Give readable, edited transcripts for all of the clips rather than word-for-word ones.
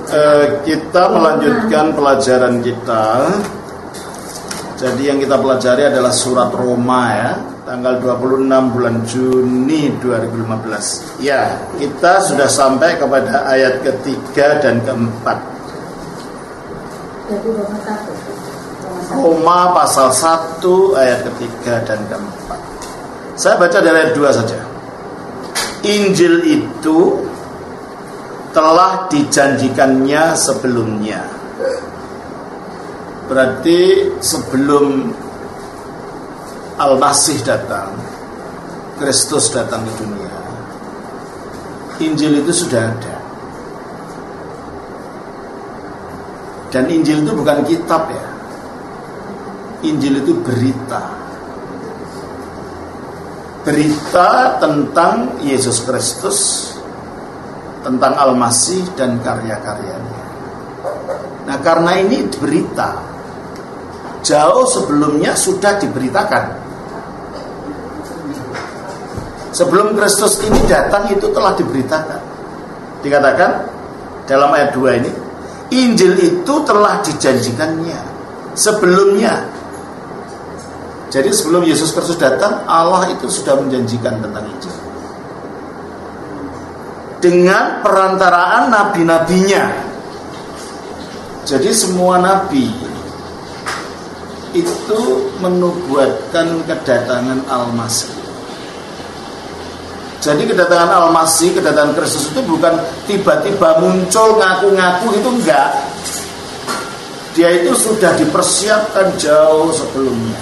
Kita melanjutkan pelajaran kita. Jadi yang kita pelajari adalah surat Roma ya, tanggal 26 bulan Juni 2015. Ya, kita sudah sampai kepada ayat ketiga dan keempat. Roma pasal 1 ayat ketiga dan keempat. Saya baca dari ayat 2 saja. Injil itu telah dijanjikannya sebelumnya. Berarti sebelum Al-Masih datang, Kristus datang ke dunia, Injil itu sudah ada. Dan Injil itu bukan kitab ya. Injil itu berita. Berita tentang Yesus Kristus, tentang Al-Masih dan karya-karyanya. Nah, karena ini berita, jauh sebelumnya sudah diberitakan. Sebelum Kristus ini datang itu telah diberitakan. Dikatakan dalam ayat 2 ini, Injil itu telah dijanjikannya sebelumnya. Jadi sebelum Yesus Kristus datang, Allah itu sudah menjanjikan tentang Injil dengan perantaraan nabi-nabinya. Jadi semua nabi itu menubuatkan kedatangan Al-Masih. Jadi kedatangan Al-Masih, kedatangan Kristus itu bukan tiba-tiba muncul ngaku-ngaku, itu enggak. Dia itu sudah dipersiapkan jauh sebelumnya.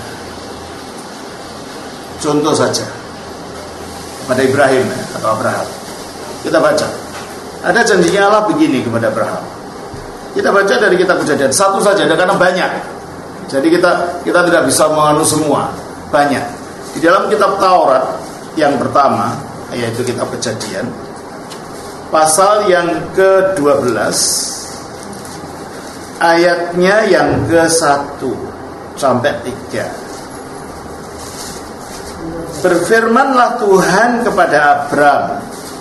Contoh saja pada Ibrahim atau Abraham. Kita baca, ada janjinya Allah begini kepada Abraham. Kita baca dari kitab Kejadian satu saja, karena banyak. Jadi kita tidak bisa menganu semua, banyak. Di dalam kitab Taurat yang pertama, yaitu kitab Kejadian, pasal yang ke-12, ayatnya yang ke-1 sampai 3. Berfirmanlah Tuhan kepada Abram.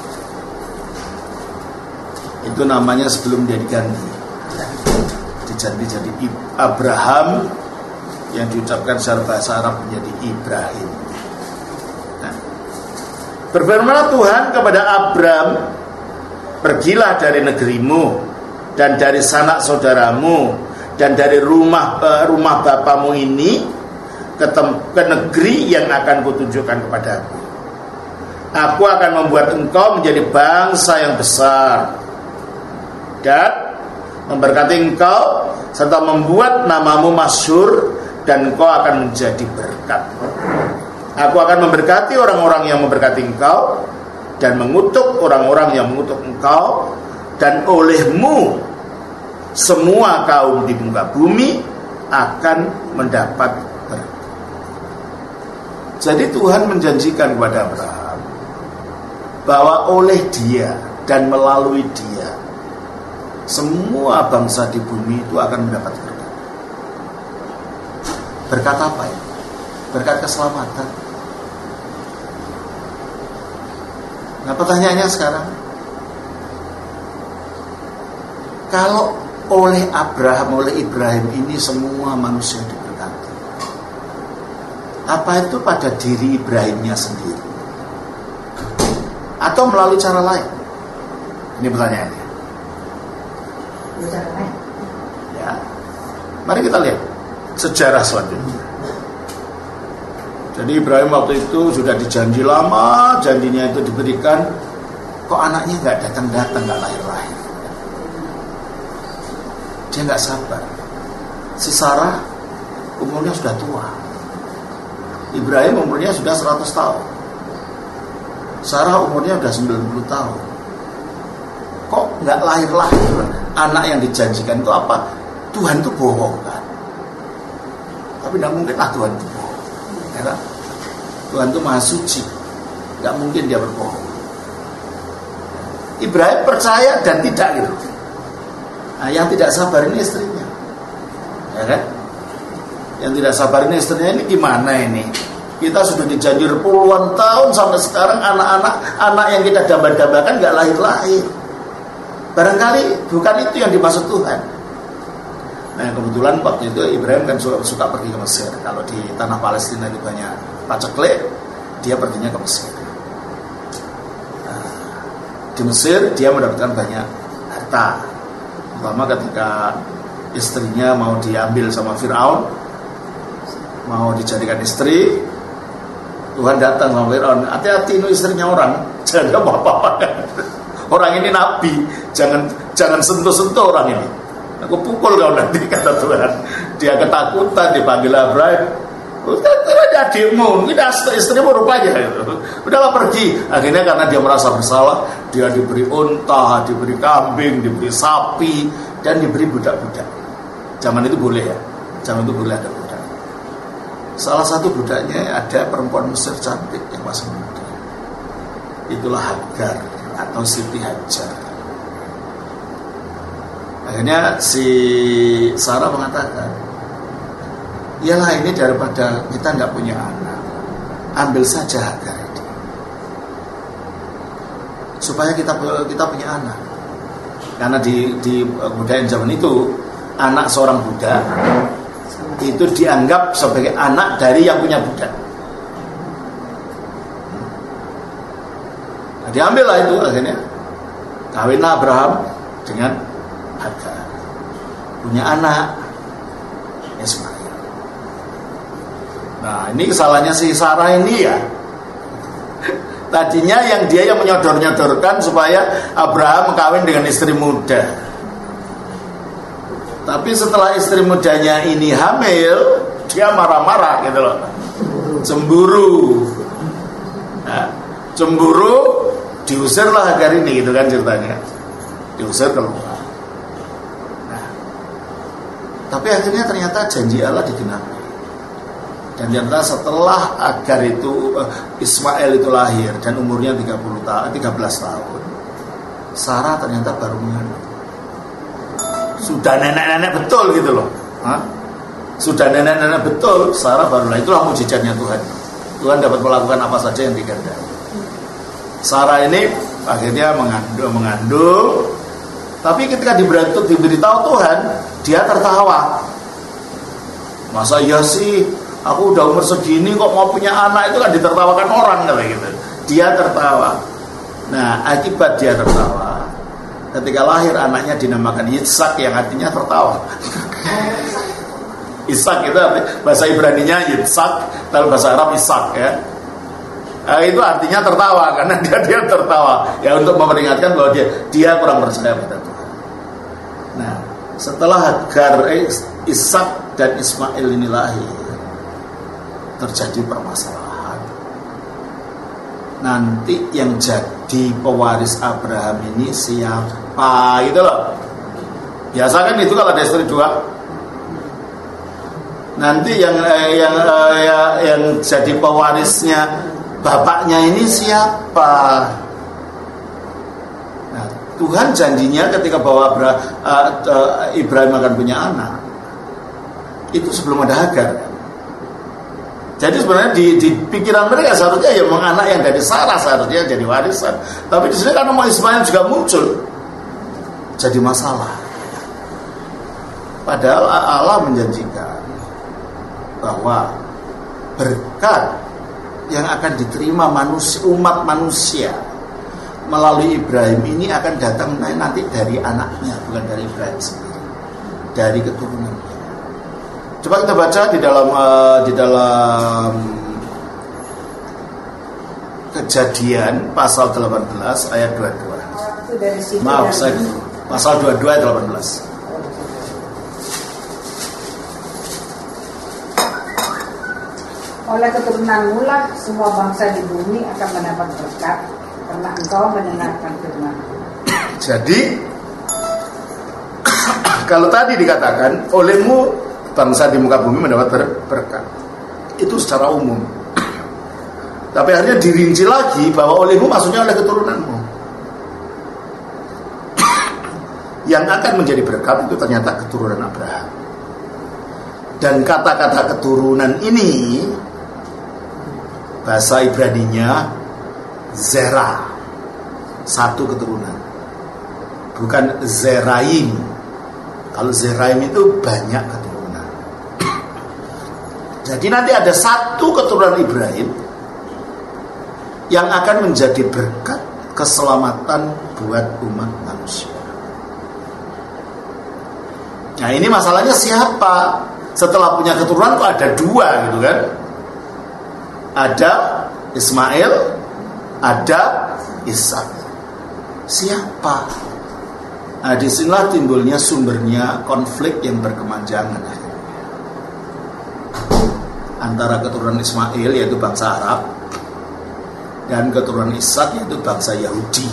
Itu namanya sebelum dia diganti. Jadi Abraham, yang diucapkan secara bahasa Arab menjadi Ibrahim. Nah, berfirmanlah Tuhan kepada Abram, pergilah dari negerimu dan dari sanak saudaramu dan dari rumah bapamu ini ke negeri yang akan kutunjukkan kepadamu. Aku akan membuat engkau menjadi bangsa yang besar dan memberkati engkau serta membuat namamu masyhur, dan engkau akan menjadi berkat. Aku akan memberkati orang-orang yang memberkati engkau dan mengutuk orang-orang yang mengutuk engkau, dan olehmu semua kaum di muka bumi akan mendapat berkat. Jadi Tuhan menjanjikan kepada Abraham bahwa oleh dia dan melalui dia semua bangsa di bumi itu akan mendapat berkat. Berkat apa ya? Berkat keselamatan. Nah, pertanyaannya sekarang, kalau oleh Abraham, oleh Ibrahim ini semua manusia diberkati, apa itu pada diri Ibrahimnya sendiri atau melalui cara lain? Ini pertanyaannya. Ya, mari kita lihat sejarah selanjutnya. Jadi Ibrahim waktu itu sudah dijanji lama, janjinya itu diberikan, kok anaknya nggak datang-datang, nggak lahir-lahir. Dia nggak sabar. Si Sarah umurnya sudah tua, Ibrahim umurnya sudah 100 tahun, Sarah umurnya sudah 90 tahun. Kok nggak lahir-lahir anak yang dijanjikan itu? Apa Tuhan itu bohong kan? Tapi tidak mungkin lah Tuhan itu bohong ya kan? Tuhan itu maha suci, nggak mungkin dia berbohong. Ibrahim percaya dan tidak gitu. Nah, yang tidak sabar ini istrinya, ya kan? Yang tidak sabar ini istrinya, ini gimana ini? Kita sudah dijanji puluhan tahun sampai sekarang anak yang kita dambakan nggak lahir-lahir. Barangkali bukan itu yang dimaksud Tuhan. Nah kebetulan waktu itu Ibrahim kan suka pergi ke Mesir. Kalau di tanah Palestina itu banyak paceklik, dia perginya ke Mesir. Nah, di Mesir dia mendapatkan banyak harta. Pertama ketika istrinya mau diambil sama Fir'aun, mau dijadikan istri, Tuhan datang sama Fir'aun, hati-hati ini istrinya orang, jangan apa-apa. Orang ini nabi, jangan sentuh-sentuh orang ini. Aku pukul kau nanti, kata Tuhan. Dia ketakutan, dipanggil Abraham. Ini adikmu, ini istrimu rupanya. Udahlah pergi. Akhirnya karena dia merasa bersalah, dia diberi unta, diberi kambing, diberi sapi, dan diberi budak-budak. Zaman itu boleh ya, zaman itu boleh ada budak. Salah satu budaknya ada perempuan Mesir cantik yang masih muda. Itulah Hagar atau Siti Hajar. Akhirnya si Sarah mengatakan, iyalah ini daripada kita nggak punya anak, ambil saja Hagar ini, supaya kita punya anak. Karena di kebudayaan zaman itu, anak seorang budak itu dianggap sebagai anak dari yang punya budak. Nah, diambillah itu akhirnya, kawinlah Abraham dengan Hagar, punya anak Ismail. Nah ini kesalahannya si Sarah ini ya. Tadinya dia yang menyodor-nyodorkan supaya Abraham kawin dengan istri muda. Tapi setelah istri mudanya ini hamil, dia marah-marah gitu loh, cemburu. Nah, cemburu, diusirlah Hagar ini gitu kan ceritanya, diusir keluar. Tapi akhirnya ternyata janji Allah digenapi. Dan ternyata setelah Hagar itu Ismail itu lahir dan umurnya 13 tahun, Sarah ternyata baru mengandung. Sudah nenek-nenek betul gitu loh. Sudah nenek-nenek betul, Sarah baru lahir. Itulah mujizatnya Tuhan. Tuhan dapat melakukan apa saja yang dikehendaki. Sarah ini akhirnya mengandung. Tapi ketika diberitahu Tuhan, dia tertawa. Masa iya sih, aku udah umur segini kok mau punya anak, itu kan ditertawakan orang kayak gitu. Dia tertawa. Nah, akibat dia tertawa, ketika lahir anaknya dinamakan Yitzhak yang artinya tertawa. Ishak itu bahasa Ibraninya Yitzhak, tapi bahasa Arab Ishak ya. Itu artinya tertawa karena dia tertawa. Ya untuk memperingatkan bahwa dia kurang percaya pada Tuhan. Nah, setelah Hagar, Ishak dan Ismail ini lahir, terjadi permasalahan. Nanti yang jadi pewaris Abraham ini siapa? Gitu loh. Biasa kan itu kalau ada istri dua. Nanti yang jadi pewarisnya bapaknya ini siapa? Nah, Tuhan janjinya ketika bahwa Ibrahim akan punya anak, itu sebelum ada Hagar. Jadi sebenarnya di pikiran mereka seharusnya ya anak yang dari Sarah seharusnya jadi warisan. Tapi di sini karena mau Ismail juga muncul, jadi masalah. Padahal Allah menjanjikan bahwa berkat yang akan diterima umat manusia melalui Ibrahim ini akan datang nanti dari anaknya, bukan dari Ibrahim sendiri, dari keturunannya. Coba kita baca di dalam Kejadian pasal 18 ayat 22. Maaf, saya pasal 22 ayat 18. Oleh keturunanmu lah semua bangsa di bumi akan mendapat berkat karena engkau mendengarkan firman. Jadi kalau tadi dikatakan olehmu bangsa di muka bumi mendapat berkat, itu secara umum. Tapi akhirnya dirinci lagi bahwa olehmu maksudnya oleh keturunanmu. Yang akan menjadi berkat itu ternyata keturunan Abraham. Dan kata-kata keturunan ini bahasa Ibraninya Zerah, satu keturunan. bukan Zeraim. Kalau Zeraim itu banyak keturunan. Jadi nanti ada satu keturunan Ibrahim yang akan menjadi berkat keselamatan buat umat manusia. Nah ini masalahnya siapa? Setelah punya keturunan kok ada dua gitu kan? Ada Ismail, ada Ishak. Siapa? Nah disinilah timbulnya sumbernya konflik yang berkepanjangan antara keturunan Ismail yaitu bangsa Arab dan keturunan Ishak yaitu bangsa Yahudi.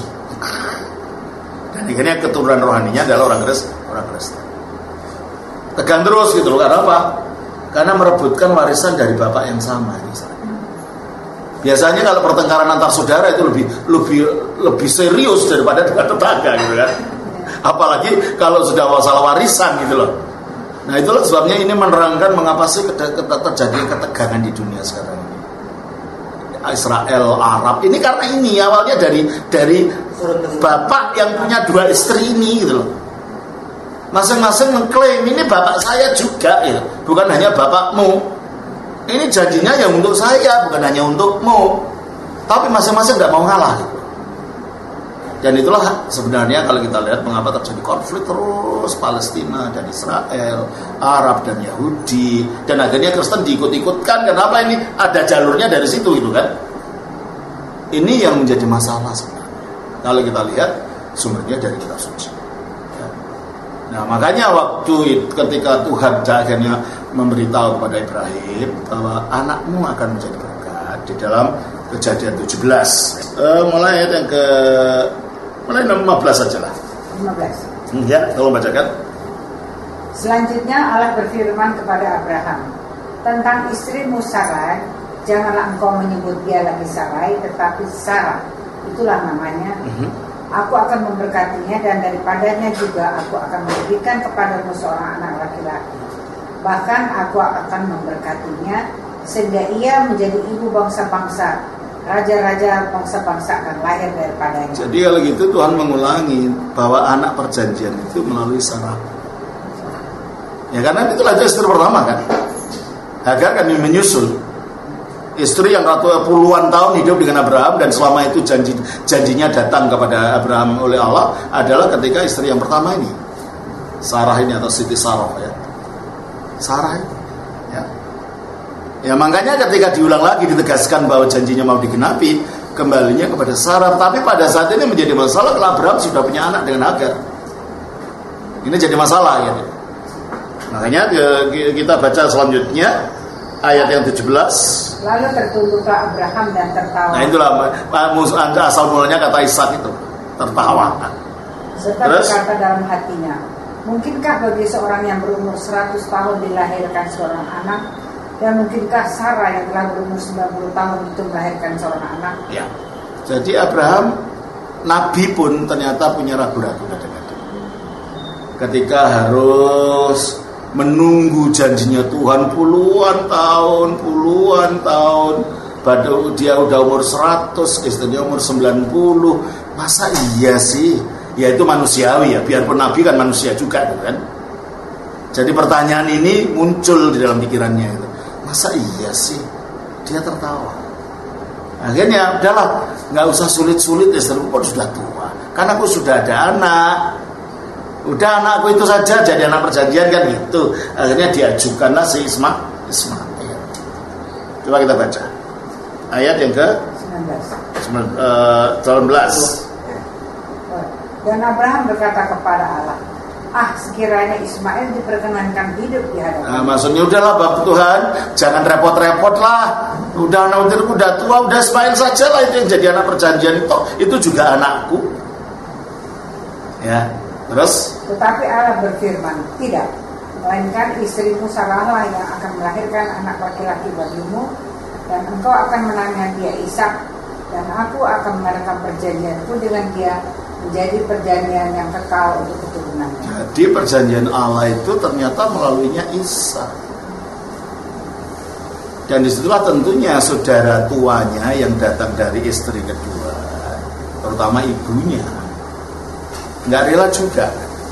Dan akhirnya keturunan rohaninya adalah orang Kristen. Tegang terus gitu loh, karena apa? Karena merebutkan warisan dari bapak yang sama. Biasanya kalau pertengkaran antar saudara itu lebih serius daripada dengan tetangga gitu kan. Apalagi kalau sudah masalah warisan gitu loh. Nah itulah sebabnya ini menerangkan mengapa sih terjadi ketegangan di dunia sekarang ini. Israel, Arab ini karena ini awalnya dari bapak yang punya dua istri ini gitu loh. Masing-masing mengklaim ini bapak saya juga ya, bukan hanya bapakmu. Ini janjinya ya untuk saya, bukan hanya untukmu. Tapi masing-masing tidak mau ngalah gitu. Dan itulah sebenarnya kalau kita lihat mengapa terjadi konflik terus Palestina dan Israel, Arab dan Yahudi, dan akhirnya Kristen diikut-ikutkan. Kenapa ini ada jalurnya dari situ gitu kan? Ini yang menjadi masalah sebenarnya. Kalau kita lihat sumbernya dari kitab suci. Nah makanya waktu ketika Tuhan akhirnya memberitahu kepada Ibrahim bahwa anakmu akan menjadi berkat di dalam Kejadian 17 mulai ayat yang mulai 15 saja lah. 15. Ya, tolong bacakan. Selanjutnya Allah berfirman kepada Abraham tentang istrimu Sarai, janganlah engkau menyebut dia lagi Sarai, tetapi Sarah, itulah namanya. Aku akan memberkatinya dan daripadanya juga aku akan memberikan kepadamu seorang anak laki-laki. Bahkan aku akan memberkatinya sehingga ia menjadi ibu bangsa-bangsa. Raja-raja bangsa-bangsa akan lahir daripadanya. Jadi kalau gitu Tuhan mengulangi bahwa anak perjanjian itu melalui Sarah. Ya karena itulah istri pertama kan. Hagar kan menyusul. Istri yang puluhan tahun hidup dengan Abraham dan selama itu janjinya datang kepada Abraham oleh Allah adalah ketika istri yang pertama ini, Sarah ini atau Siti Sarah ya. Sarah ini. Ya makanya ketika diulang lagi ditegaskan bahwa janjinya mau digenapi, kembalinya kepada Sarah. Tapi pada saat ini menjadi masalah kalau Abraham sudah punya anak dengan Hagar. Ini jadi masalah ya. Makanya kita baca selanjutnya ayat yang 17. Lalu tertunduklah Abraham dan tertawa. Nah itulah asal mulanya kata Ishak itu, tertawa. Serta berkata dalam hatinya, mungkinkah bagi seorang yang berumur 100 tahun dilahirkan seorang anak? Dan mungkinkah Sarah yang telah berumur 90 tahun itu melahirkan seorang anak? Ya. Jadi Abraham, Nabi pun ternyata punya ragu-ragu dengan itu. Ketika harus menunggu janjinya Tuhan puluhan tahun, padahal dia udah umur 100, istrinya umur 90. Masa iya sih? Ya itu manusiawi ya, biarpun Nabi kan manusia juga kan. Jadi pertanyaan ini muncul di dalam pikirannya itu. Masa iya sih? Dia tertawa. Akhirnya udahlah, nggak usah sulit-sulit, istriku pun sudah tua. Karena aku sudah ada anak. Udah anakku itu saja jadi anak perjanjian kan gitu. Akhirnya diajukanlah si Ismail. Coba kita baca ayat yang ke 19. Dan Abraham berkata kepada Allah, sekiranya Ismail diperkenankan hidup di hadapan. Nah, maksudnya udahlah Bapak Tuhan, jangan repot-repot lah. Udah anakku udah tua, udah Ismail saja lah itu yang jadi anak perjanjian itu juga anakku. Ya. Terus? Tetapi Allah berfirman, tidak, melainkan istrimu Sarahlah yang akan melahirkan anak laki-laki bagimu, dan engkau akan menanya dia Ishak, dan aku akan mengadakan perjanjianku dengan dia menjadi perjanjian yang kekal untuk keturunannya. Jadi perjanjian Allah itu ternyata melaluinya Ishak. Dan disitulah tentunya saudara tuanya yang datang dari istri kedua, terutama ibunya. nggak rela juga.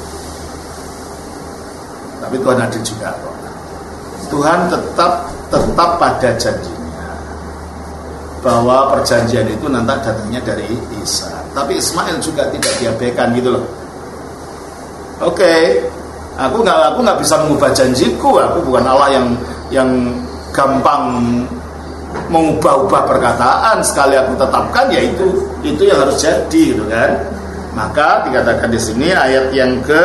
Tapi Tuhan adil juga kok. Tuhan tetap pada janjinya bahwa perjanjian itu nanti datangnya dari Isa. Tapi Ismail juga tidak diabaikan gitu loh. Oke, aku nggak bisa mengubah janjiku. Aku bukan Allah yang gampang mengubah-ubah perkataan. Sekali aku tetapkan, ya itu yang harus jadi, gitu kan. Maka dikatakan di sini ayat yang ke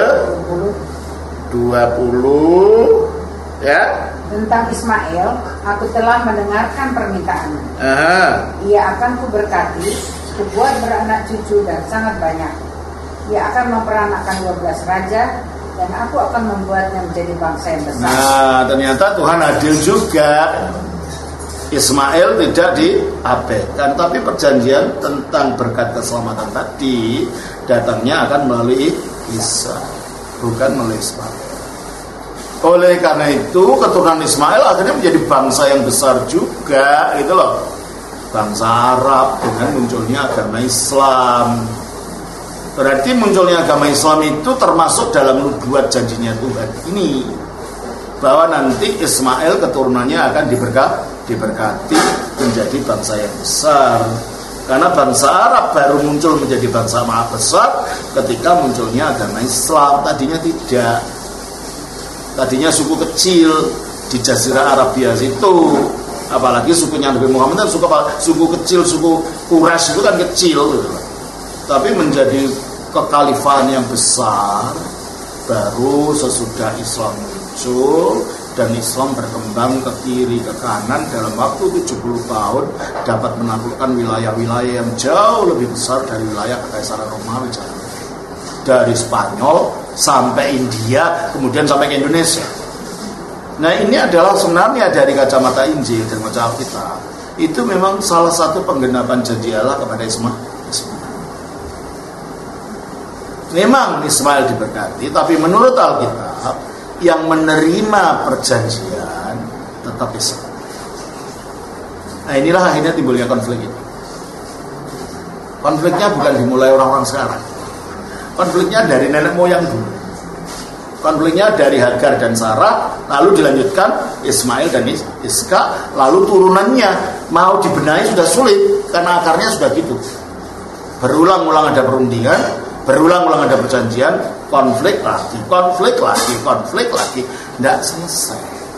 20 ya. Tentang Ismail, aku telah mendengarkan permintaanmu. Ia akan kuberkati, kubuat beranak cucu dan sangat banyak. Ia akan memperanakkan 12 raja, dan aku akan membuatnya menjadi bangsa yang besar. Nah, ternyata Tuhan adil juga. Ismail tidak diabaikan, tapi perjanjian tentang berkat keselamatan tadi datangnya akan melalui Isa, bukan melalui Ismail. Oleh karena itu keturunan Ismail akhirnya menjadi bangsa yang besar juga, gitu loh. Bangsa Arab dengan munculnya agama Islam. Berarti munculnya agama Islam itu termasuk dalam nubuat janjinya Tuhan ini, bahwa nanti Ismail keturunannya akan diberkati menjadi bangsa yang besar. Karena bangsa Arab baru muncul menjadi bangsa maha besar ketika munculnya agama Islam. Tadinya tidak. Tadinya suku kecil di Jazirah Arabia situ, apalagi sukunya Nabi Muhammad kan suku kecil, suku Quraisy itu kan kecil gitu. Tapi menjadi kekhalifahan yang besar baru sesudah Islam muncul, dan Islam berkembang ke kiri ke kanan dalam waktu 70 tahun dapat menaklukkan wilayah-wilayah yang jauh lebih besar dari wilayah Kekaisaran Romawi, dari Spanyol sampai India, kemudian sampai ke Indonesia. Nah, ini adalah sebenarnya dari kacamata Injil dan kacamata Alkitab, itu memang salah satu penggenapan janji Allah kepada Ismail. Memang Ismail diberkati, tapi menurut Alkitab yang menerima perjanjian tetap Isa. Nah, inilah akhirnya timbulnya konflik ini. Konfliknya bukan dimulai orang-orang sekarang. Konfliknya dari nenek moyang dulu. Konfliknya dari Hagar dan Sarah, lalu dilanjutkan Ismail dan Iska, lalu turunannya mau dibenahi sudah sulit karena akarnya sudah gitu. Berulang-ulang ada perundingan, berulang-ulang ada perjanjian, konflik lagi, tidak selesai.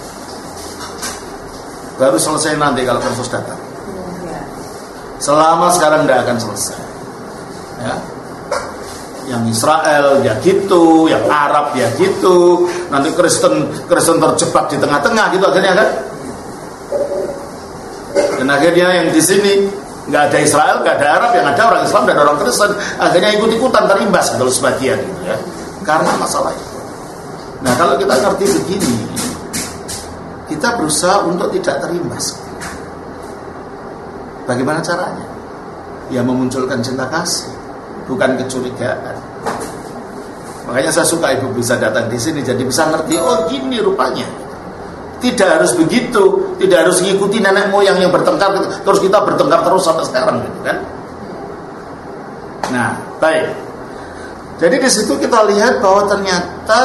Baru selesai nanti kalau Kristus datang. Selama sekarang tidak akan selesai. Ya. Yang Israel ya gitu, yang Arab ya gitu, nanti Kristen terjebak di tengah-tengah gitu akhirnya kan. Dan akhirnya yang di sini nggak ada Israel, nggak ada Arab, yang ada orang Islam dan orang Kristen, akhirnya ikut-ikutan terimbas kalau sebagian gitu ya, karena masalah itu. Nah, kalau kita ngerti begini, kita berusaha untuk tidak terimbas. Bagaimana caranya? Ya memunculkan cinta kasih, bukan kecurigaan. Makanya saya suka ibu bisa datang di sini, jadi bisa ngerti, oh gini rupanya. Tidak harus begitu, tidak harus mengikuti nenek moyang yang bertengkar, terus kita bertengkar terus sampai sekarang, gitu kan? Nah, baik. Jadi di situ kita lihat bahwa ternyata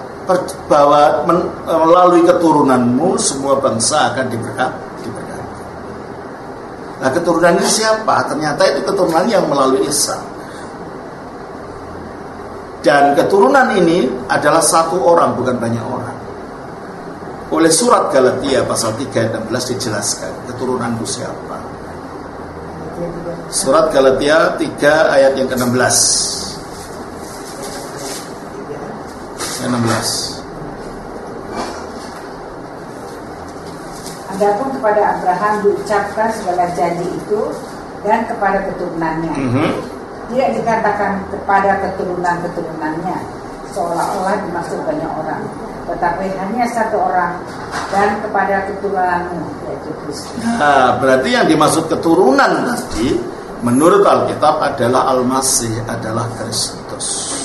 melalui keturunanmu semua bangsa akan diberkati. Nah, keturunan ini siapa? Ternyata itu keturunan yang melalui Isa. Dan keturunan ini adalah satu orang, bukan banyak orang. Oleh surat Galatia pasal 3 ayat 16 dijelaskan keturunanku siapa. Surat Galatia 3 ayat yang ke-16. 16. Adapun kepada Abraham diucapkan segala janji itu dan kepada keturunannya. Tidak dikatakan kepada keturunan-keturunannya seolah-olah dimaksud banyak orang, tetapi hanya satu orang, dan kepada keturunanmu, yaitu Kristus. Nah, berarti yang dimaksud keturunan tadi menurut Alkitab adalah Al-Masih, adalah Kristus.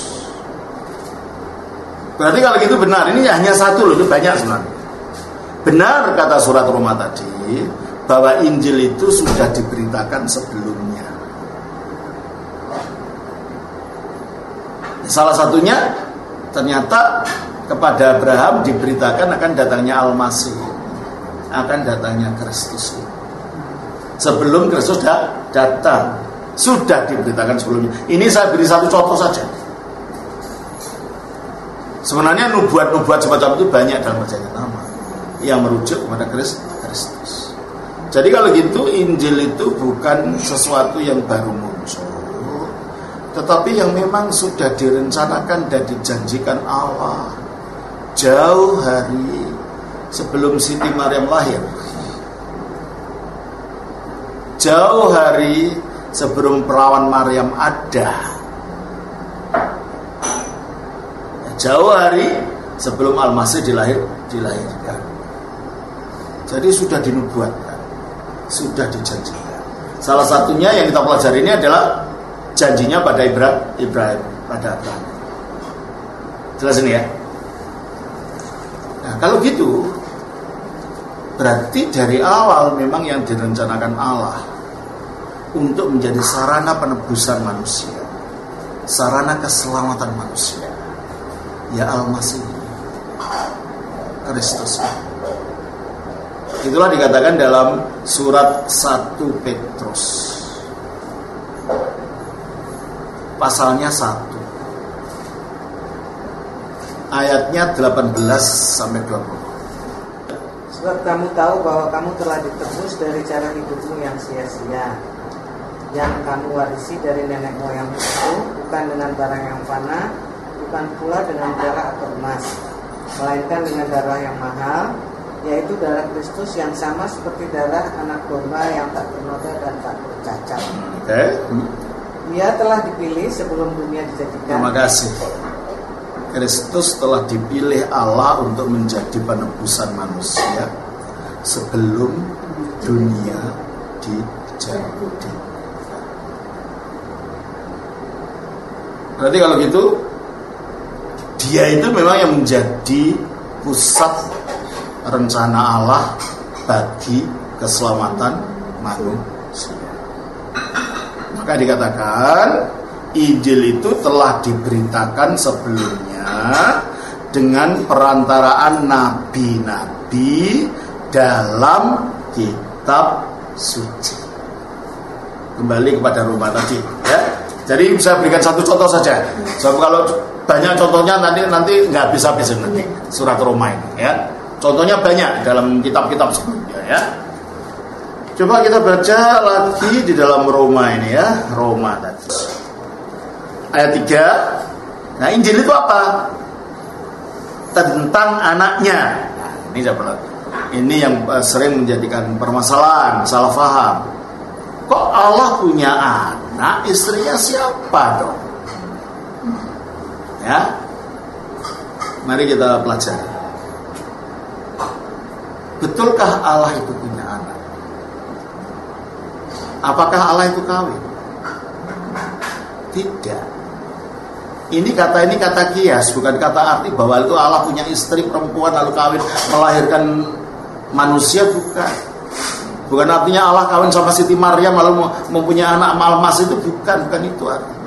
Berarti kalau gitu benar, ini hanya satu loh, ini banyak sebenarnya. Benar kata surat Roma tadi bahwa Injil itu sudah diberitakan sebelumnya. Salah satunya ternyata kepada Abraham diberitakan akan datangnya Al-Masih, akan datangnya Kristus. Sebelum Kristus datang, sudah diberitakan sebelumnya. Ini saya beri satu contoh saja. Sebenarnya nubuat-nubuat semacam itu banyak dalam Perjanjian Lama yang merujuk kepada Kristus. Jadi kalau gitu Injil itu bukan sesuatu yang baru muncul, tetapi yang memang sudah direncanakan dan dijanjikan Allah jauh hari sebelum Siti Maryam lahir, jauh hari sebelum perawan Maryam ada, jauh hari sebelum Al-Masih dilahirkan. Jadi sudah dinubuatkan, sudah dijanjikan. Salah satunya yang kita pelajari ini adalah janjinya pada Ibrahim, pada Abraham. Jelas ini ya? Nah, kalau gitu berarti dari awal memang yang direncanakan Allah untuk menjadi sarana penebusan manusia, sarana keselamatan manusia, ya Al-Masih, Kristus. Itulah dikatakan dalam surat 1 Petrus pasalnya 1 ayatnya 18 sampai 20. Sebab kamu tahu bahwa kamu telah ditebus dari cara hidupmu yang sia-sia, yang kamu warisi dari nenek moyangmu itu, bukan dengan barang yang fana, bukan pula dengan perak atau emas, melainkan dengan darah yang mahal, yaitu darah Kristus yang sama seperti darah anak domba yang tak bernoda dan tak bercacat. Dia telah dipilih sebelum dunia dijadikan. Terima kasih. Kristus telah dipilih Allah untuk menjadi penebusan manusia sebelum dunia dijadikan. Berarti kalau gitu dia itu memang yang menjadi pusat rencana Allah bagi keselamatan manusia. Maka dikatakan Injil itu telah diberitakan sebelumnya dengan perantaraan nabi-nabi dalam kitab suci. Kembali kepada Roma tadi, ya. Jadi saya berikan satu contoh saja. Sebab kalau banyak contohnya nanti nggak bisa nanti surat Roma ini, ya. Contohnya banyak dalam kitab-kitab sebelumnya, ya. Coba kita baca lagi di dalam Roma ini, ya. Roma tadi ayat 3. Nah, Injil itu apa? Tentang anaknya. Nah, ini siapa lagi? Ini yang sering menjadikan permasalahan, salah paham. Kok Allah punya anak, istrinya siapa dong? Ya. Mari kita pelajari. Betulkah Allah itu punya anak? Apakah Allah itu kawin? Tidak. Ini kata kias, bukan kata arti bahwa itu Allah punya istri perempuan lalu kawin melahirkan manusia, bukan. Bukan artinya Allah kawin sama Siti Maryam lalu mempunyai anak Al-Masih, itu bukan itu artinya.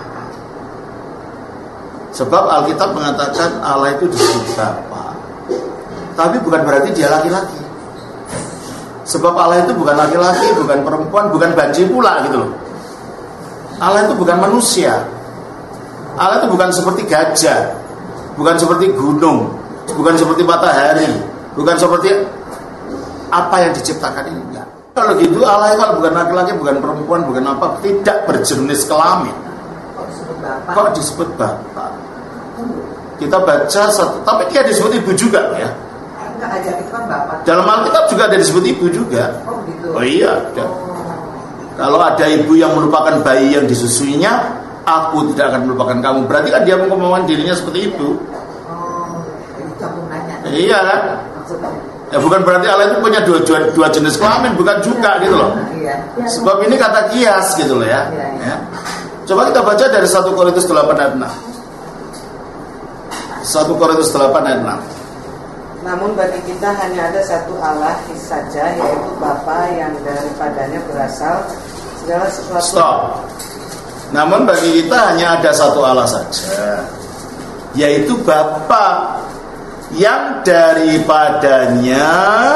Sebab Alkitab mengatakan Allah itu disebut Bapa, tapi bukan berarti dia laki-laki. Sebab Allah itu bukan laki-laki, bukan perempuan, bukan banci pula gitu loh. Allah itu bukan manusia. Allah itu bukan seperti gajah, bukan seperti gunung, bukan seperti matahari, bukan seperti apa yang diciptakan ini, enggak. Kalau gitu Allah itu bukan laki-laki, bukan perempuan, bukan apa, tidak berjenis kelamin. Kok disebut Bapa? Kita baca satu, tapi dia disebut ibu juga, ya. Dalam Alkitab juga ada disebut ibu juga. Oh iya, ada. Kalau ada ibu yang merupakan bayi yang disusuinya, aku tidak akan melupakan kamu. Berarti kan dia mengumumkan dirinya seperti itu. Iya kan? Ya bukan berarti Allah itu punya dua jenis kelamin, bukan juga gitu loh. Sebab ini kata kias gitu loh, ya. Coba kita baca dari 1 Korintus 8 ayat 6. 1 Korintus 8 ayat 6. Namun bagi kita hanya ada satu Allah saja, yaitu Bapa yang daripadanya berasal segala sesuatu. Stop. Namun bagi kita hanya ada satu Allah saja, yaitu Bapa, yang daripadanya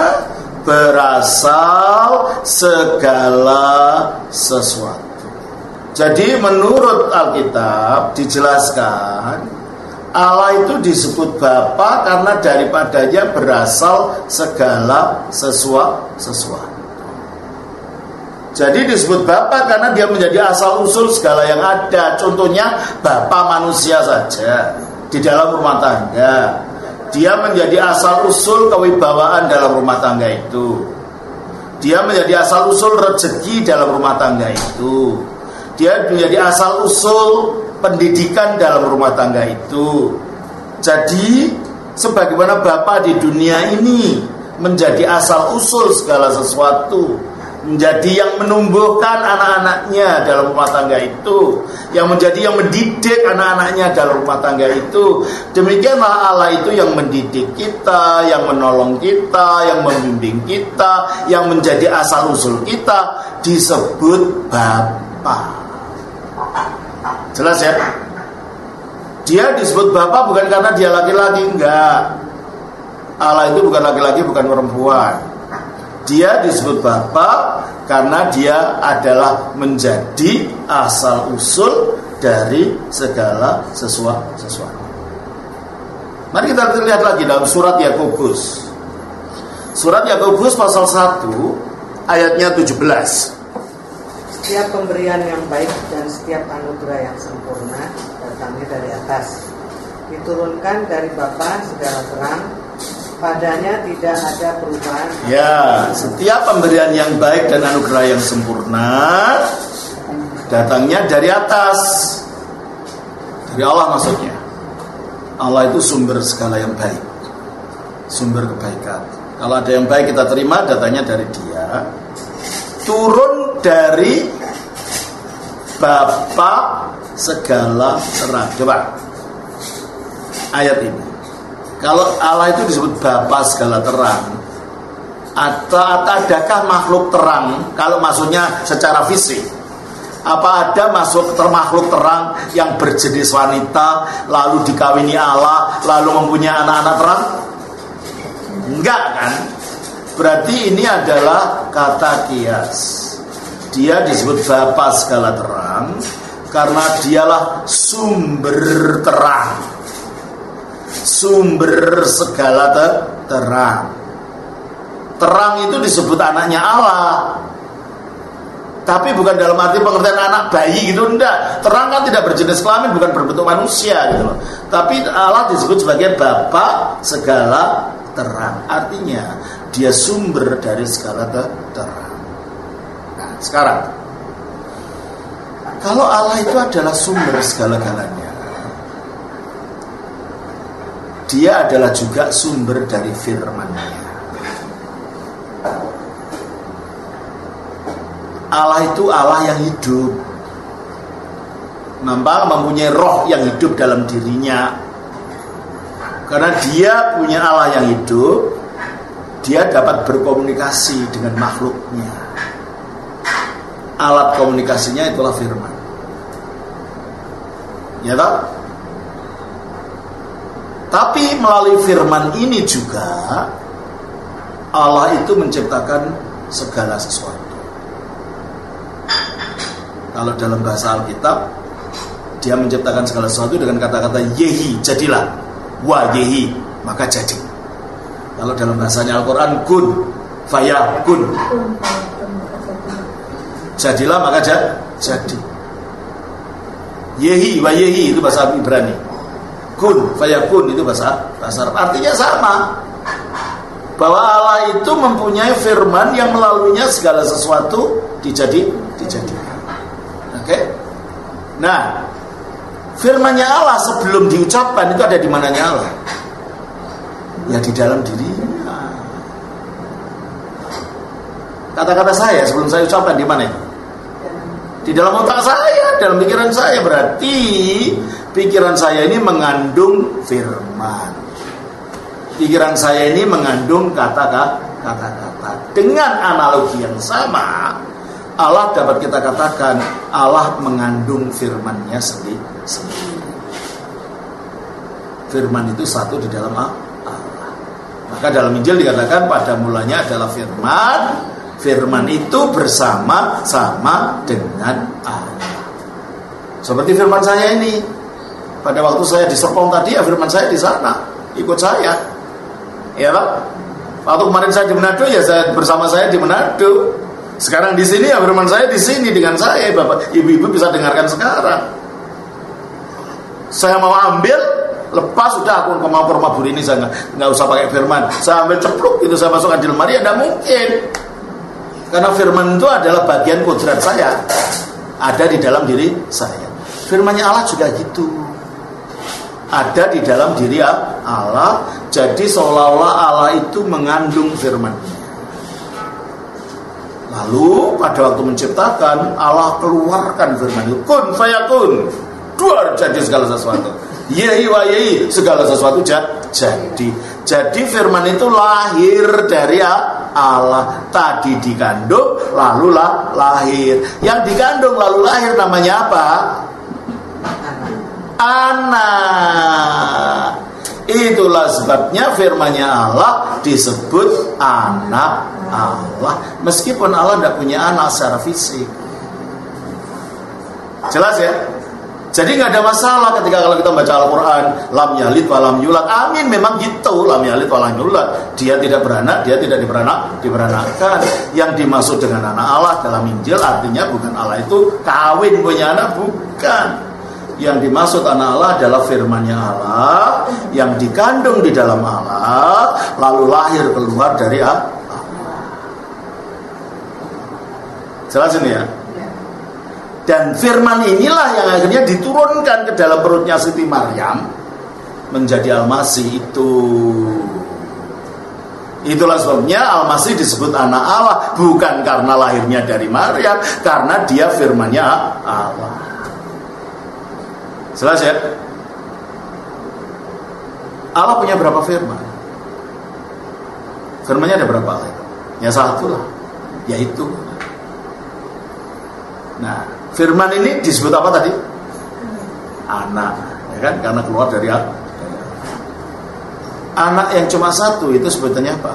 berasal segala sesuatu. Jadi menurut Alkitab dijelaskan Allah itu disebut Bapa karena daripadanya berasal segala sesuatu. Jadi disebut Bapa karena dia menjadi asal usul segala yang ada. Contohnya Bapa manusia saja di dalam rumah tangga, dia menjadi asal usul kewibawaan dalam rumah tangga itu. Dia menjadi asal usul rezeki dalam rumah tangga itu. Dia menjadi asal usul pendidikan dalam rumah tangga itu. Jadi sebagaimana Bapa di dunia ini menjadi asal usul segala sesuatu, menjadi yang menumbuhkan anak-anaknya dalam rumah tangga itu, yang menjadi yang mendidik anak-anaknya dalam rumah tangga itu, demikianlah Allah itu yang mendidik kita, yang menolong kita, yang membimbing kita, yang menjadi asal usul kita, disebut Bapa. Jelas ya? Dia disebut Bapa bukan karena dia laki-laki, enggak. Allah itu bukan laki-laki, bukan perempuan. Dia disebut Bapa karena dia adalah menjadi asal usul dari segala sesuatu. Mari kita lihat lagi dalam surat Yakobus. Surat Yakobus pasal 1 ayatnya 17. Setiap pemberian yang baik dan setiap anugerah yang sempurna datangnya dari atas, diturunkan dari Bapa segala terang, padanya tidak ada perubahan. Ya, setiap pemberian yang baik dan anugerah yang sempurna datangnya dari atas, dari Allah maksudnya. Allah itu sumber segala yang baik, sumber kebaikan. Kalau ada yang baik kita terima, datangnya dari Dia. Turun dari Bapa segala terang. Coba ayat ini. Kalau Allah itu disebut Bapa segala terang, adakah makhluk terang? Kalau maksudnya secara fisik, apa ada makhluk terang yang berjenis wanita lalu dikawini Allah lalu mempunyai anak-anak terang? Enggak kan? Berarti ini adalah kata kias. Dia disebut Bapa segala terang karena dialah sumber terang, sumber segala terang. Terang itu disebut anaknya Allah, tapi bukan dalam arti pengertian anak bayi gitu, enggak. Terang kan tidak berjenis kelamin, bukan berbentuk manusia gitu loh. Tapi Allah disebut sebagai Bapa segala terang. Artinya dia sumber dari segala terang. Nah, sekarang kalau Allah itu adalah sumber segala-galanya, Dia adalah juga sumber dari firman-Nya. Allah itu Allah yang hidup, nampak mempunyai roh yang hidup dalam dirinya. Karena Dia punya Allah yang hidup, Dia dapat berkomunikasi dengan makhluknya. Alat komunikasinya itulah firman. Ya tak? Tapi melalui firman ini juga Allah itu menciptakan segala sesuatu. Kalau dalam bahasa Alkitab, Dia menciptakan segala sesuatu dengan kata-kata yehi, jadilah. Wa yehi, maka jadi. Kalau dalam bahasanya Al-Quran, kun, fayakun, jadilah maka jadi. Yehi, wa yehi itu bahasa Ibrani. Kun, fayakun itu bahasa Arab. Artinya sama, bahwa Allah itu mempunyai firman yang melaluinya segala sesuatu dijadikan. Oke? Nah, firman-Nya Allah sebelum diucapkan itu ada di mananya Allah? Ya di dalam dirinya. Kata-kata saya sebelum saya ucapkan di mana? Di dalam otak saya, dalam pikiran saya. Berarti pikiran saya ini mengandung firman. Pikiran saya ini mengandung kata-kata. Dengan analogi yang sama, Allah dapat kita katakan Allah mengandung firman-Nya sendiri. Firman itu satu di dalam Allah. Maka dalam Injil dikatakan pada mulanya adalah firman. Firman itu bersama-sama dengan Allah. Seperti firman saya ini. Pada waktu saya di Serpong tadi, ya firman saya di sana, ikut saya. Ya Pak? Waktu kemarin saya di Manado, ya bersama saya di Manado. Sekarang di sini, ya firman saya di sini dengan saya. Bapak, ibu-ibu bisa dengarkan sekarang. Saya mau ambil, lepas sudah aku mau ke rumah Bu ini, saya nggak usah pakai firman. Saya ambil cepluk, itu saya masukkan di lemari, ya tidak mungkin. Karena firman itu adalah bagian kodrat saya, ada di dalam diri saya. Firman-Nya Allah juga gitu, ada di dalam diri Allah. Jadi seolah-olah Allah itu mengandung firman-Nya. Lalu pada waktu menciptakan, Allah keluarkan firman itu, kun fayakun, duar jadi segala sesuatu. Yehi wa yehi, segala sesuatu jadi. Jadi firman itu lahir dari Allah. Tadi dikandung lalu lahir. Yang dikandung lalu lahir namanya apa? Anak. Itulah sebabnya firman-Nya Allah disebut anak Allah. Meskipun Allah tidak punya anak secara fisik. Jelas ya? Jadi nggak ada masalah ketika kalau kita baca Al-Quran, lam yalid wa lam yulad. Amin, memang gitu, lam yalid wa lam yulad. Dia tidak beranak, dia tidak diberanakkan. Yang dimaksud dengan anak Allah dalam Injil artinya bukan Allah itu kawin punya anak, bukan. Yang dimaksud anak Allah adalah firman-Nya Allah yang dikandung di dalam Allah, lalu lahir keluar dari Allah. Jelas ini ya? Dan firman inilah yang akhirnya diturunkan ke dalam perutnya Siti Maryam menjadi Al-Masih itu. Itulah sebabnya Al-Masih disebut anak Allah, bukan karena lahirnya dari Maryam, karena dia firman-Nya Allah. Jelas ya? Allah punya berapa firman? Firman-Nya ada berapa? Ya satu lah, yaitu. Nah, firman ini disebut apa tadi? Anak, ya kan? Karena keluar dari anak yang cuma satu itu sebetulnya apa?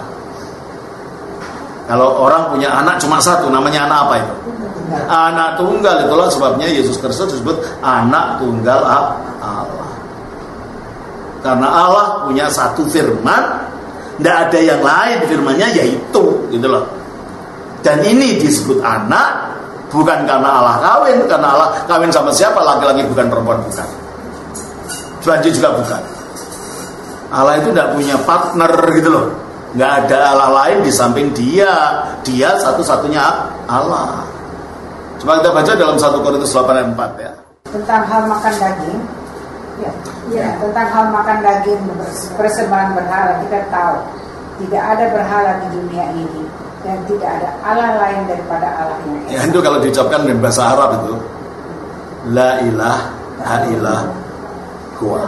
Kalau orang punya anak cuma satu, namanya anak apa itu? Anak tunggal. Itulah sebabnya Yesus Kristus disebut anak tunggal Allah. Karena Allah punya satu firman, tidak ada yang lain firman-Nya yaitu, gitu loh. Dan ini disebut anak. Bukan karena Allah kawin, karena Allah kawin sama siapa, laki-laki bukan, perempuan bukan, Tuhan juga bukan. Allah itu tidak punya partner gitu loh. Nggak ada Allah lain di samping dia. Dia satu-satunya Allah. Coba kita baca dalam 1 Korintus 8:4 ya. Tentang hal makan daging, tentang hal makan daging persembahan berhala, kita tahu tidak ada berhala di dunia ini dan tidak ada Allah lain daripada Allah yang Esa. Ya, itu kalau diucapkan dalam bahasa Arab itu la ilaha illallah huwa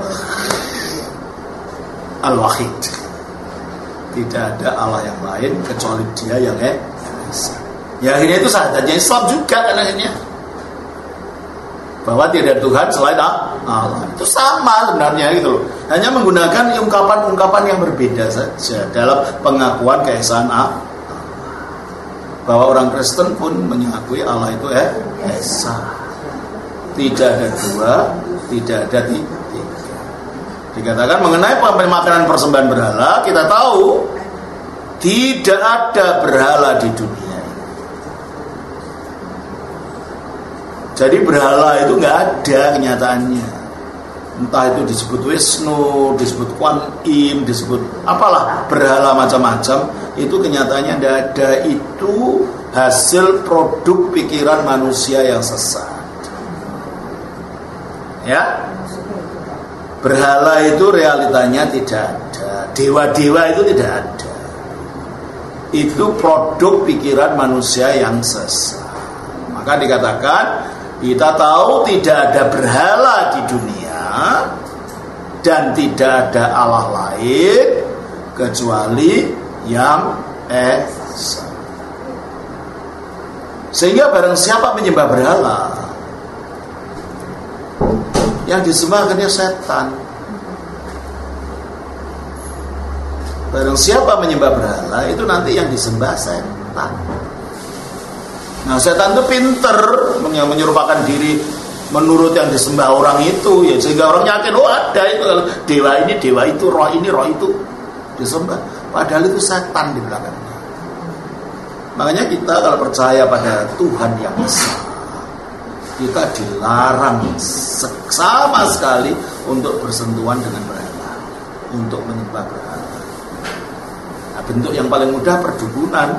al-wahid. Tidak ada Allah yang lain kecuali Dia yang Esa. Ya akhirnya itu sahadatnya Islam juga kan akhirnya, bahwa tidak ada Tuhan selain Allah. Itu sama sebenarnya gitu loh. Hanya menggunakan ungkapan-ungkapan yang berbeda saja dalam pengakuan keesaan Allah. Bahwa orang Kristen pun mengakui Allah itu Esa. Tidak ada dua, tidak ada tiga. Dikatakan mengenai makanan persembahan berhala, kita tahu tidak ada berhala di dunia. Jadi berhala itu nggak ada kenyataannya. Entah itu disebut Wisnu, disebut Kuan Im, disebut apalah berhala macam-macam, itu kenyataannya tidak ada. Itu hasil produk pikiran manusia yang sesat. Ya, berhala itu realitanya tidak ada. Dewa-dewa itu tidak ada. Itu produk pikiran manusia yang sesat. Maka dikatakan kita tahu tidak ada berhala di dunia dan tidak ada Allah lain kecuali yang Esa. Sehingga barang siapa menyembah berhala, yang disembah akhirnya setan. Barang siapa menyembah berhala, itu nanti yang disembah setan. Nah, setan itu pinter menyerupakan diri menurut yang disembah orang itu, ya, sehingga orang yakin, oh ada itu dewa ini, dewa itu, roh ini, roh itu disembah. Padahal itu setan di belakangnya. Makanya kita kalau percaya pada Tuhan yang Esa, kita dilarang sama sekali untuk bersentuhan dengan berhala, untuk menyembah berhala. Nah, bentuk yang paling mudah perdukunan.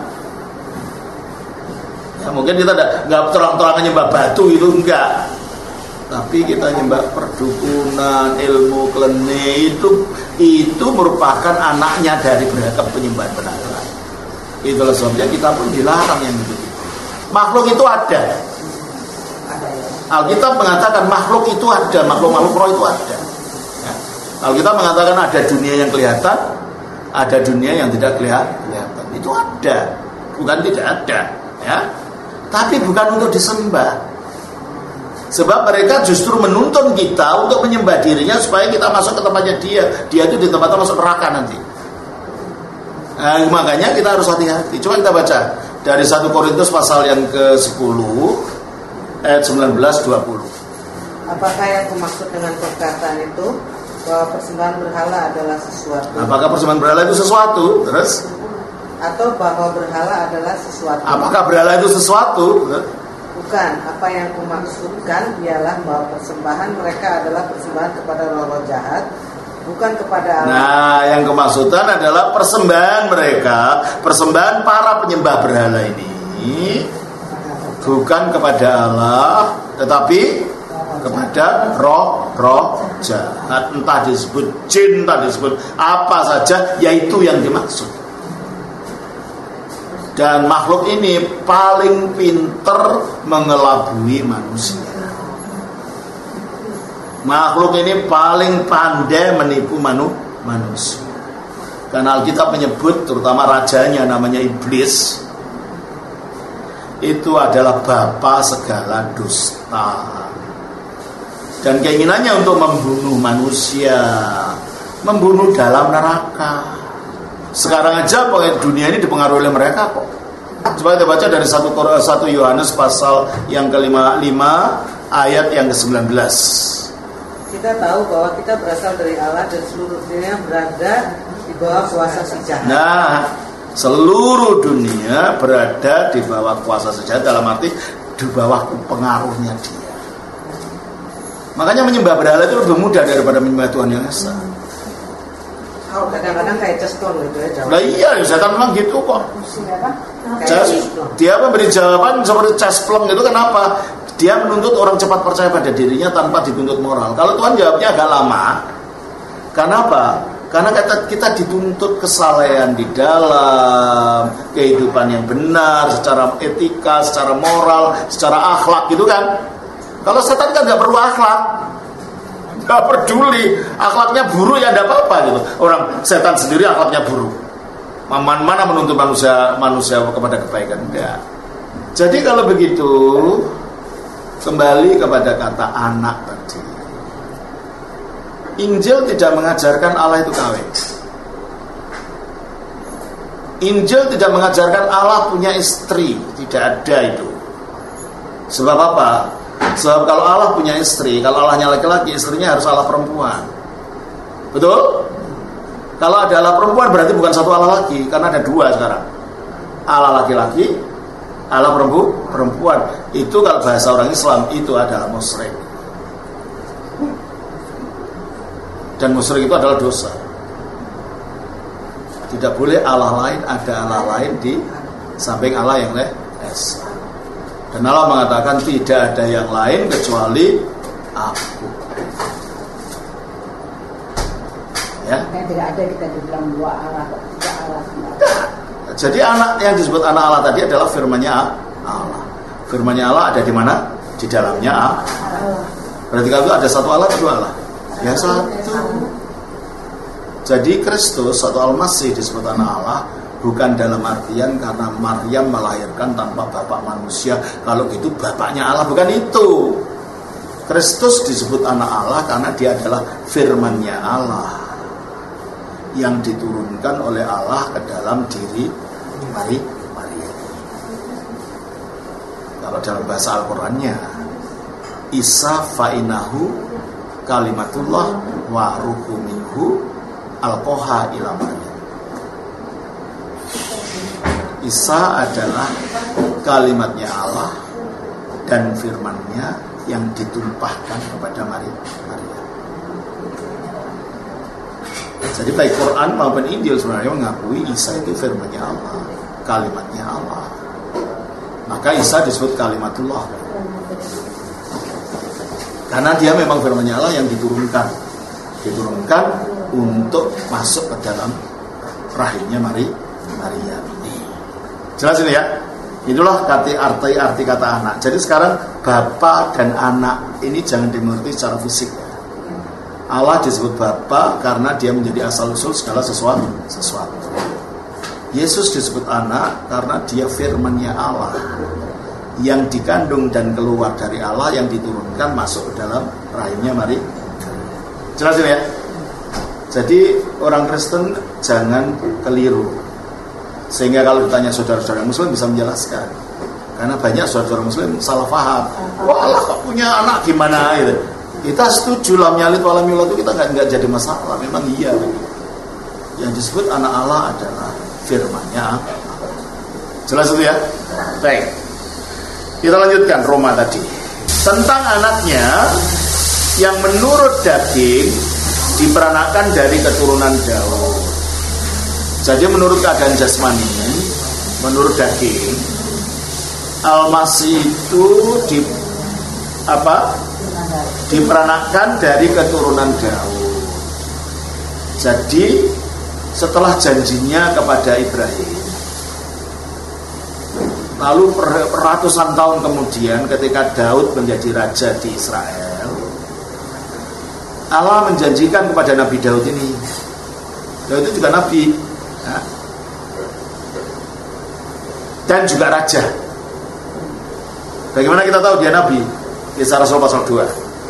Ya, mungkin kita nggak terang-terangan nyembah batu itu enggak, tapi kita nyembah perdukunan, ilmu klene itu merupakan anaknya dari penyembahan berhala. Itulah sebabnya kita pun dilarang yang begitu. Makhluk itu ada. Alkitab mengatakan makhluk itu ada, makhluk-makhluk roh itu ada. Ya. Alkitab mengatakan ada dunia yang kelihatan, ada dunia yang tidak kelihatan. Itu ada, bukan tidak ada. Ya. Tapi bukan untuk disembah. Sebab mereka justru menuntun kita untuk menyembah dirinya supaya kita masuk ke tempatnya dia. Dia itu di tempatnya masuk neraka nanti. Nah, makanya kita harus hati-hati. Coba kita baca dari 1 Korintus pasal yang ke-10 ayat 19-20. Apakah yang dimaksud dengan perkataan itu bahwa persembahan berhala adalah sesuatu? Apakah persembahan berhala itu sesuatu? Terus? Atau bahwa berhala adalah sesuatu? Apakah berhala itu sesuatu? Bukan. Apa yang kumaksudkan ialah bahwa persembahan mereka adalah persembahan kepada roh-roh jahat, bukan kepada Allah. Nah, yang kemaksudkan adalah persembahan mereka, persembahan para penyembah berhala ini bukan kepada Allah, tetapi kepada roh-roh jahat. Entah disebut jin, entah disebut apa saja, yaitu yang dimaksud. Dan makhluk ini paling pinter mengelabui manusia. Makhluk ini paling pandai menipu manusia. Karena Alkitab menyebut terutama rajanya namanya iblis, itu adalah bapa segala dusta. Dan keinginannya untuk membunuh manusia, membunuh dalam neraka. Sekarang aja dunia ini dipengaruhi oleh mereka kok. Coba kita baca dari 1 Yohanes pasal yang ke-5 ayat yang ke-19. Kita tahu bahwa kita berasal dari Allah dan seluruh dunia berada di bawah kuasa si jahat. Nah, seluruh dunia berada di bawah kuasa si jahat, dalam arti di bawah pengaruhnya dia. Makanya menyembah berhala itu lebih mudah daripada menyembah Tuhan yang Esa. Kadang-kadang kayak cesplong gitu ya. Nah iya, setan memang gitu kok. Dia memberi jawaban seperti cesplong gitu. Kenapa? Dia menuntut orang cepat percaya pada dirinya tanpa dituntut moral. Kalau Tuhan jawabnya agak lama. Kenapa? Karena kita dituntut kesalehan di dalam kehidupan yang benar, secara etika, secara moral, secara akhlak gitu kan. Kalau setan kan gak perlu akhlak, gak peduli akhlaknya buruk ya, gak apa-apa gitu. Orang setan sendiri akhlaknya buruk, mana menuntut manusia kepada kebaikan? Enggak. Jadi kalau begitu, kembali kepada kata anak tadi. Injil tidak mengajarkan Allah itu kawin. Injil tidak mengajarkan Allah punya istri. Tidak ada itu. Sebab apa? Sebab kalau Allah punya istri, kalau Allahnya laki-laki, istrinya harus Allah perempuan. Betul? Kalau ada Allah perempuan berarti bukan satu Allah lagi, karena ada dua sekarang. Allah laki-laki, Allah perempuan. Itu kalau bahasa orang Islam itu adalah musyrik. Dan musyrik itu adalah dosa. Tidak boleh Allah lain, ada Allah lain di samping Allah yang Esa. Dan Allah mengatakan tidak ada yang lain kecuali Aku. Ya. Dan tidak ada kita dibilang dua Allah, tiga Allah. Jadi anak yang disebut anak Allah tadi adalah firman-Nya Allah. Firman-Nya Allah ada di mana? Di dalamnya Allah. Berarti kalau ada satu Allah, dua Allah. Ya satu. Jadi Kristus atau Al-Masih disebut anak Allah Bukan dalam artian karena Maryam melahirkan tanpa bapak manusia, kalau gitu bapaknya Allah, bukan itu. Kristus disebut anak Allah karena dia adalah firman-Nya Allah yang diturunkan oleh Allah ke dalam diri Maryam. Kalau dalam bahasa Al-Qur'annya, Isa fa'inahu kalimatullah wa ruhu minhu alqaha ila Maryam. Isa adalah kalimatnya Allah dan firman-Nya yang ditumpahkan kepada Maryam. Jadi baik Quran maupun Injil sebenarnya mengakui Isa itu firman-Nya Allah, kalimatnya Allah. Maka Isa disebut kalimatullah karena dia memang firman-Nya Allah yang diturunkan untuk masuk ke dalam rahimnya Maryam ini. Jelas ini ya. Itulah arti kata anak. Jadi sekarang Bapa dan anak ini jangan dimengerti secara fisik. Allah disebut Bapa karena dia menjadi asal usul segala sesuatu. Yesus disebut anak karena dia firman-Nya Allah yang dikandung dan keluar dari Allah, yang diturunkan masuk ke dalam rahimnya Maryam. Jelas ini ya. Jadi orang Kristen jangan keliru, sehingga kalau ditanya saudara-saudara Muslim bisa menjelaskan. Karena banyak saudara-saudara Muslim salah paham. Wah, Allah kok punya anak gimana gitu. Kita setuju lam yalid walam yulad itu kita nggak jadi masalah. Memang iya. Yang disebut anak Allah adalah firman-Nya Allah. Jelas itu ya. Baik. Kita lanjutkan Roma tadi. Tentang anaknya yang menurut daging diperanakan dari keturunan Daud. Jadi menurut keadaan jasmani, menurut daging, Al-Masih itu diperanakan dari keturunan Daud. Jadi setelah janjinya kepada Ibrahim, lalu ratusan tahun kemudian ketika Daud menjadi raja di Israel, Allah menjanjikan kepada Nabi Daud ini. Daud itu juga nabi, dan juga raja. Bagaimana kita tahu dia nabi? Kisah Rasul pasal 2.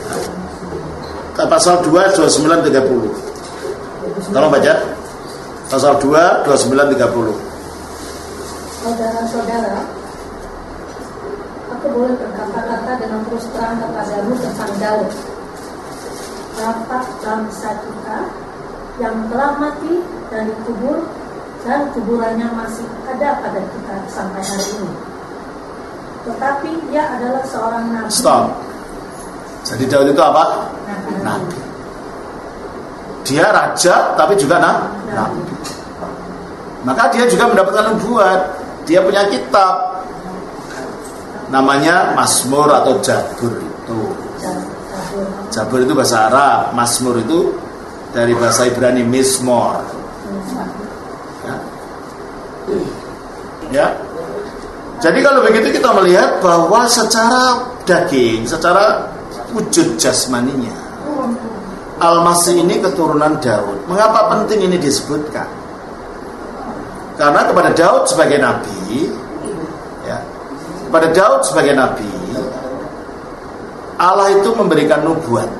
Pasal 2 29-30. Tolong baca. Pasal 2 29-30. Saudara-saudara, aku boleh berkata-kata dengan terus terang kepadamu tentang Daud, bapak bangsa kita yang telah mati dan dikubur, dan kuburannya masih ada pada kita sampai hari ini. Tetapi dia adalah seorang nabi. Stop. Jadi Daud itu apa? Nabi. Dia raja tapi juga nabi. Maka dia juga mendapatkan nubuat. Dia punya kitab namanya Mazmur atau Jabur itu. Jabur itu bahasa Arab, Mazmur itu dari bahasa Ibrani Mizmor. Ya. Jadi kalau begitu kita melihat bahwa secara daging, secara wujud jasmaninya, Al-Masih ini keturunan Daud. Mengapa penting ini disebutkan? Karena kepada Daud sebagai nabi, ya, kepada Daud sebagai nabi, Allah itu memberikan nubuat,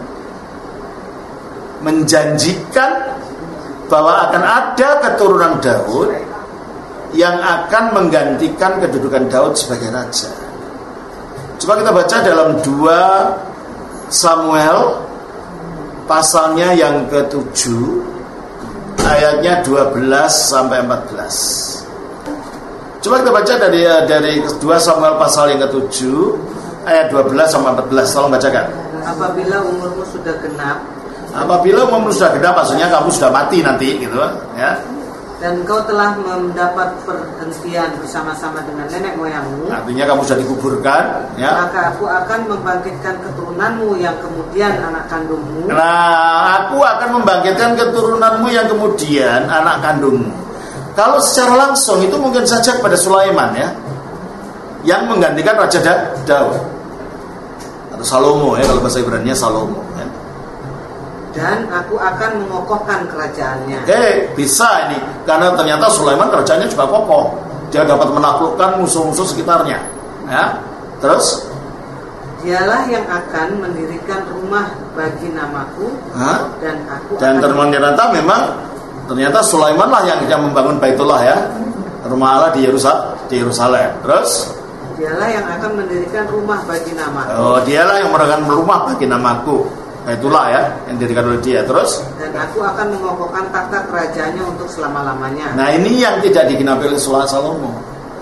menjanjikan bahwa akan ada keturunan Daud yang akan menggantikan kedudukan Daud sebagai raja. Coba kita baca dalam 2 Samuel pasalnya yang ke-7 ayatnya 12-14. Coba kita baca dari 2 Samuel pasal yang ke-7 ayat 12-14. Tolong bacakan. Apabila umurmu sudah genap, maksudnya kamu sudah mati nanti gitu ya. Dan kau telah mendapat perhentian bersama-sama dengan nenek moyangmu, artinya kamu sudah dikuburkan ya. Maka aku akan membangkitkan keturunanmu yang kemudian anak kandungmu. Nah, aku akan membangkitkan keturunanmu yang kemudian anak kandungmu. Kalau secara langsung itu mungkin saja kepada Sulaiman ya, yang menggantikan Raja Daud atau Salomo ya, kalau bahasa Ibrani-nya Salomo ya. dan aku akan mengokohkan kerajaannya. Bisa ini karena ternyata Sulaiman kerajaannya juga kokoh. Dia dapat menaklukkan musuh-musuh sekitarnya. Ya. Terus dialah yang akan mendirikan rumah bagi namaku, dan ternyata memang ternyata Sulaiman lah yang membangun Baitullah ya, rumah Allah di Yerusalem. Terus dialah yang akan mendirikan rumah bagi namaku. Dialah yang mendirikan rumah bagi namaku. Baitullah ya, yang didirikan oleh dia. Terus dan aku akan mengokohkan takhta kerajaannya untuk selama-lamanya. Nah, ini yang tidak digenapi oleh Salomo.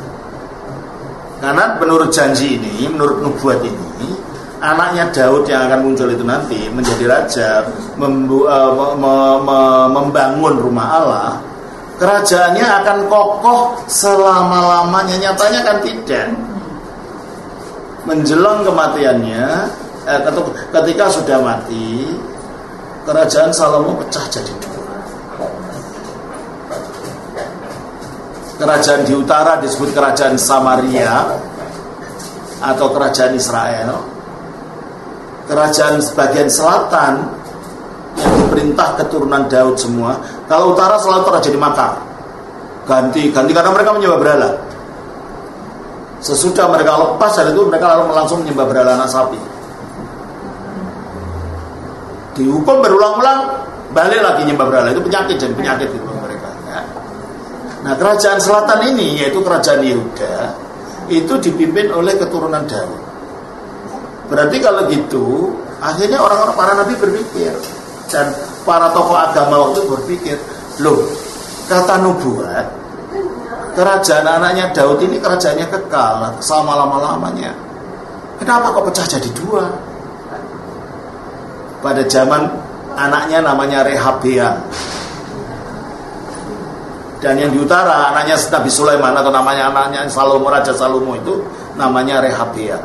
Karena menurut janji ini, menurut nubuat ini, anaknya Daud yang akan muncul itu nanti menjadi raja, membangun rumah Allah, kerajaannya akan kokoh selama-lamanya. Nyatanya kan tidak. Menjelang kematiannya, ketika sudah mati, kerajaan Salomo pecah jadi dua. Kerajaan di utara disebut kerajaan Samaria atau kerajaan Israel. Kerajaan sebagian selatan yang diperintah keturunan Daud semua. Kalau utara selalu terjadi makar. Ganti karena mereka menyembah berhala. Sesudah mereka lepas dari itu, mereka lalu langsung menyembah berhala anak sapi. Dihukum berulang-ulang, balik lagi nyembah berhala. Itu penyakit dan penyakit itu mereka. Ya. Nah, kerajaan selatan ini yaitu kerajaan Yehuda itu dipimpin oleh keturunan Daud. Berarti kalau gitu, akhirnya orang-orang para nabi berpikir dan para tokoh agama waktu berpikir, loh, kata nubuat, kerajaan anaknya Daud ini kerajaannya kekal selama lama-lamanya. Kenapa kok pecah jadi dua? Pada zaman anaknya namanya Rehabeam. Dan yang di utara anaknya Nabi Sulaiman atau anaknya Salomo, Raja Salomo itu namanya Rehabeam.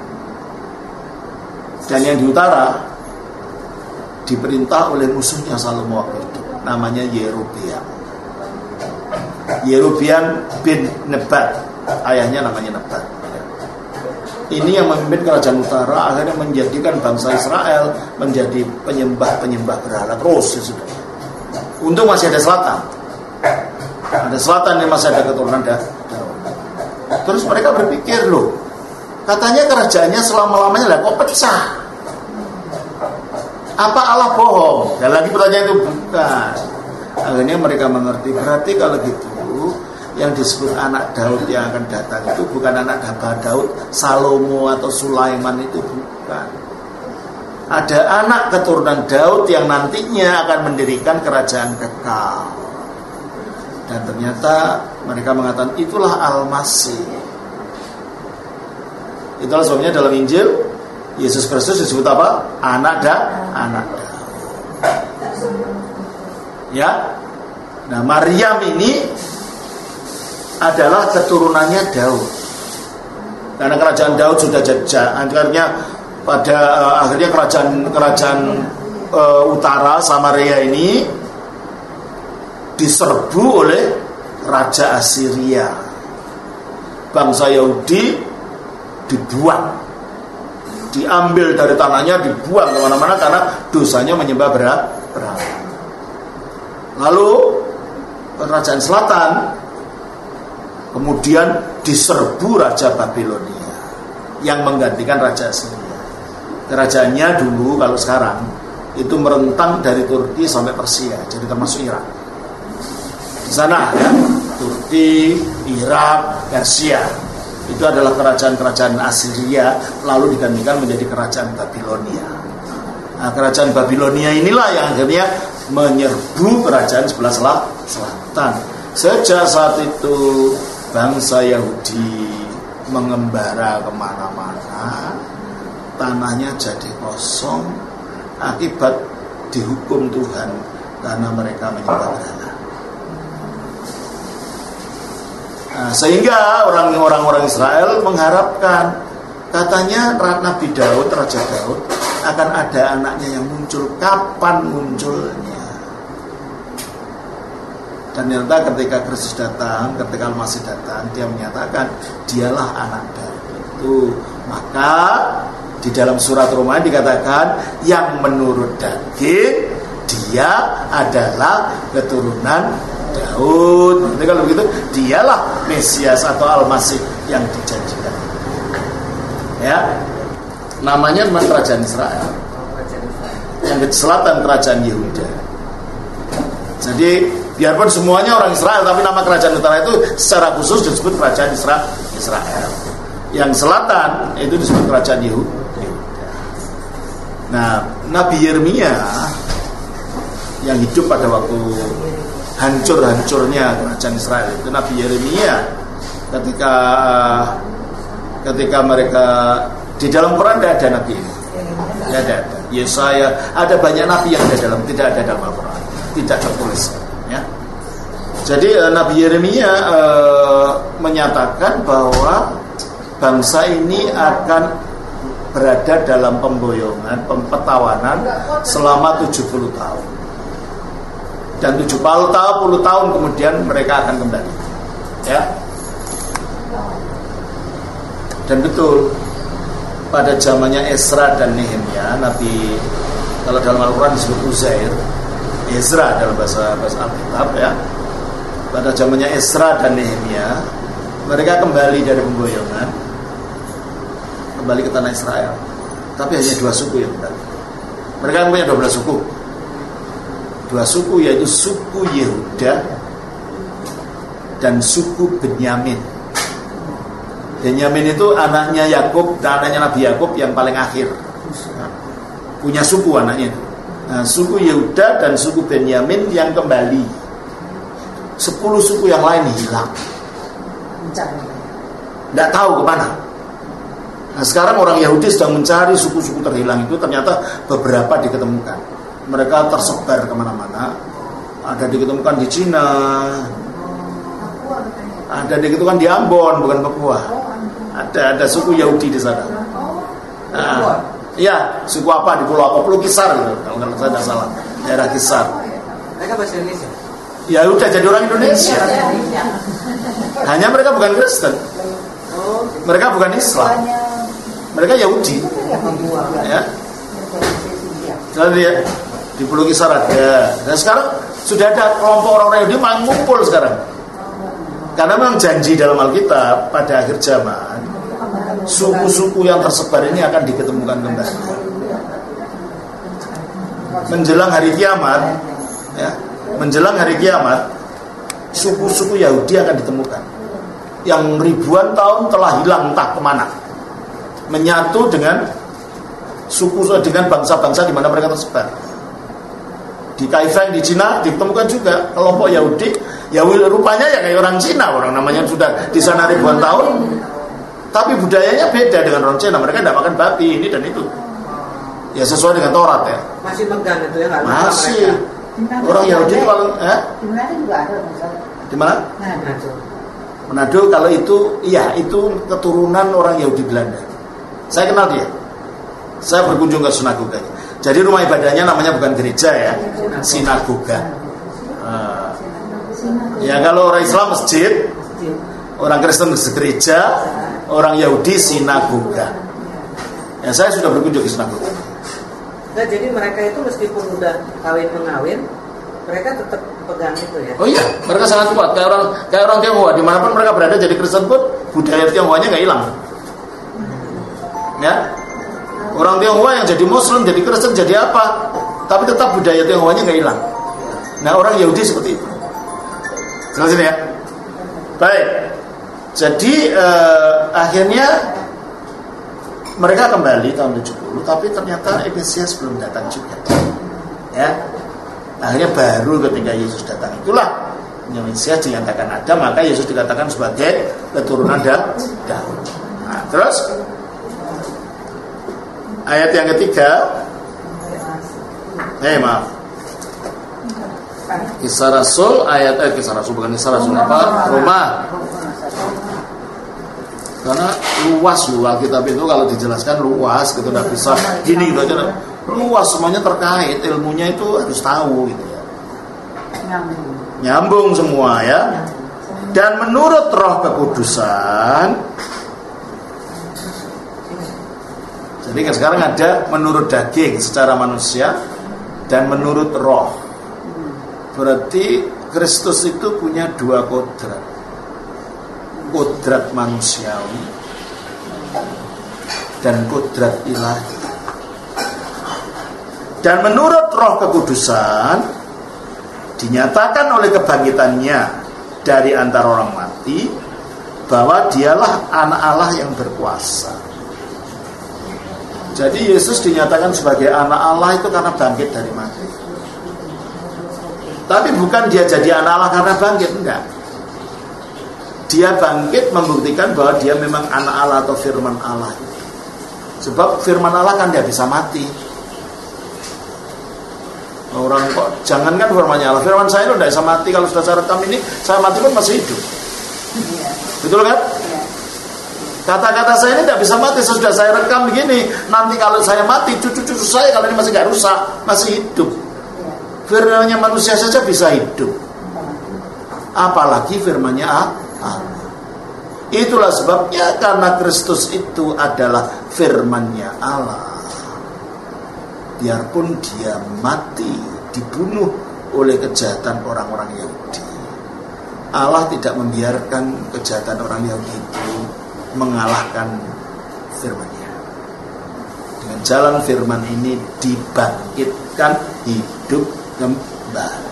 Dan yang di utara diperintah oleh musuhnya Salomo waktu itu, namanya Yerobeam. Yerobeam bin Nebat, ayahnya namanya Nebat. Ini yang memimpin kerajaan utara, akhirnya menjadikan bangsa Israel menjadi penyembah berhala terus ya sudah. Untung masih ada selatan. Ada selatan yang masih ada keturunan Daud. Terus mereka berpikir, loh, katanya kerajaannya selama-lamanya lah kok pecah. Apa Allah bohong? Dan lagi pertanyaan itu bukan. Akhirnya mereka mengerti, berarti kalau gitu yang disebut anak Daud yang akan datang itu bukan anak Daud, Salomo atau Sulaiman, itu bukan. Ada anak keturunan Daud yang nantinya akan mendirikan kerajaan kekal. Dan ternyata mereka mengatakan itulah Al-Masih. Itulah sebabnya dalam Injil Yesus Kristus disebut apa? Anak Daud. Ya. Nah, Maryam ini adalah keturunannya Daud. Karena kerajaan Daud sudah akhirnya pada akhirnya kerajaan utara Samaria ini diserbu oleh Raja Assyria. Bangsa Yahudi dibuang, diambil dari tanahnya, dibuang kemana-mana karena dosanya menyembah berhala. Lalu kerajaan selatan kemudian diserbu Raja Babilonia yang menggantikan Raja Assyria. Kerajaannya dulu, kalau sekarang itu merentang dari Turki sampai Persia, jadi termasuk Irak. Di sana ya, Turki, Irak, Persia itu adalah kerajaan-kerajaan Assyria, lalu digantikan menjadi kerajaan Babilonia. Nah, kerajaan Babilonia inilah yang akhirnya menyerbu kerajaan sebelah selatan. Sejak saat itu bangsa Yahudi mengembara kemana-mana, tanahnya jadi kosong akibat dihukum Tuhan karena mereka menyembah berhala. Nah, sehingga orang-orang Israel mengharapkan, katanya Nabi Daud, Raja Daud akan ada anaknya yang muncul. Kapan munculnya? Dan ternyata ketika Kristus datang, ketika Al-Masih datang, dia menyatakan dialah anak Daud itu. Maka di dalam surat Roma dikatakan yang menurut daging dia adalah keturunan Daud. Jadi kalau begitu dialah Mesias atau Al-Masih yang dijanjikan. Ya, namanya memang kerajaan Israel. Yang ke selatan kerajaan Yehuda. Jadi biarpun semuanya orang Israel, tapi nama kerajaan utara itu secara khusus disebut kerajaan Israel. Yang selatan itu disebut kerajaan Yehuda. Nah, Nabi Yeremia yang hidup pada waktu hancur-hancurnya kerajaan Israel itu, Nabi Yeremia ketika mereka di dalam Quran tidak ada nabi ini. Tidak ada. Yesaya, ada banyak nabi yang tidak ada dalam Al-Quran, tidak tertulis. Ya. Jadi Nabi Yeremia menyatakan bahwa bangsa ini akan berada dalam pemboyongan, petawanan selama 70 tahun. Dan 70 tahun kemudian mereka akan kembali. Ya. Dan betul, pada zamannya Ezra dan Nehemia, Nabi, kalau dalam Al-Quran disebut Uzair, Ezra dalam bahasa Alkitab, ya. Pada zamannya Ezra dan Nehemia, mereka kembali dari pemboyongan, kembali ke tanah Israel. Tapi hanya 2 suku yang kembali. Mereka punya 12 suku. 2 suku, yaitu suku Yehuda dan suku Benyamin. Benyamin itu anaknya Yakub dan anaknya Nabi Yakub yang paling akhir. Punya suku anaknya itu. Nah, suku Yehuda dan suku Benyamin yang kembali. 10 suku yang lain hilang. Tidak tahu kemana. Nah, sekarang orang Yahudi sedang mencari suku-suku terhilang itu. Ternyata beberapa diketemukan. Mereka tersebar kemana-mana. Ada diketemukan di Cina, ada diketemukan di Ambon, bukan Papua. Ada suku Yahudi di sana. Nah, iya, suku apa di pulau apa? Pulau Kisar, kalau saya tidak salah, daerah Kisar. Mereka bahasa Indonesia. Ya udah jadi orang Indonesia. Hanya mereka bukan Kristen. Mereka bukan Islam. Mereka Yahudi. Ya. Jadi ya, di Pulau Kisar ada. Dan sekarang sudah ada kelompok orang Yahudi mengumpul sekarang. Karena memang janji dalam Alkitab pada akhir zaman suku-suku yang tersebar ini akan diketemukan kembali. Menjelang hari kiamat, ya, menjelang hari kiamat, suku-suku Yahudi akan ditemukan. Yang ribuan tahun telah hilang entah kemana, menyatu dengan dengan bangsa-bangsa di mana mereka tersebar. Di Kaifeng di Cina ditemukan juga kelompok Yahudi. Ya rupanya ya kayak orang Cina, orang namanya sudah di sana ribuan tahun, tapi budayanya beda dengan orang Cina. Mereka tidak makan babi ini dan itu. Ya sesuai dengan Taurat ya. Masih megang itu ya? Masih. Orang Yahudi kalau di Manado juga ada. Di mana? Manado. Kalau itu, iya itu keturunan orang Yahudi Belanda. Saya kenal dia. Saya berkunjung ke sinagoganya. Jadi rumah ibadahnya namanya bukan gereja ya, sinagoga. Ya kalau orang Islam masjid, orang Kristen gereja, orang Yahudi sinagoga. Ya saya sudah berkunjung ke sinagoga. Nah, jadi mereka itu meskipun udah kawin-mengawin, mereka tetap pegang itu ya. Oh iya, mereka sangat kuat. Kayak orang Tionghoa, dimanapun mereka berada jadi Kristen pun budaya Tionghoanya nggak hilang. Ya, orang Tionghoa yang jadi Muslim, jadi Kristen, jadi apa? Tapi tetap budaya Tionghoanya nggak hilang. Nah orang Yahudi seperti itu. Jelas ini ya. Baik. Jadi akhirnya mereka kembali tahun 70, tapi ternyata Mesias belum datang juga. Ya. Akhirnya baru ketika Yesus datang itulah Mesias dinyatakan ada, maka Yesus dikatakan sebagai keturunan Daud. Nah, terus ayat yang ketiga, maaf. Kisah Rasul ayat Kisah Rasul bukan Kisah Rasul apa? Roma. Karena luas Alkitab itu kalau dijelaskan luas gitu, tidak bisa gini gitu aja. Luas semuanya terkait, ilmunya itu harus tahu gitu ya. Nyambung semua ya. Dan menurut Roh Kekudusan, jadi kan sekarang ada menurut daging secara manusia, dan menurut roh. Berarti Kristus itu punya dua kodrat. Kodrat manusiawi dan kodrat ilahi. Dan menurut Roh Kekudusan dinyatakan oleh kebangkitannya dari antara orang mati bahwa dialah anak Allah yang berkuasa. Jadi Yesus dinyatakan sebagai anak Allah itu karena bangkit dari mati. Tapi bukan dia jadi anak Allah karena bangkit, enggak. Dia bangkit membuktikan bahwa dia memang anak Allah atau firman Allah. Sebab firman Allah kan dia bisa mati. Orang kok jangankan firmannya Allah, firman saya itu tidak bisa mati. Kalau sudah saya rekam ini, saya mati pun masih hidup. Betul kan? Kata-kata saya ini tidak bisa mati. Sudah saya rekam begini, nanti kalau saya mati, cucu-cucu saya kalau ini masih nggak rusak, masih hidup. Firmannya manusia saja bisa hidup, apalagi firmannya Allah. Itulah sebabnya karena Kristus itu adalah firmannya Allah. Biarpun dia mati, dibunuh oleh kejahatan orang-orang Yahudi, Allah tidak membiarkan kejahatan orang Yahudi itu mengalahkan firman-Nya. Dengan jalan firman ini dibangkitkan hidup kembali.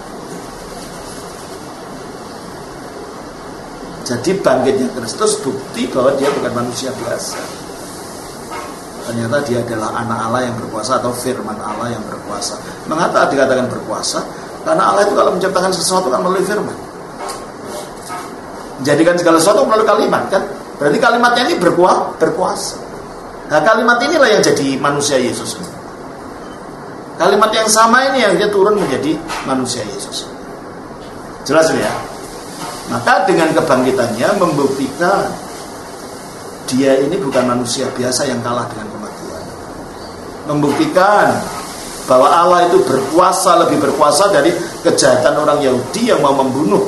Jadi bangkitnya Kristus bukti bahwa dia bukan manusia biasa. Ternyata dia adalah anak Allah yang berkuasa atau firman Allah yang berkuasa. Mengapa dikatakan berkuasa? Karena Allah itu kalau menciptakan sesuatu kan melalui firman. Menjadikan segala sesuatu melalui kalimat kan. Berarti kalimatnya ini berkuasa. Nah kalimat inilah yang jadi manusia Yesus. Kalimat yang sama ini yang dia turun menjadi manusia Yesus. Jelas ya? Maka dengan kebangkitannya membuktikan dia ini bukan manusia biasa yang kalah dengan kematian. Membuktikan bahwa Allah itu berkuasa, lebih berkuasa dari kejahatan orang Yahudi yang mau membunuh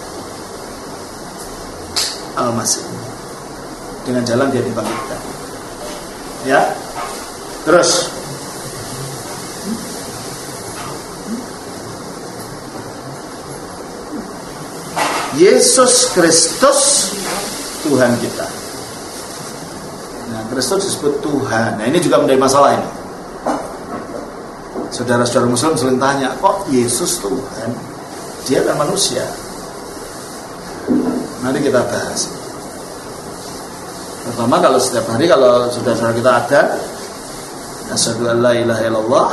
Al-Masih. Dengan jalan dia dibangkitkan. Ya. Terus Yesus Kristus Tuhan kita. Nah, Kristus disebut Tuhan. Nah, ini juga menjadi masalah ini. Saudara-saudara Muslim sering tanya, kok Yesus Tuhan? Dia kan manusia. Nanti kita bahas. Pertama, kalau setiap hari kalau saudara-saudara kita ada asyhadu an la ilaha illallah,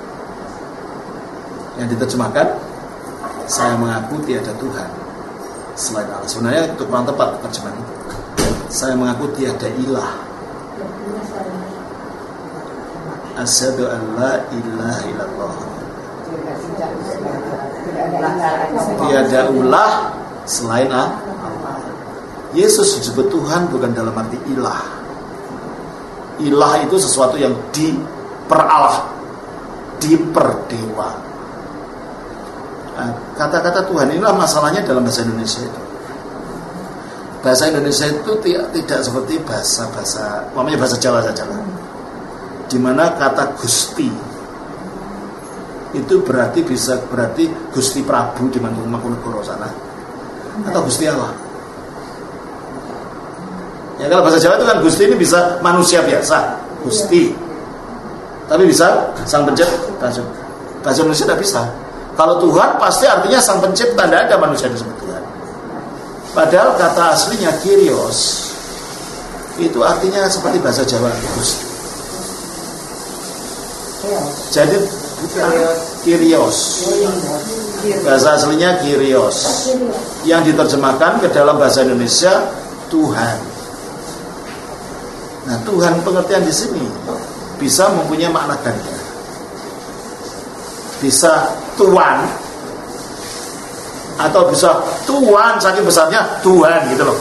yang diterjemahkan saya mengaku tiada Tuhan selain Allah. Sebenarnya itu kurang tepat terjemahan itu. Saya mengaku tiada ilah. Asyhadu an la ilaha illallah. Tiada ulah selain Allah. Yesus disebut Tuhan bukan dalam arti ilah. Ilah itu sesuatu yang diperalah, diperdewa. Nah, kata-kata Tuhan inilah masalahnya dalam bahasa Indonesia itu. Bahasa Indonesia itu tidak seperti bahasa namanya bahasa Jawa saja lah. Di mana kata Gusti itu berarti Gusti Prabu di Mangkunegoro sana, atau Gusti Allah. Ya kalau bahasa Jawa itu kan Gusti ini bisa manusia biasa, Gusti. Tapi bisa Sang Pencipta. Bahasa Indonesia tidak bisa. Kalau Tuhan pasti artinya Sang Pencipta, tidak ada manusia disebut Tuhan. Padahal kata aslinya Kyrios itu artinya seperti bahasa Jawa, Gusti. Jadi Kyrios. Bahasa aslinya Kyrios. Yang diterjemahkan ke dalam bahasa Indonesia Tuhan. Nah, Tuhan pengertian di sini bisa mempunyai makna ganda. Bisa tuan atau bisa tuan saking besarnya Tuhan gitu loh.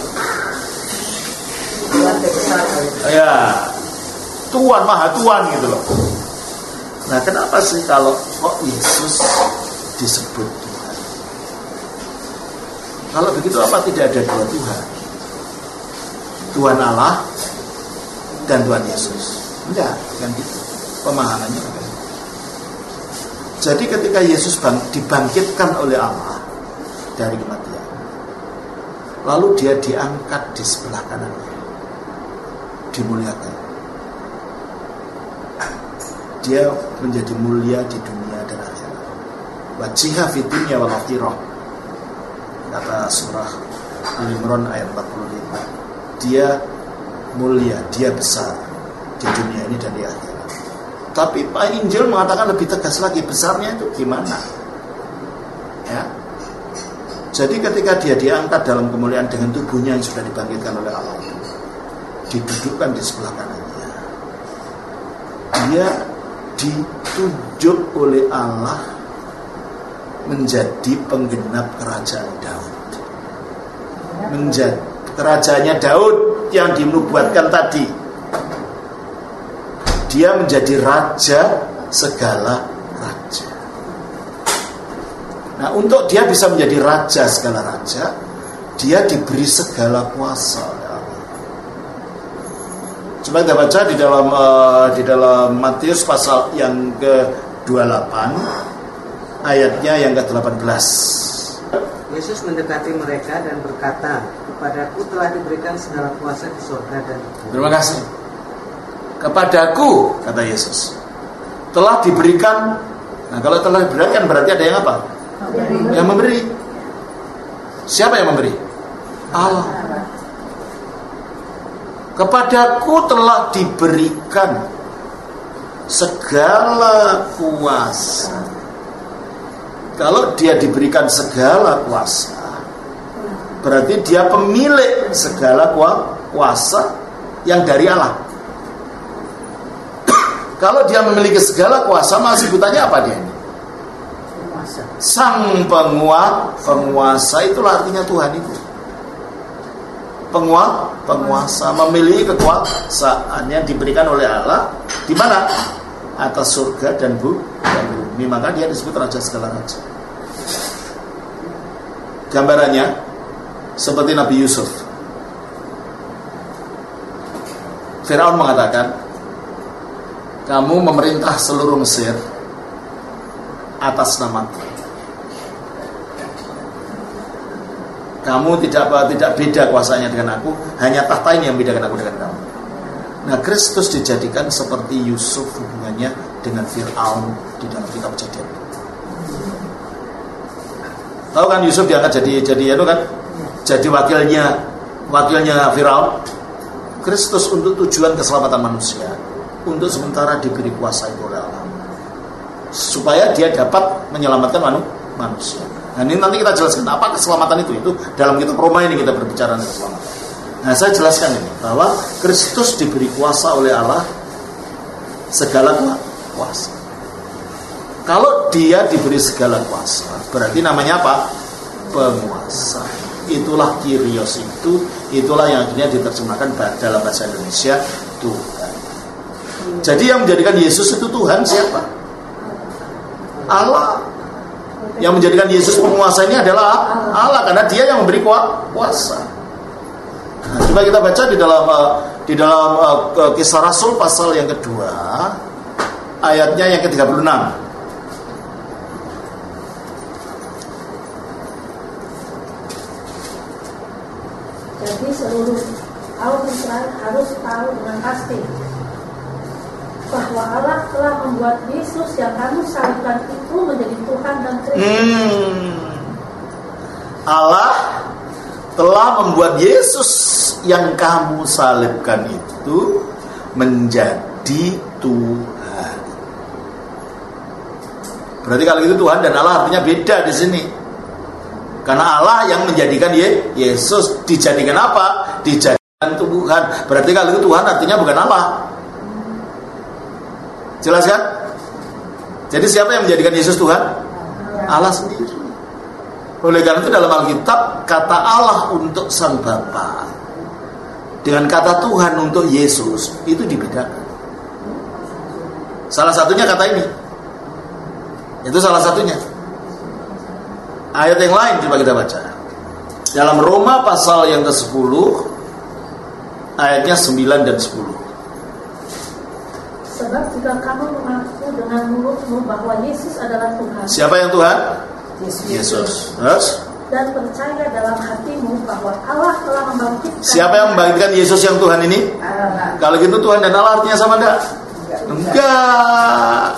Ya, Tuhan maha Tuhan gitu loh. Nah, kenapa sih kalau kok Yesus disebut Tuhan? Kalau begitu apa tidak ada dua Tuhan? Tuhan Allah dan Tuhan Yesus. Enggak, kan gitu. Pemahamannya apa? Jadi ketika Yesus dibangkitkan oleh Allah dari kematian, lalu dia diangkat di sebelah kanannya, dimuliakan. Dia menjadi mulia di dunia dan akhirat. Wajiha fi dunya wal akhirah, kata surah Al-Imran ayat 45. Dia mulia, dia besar di dunia ini dan di akhirat. Tapi Pak Injil mengatakan lebih tegas lagi, besarnya itu gimana? Ya. Jadi ketika dia diangkat dalam kemuliaan dengan tubuhnya yang sudah dibangkitkan oleh Allah itu, didudukkan di sebelah kanannya, dia ditunjuk oleh Allah menjadi penggenap kerajaan Daud. Menjadi kerajaannya Daud yang dinubuatkan tadi. Dia menjadi raja segala raja. Nah, untuk dia bisa menjadi raja segala raja, dia diberi segala kuasa oleh Allah. Coba kita baca di dalam Matius pasal yang ke-28 ayatnya yang ke-18. Yesus mendekati mereka dan berkata, "Kepadaku telah diberikan segala kuasa di surga dan di bumi." Terima kasih. Kepadaku, kata Yesus, telah diberikan. Nah, kalau telah diberikan berarti ada yang apa? Yang memberi. Siapa yang memberi? Allah. Kepadaku telah diberikan segala kuasa. Kalau dia diberikan segala kuasa, berarti dia pemilik segala kuasa yang dari Allah. Kalau dia memiliki segala kuasa, masih sebutannya apa dia ini? Sang penguasa, itulah artinya Tuhan itu. Penguasa memiliki kekuasaan yang diberikan oleh Allah di mana? Atas surga dan bumi. Maka dia disebut raja segala raja. Gambarannya seperti Nabi Yusuf. Firaun mengatakan, "Kamu memerintah seluruh Mesir atas namaku. Kamu tidak beda kuasanya dengan aku, hanya tahta ini yang bedakan aku dengan kamu." Nah, Kristus dijadikan seperti Yusuf hubungannya dengan Firaun di dalam kitab Kejadian. Tahu kan Yusuf diangkat jadi itu kan? Jadi wakilnya Firaun. Kristus untuk tujuan keselamatan manusia, untuk sementara diberi kuasa itu oleh Allah, supaya dia dapat menyelamatkan manusia. Nah, ini nanti kita jelaskan apa keselamatan itu. Itu dalam kitab Roma ini kita berbicara tentang keselamatan. Nah, saya jelaskan ini bahwa Kristus diberi kuasa oleh Allah, segala kuasa. Kalau dia diberi segala kuasa, berarti namanya apa? Penguasa. Itulah Kyrios itulah yang akhirnya diterjemahkan dalam bahasa Indonesia Tuhan. Jadi yang menjadikan Yesus itu Tuhan siapa? Allah. Yang menjadikan Yesus penguasa ini adalah Allah, karena dia yang memberi kuasa. Nah, coba kita baca di dalam Kisah Rasul pasal yang kedua ayatnya yang ke-36. Jadi seluruh kaum Israel harus tahu dengan pasti bahwa Allah telah membuat Yesus yang kamu salibkan itu menjadi Tuhan dan Kristus. Allah telah membuat Yesus yang kamu salibkan itu menjadi Tuhan. Berarti kalau itu Tuhan dan Allah artinya beda di sini. Karena Allah yang menjadikan Yesus, dijadikan apa? Dijadikan Tuhan. Berarti kalau itu Tuhan artinya bukan Allah. Jelas kan? Jadi siapa yang menjadikan Yesus Tuhan? Allah sendiri. Oleh karena itu dalam Alkitab kata Allah untuk Sang Bapa dengan kata Tuhan untuk Yesus itu dibedakan. Salah satunya kata ini. Itu salah satunya. Ayat yang lain coba kita baca. Dalam Roma pasal yang ke-10 ayatnya 9 dan 10. Sebab jika kamu mengaku dengan mulutmu bahwa Yesus adalah Tuhan. Siapa yang Tuhan? Yesus. Terus? Dan percaya dalam hatimu bahwa Allah telah membangkitkan. Siapa yang membangkitkan Yesus yang Tuhan ini? Kalau gitu Tuhan dan Allah artinya sama enggak? Enggak.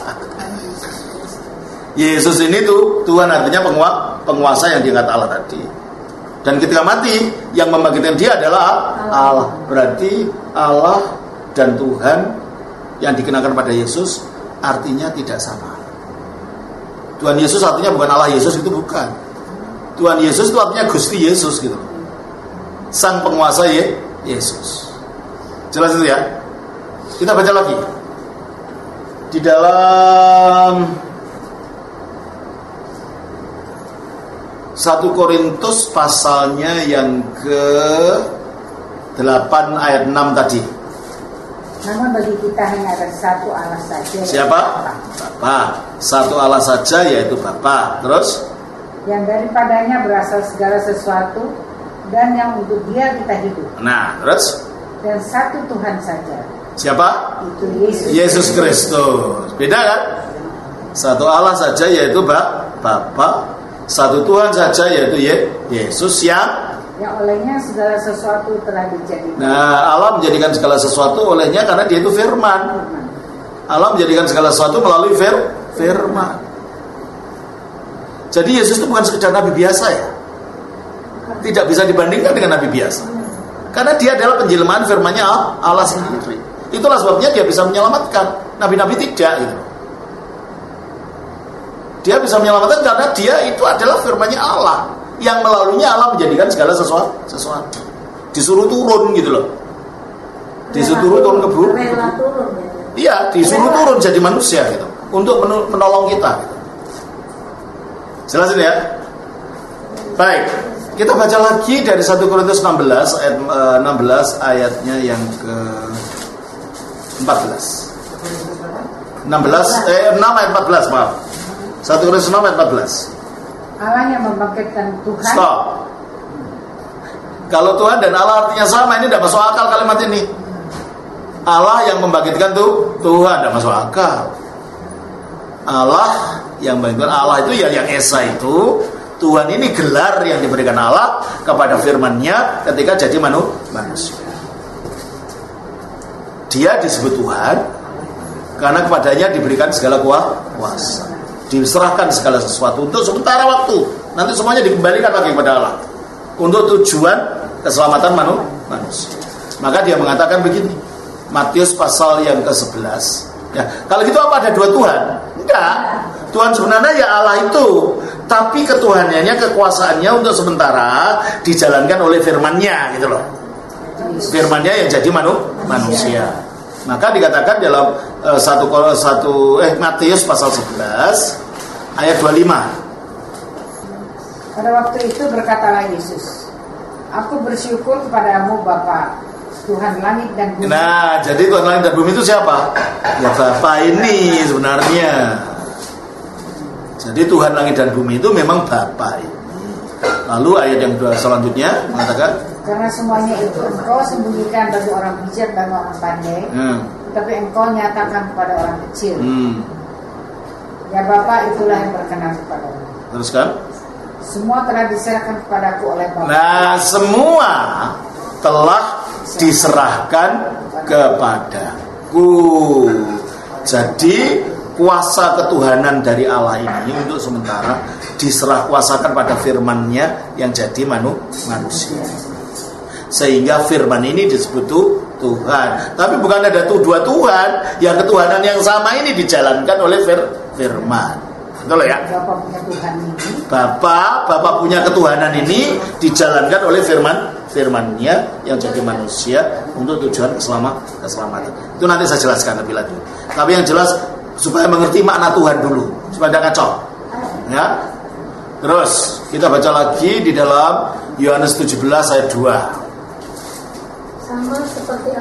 Yesus ini tuh Tuhan artinya penguasa yang diangkat Allah tadi. Dan ketika mati yang membangkitkan dia adalah Allah. Berarti Allah dan Tuhan yang dikenakan pada Yesus artinya tidak sama. Tuhan Yesus artinya bukan Allah Yesus, itu bukan. Tuhan Yesus itu artinya Gusti Yesus gitu. Sang penguasa Yesus. Jelas itu ya? Kita baca lagi. Di dalam 1 Korintus pasalnya yang ke-8 ayat 6 tadi. Namun bagi kita hanya ada satu Allah saja. Siapa? Bapa. Satu Allah saja, yaitu Bapa. Terus? Yang daripadanya berasal segala sesuatu dan yang untuk dia kita hidup. Nah, terus? Dan satu Tuhan saja. Siapa? Itu Yesus. Yesus Kristus. Beda kan? Satu Allah saja, yaitu Bapa. Satu Tuhan saja, yaitu Yesus yang olehnya segala sesuatu telah dijadikan. Nah, Allah menjadikan segala sesuatu olehnya karena dia itu firman. Allah menjadikan segala sesuatu melalui firman. Jadi Yesus itu bukan sekedar nabi biasa ya. Tidak bisa dibandingkan dengan nabi biasa. Karena dia adalah penjelmaan firman-Nya Allah sendiri. Itulah sebabnya dia bisa menyelamatkan. Nabi-nabi tidak gitu. Dia bisa menyelamatkan karena dia itu adalah firman-Nya Allah, yang melaluinya Allah menjadikan segala sesuatu. Disuruh turun gitu loh. Disuruh turun ke bumi. Iya, disuruh turun jadi manusia gitu, untuk menolong kita gitu. Jelas ini ya? Baik, kita baca lagi dari 1 Korintus 16 ayat 16 ayatnya yang ke 14. 6 ayat 14, maaf. 1 Korintus 6 ayat 14. Allah yang membangkitkan Tuhan. Stop. Kalau Tuhan dan Allah artinya sama, ini tidak masuk akal kalimat ini. Allah yang membangkitkan Tuhan, tidak masuk akal. Allah yang membangkitkan, Allah itu yang Esa itu. Tuhan ini gelar yang diberikan Allah kepada firman-Nya ketika jadi manusia. Dia disebut Tuhan karena kepadanya diberikan segala kuasa. Diserahkan segala sesuatu untuk sementara waktu. Nanti semuanya dikembalikan lagi kepada Allah untuk tujuan keselamatan manusia. Maka dia mengatakan begini, Matius pasal yang ke-11. Ya, kalau gitu apa ada dua Tuhan? Enggak. Tuhan sebenarnya ya Allah itu, tapi ketuhanannya, kekuasaannya untuk sementara dijalankan oleh firman-Nya gitu loh. Firman-Nya yang jadi manusia. Maka dikatakan dalam Matius pasal 11 ayat 25. Pada waktu itu berkatalah Yesus, Aku bersyukur kepadamu Bapa, Tuhan langit dan bumi. Nah, jadi Tuhan langit dan bumi itu siapa? Ya Bapa ini sebenarnya. Jadi Tuhan langit dan bumi itu memang Bapa ini. Lalu ayat yang selanjutnya mengatakan, karena semuanya itu engkau sembunyikan bagi orang bijak dan orang pandai, tapi engkau nyatakan kepada orang kecil. Ya Bapa, itulah yang berkenan kepadamu. Teruskan. Semua telah diserahkan kepadaku oleh Bapa. Nah, semua telah diserahkan kepadaku. Jadi kuasa ketuhanan dari Allah ini untuk sementara diserah kuasakan pada firman-Nya yang jadi manusia. Sehingga firman ini disebut Tuhan. Tapi bukan ada dua Tuhan. Yang ketuhanan yang sama ini dijalankan oleh firman. Betul ya? Bapak punya Tuhan ini. Bapak punya ketuhanan ini dijalankan oleh firman-Nya yang jadi manusia untuk tujuan keselamatan. Itu nanti saya jelaskan lebih lanjut. Tapi yang jelas supaya mengerti makna Tuhan dulu, supaya tidak kacau. Ya. Terus kita baca lagi di dalam Yohanes 17 ayat 2. Sama seperti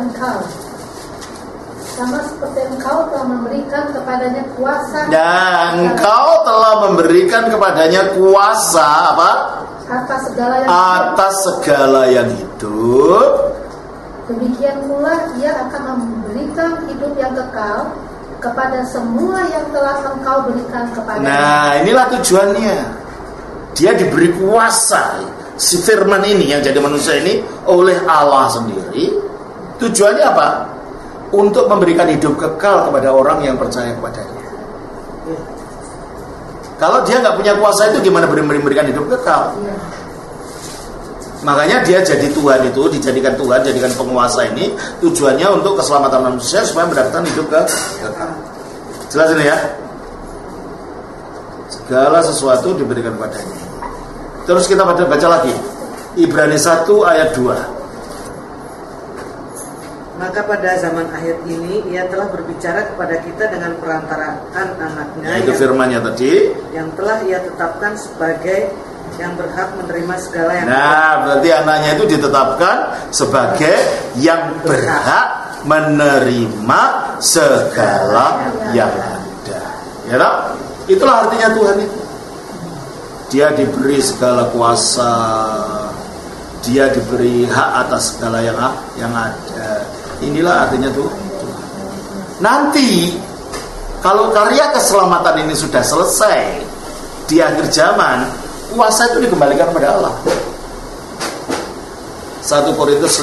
engkau telah memberikan kepadanya kuasa. Dan engkau telah memberikan kepadanya kuasa apa? Atas segala yang hidup. Demikian pula ia akan memberikan hidup yang kekal kepada semua yang telah Engkau berikan kepada. Nah, inilah tujuannya. Dia diberi kuasa, si firman ini yang jadi manusia ini oleh Allah sendiri. Tujuannya apa? Untuk memberikan hidup kekal kepada orang yang percaya kepadanya. Kalau dia nggak punya kuasa itu gimana memberikan hidup kekal? Makanya dia jadi Tuhan itu, dijadikan Tuhan, jadikan penguasa ini tujuannya untuk keselamatan manusia supaya mendapatkan hidup kekal. Jelas ini ya? Segala sesuatu diberikan padanya. Terus kita baca lagi Ibrani 1 ayat 2. Maka pada zaman akhir ini ia telah berbicara kepada kita dengan perantaraan anaknya, itu firman-Nya tadi, yang telah ia tetapkan sebagai yang berhak menerima segala yang berarti anaknya itu ditetapkan sebagai yang berhak menerima segala yang ada. Ya tak? Itulah artinya Tuhan itu. Dia diberi segala kuasa, dia diberi hak atas segala yang ada. Inilah artinya Tuhan. Nanti kalau karya keselamatan ini sudah selesai di akhir zaman, kuasa itu dikembalikan kepada Allah. 1 Korintus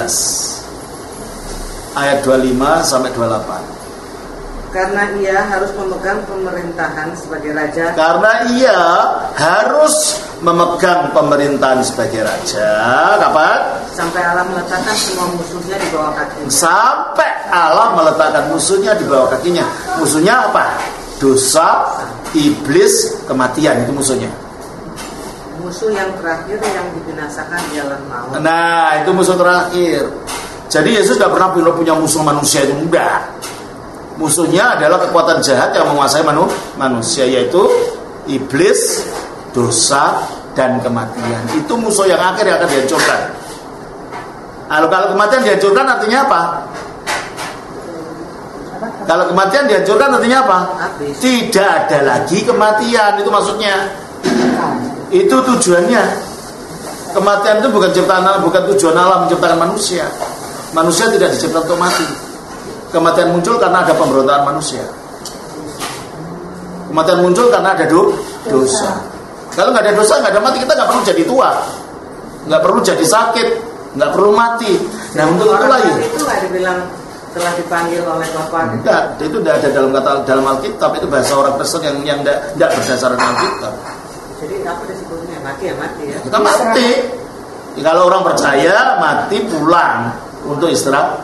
15 ayat 25 sampai 28. Karena ia harus memegang pemerintahan sebagai raja. Karena ia harus memegang pemerintahan sebagai raja. Kapan? Sampai Allah meletakkan semua musuhnya di bawah kakinya. Sampai Allah meletakkan musuhnya di bawah kakinya. Musuhnya apa? Dosa, iblis, kematian. Itu musuhnya. Musuh yang terakhir yang dibinasakan ialah maut. Nah, itu musuh terakhir. Jadi Yesus tidak pernah punya musuh manusia itu, enggak. Musuhnya adalah kekuatan jahat yang menguasai manusia, yaitu iblis, dosa, dan kematian. Itu musuh yang akhir yang akan dihancurkan. Kalau kematian dihancurkan artinya apa? Kalau kematian dihancurkan artinya apa? Tidak ada lagi kematian. Itu maksudnya. Itu tujuannya. Kematian itu bukan ciptaan Allah, bukan tujuan Allah menciptakan manusia. Manusia tidak diciptakan untuk mati. Kematian muncul karena ada pemberontakan manusia. Kematian muncul karena ada dosa. Kalau nggak ada dosa, nggak ada mati, kita nggak perlu jadi tua, nggak perlu jadi sakit, nggak perlu mati. Nah, untuk itulah ya. Itu nggak dibilang telah dipanggil oleh Bapa. Enggak, itu tidak ada dalam Alkitab. Itu bahasa orang Kristen yang tidak berdasarkan Alkitab. Jadi apa disebutnya? Mati ya. Kita mati. Kalau orang percaya mati pulang untuk istirahat.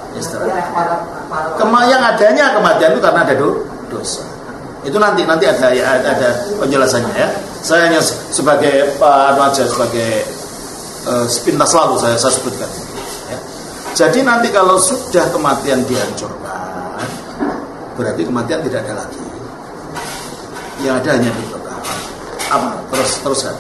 Yang adanya kematian itu karena ada dosa. Itu nanti ada penjelasannya ya. Saya hanya sebagai sebagai sepintas lalu saya sebutkan. Ya. Jadi nanti kalau sudah kematian dihancurkan, berarti kematian tidak ada lagi. Yang ada hanya di apa? Teruskan.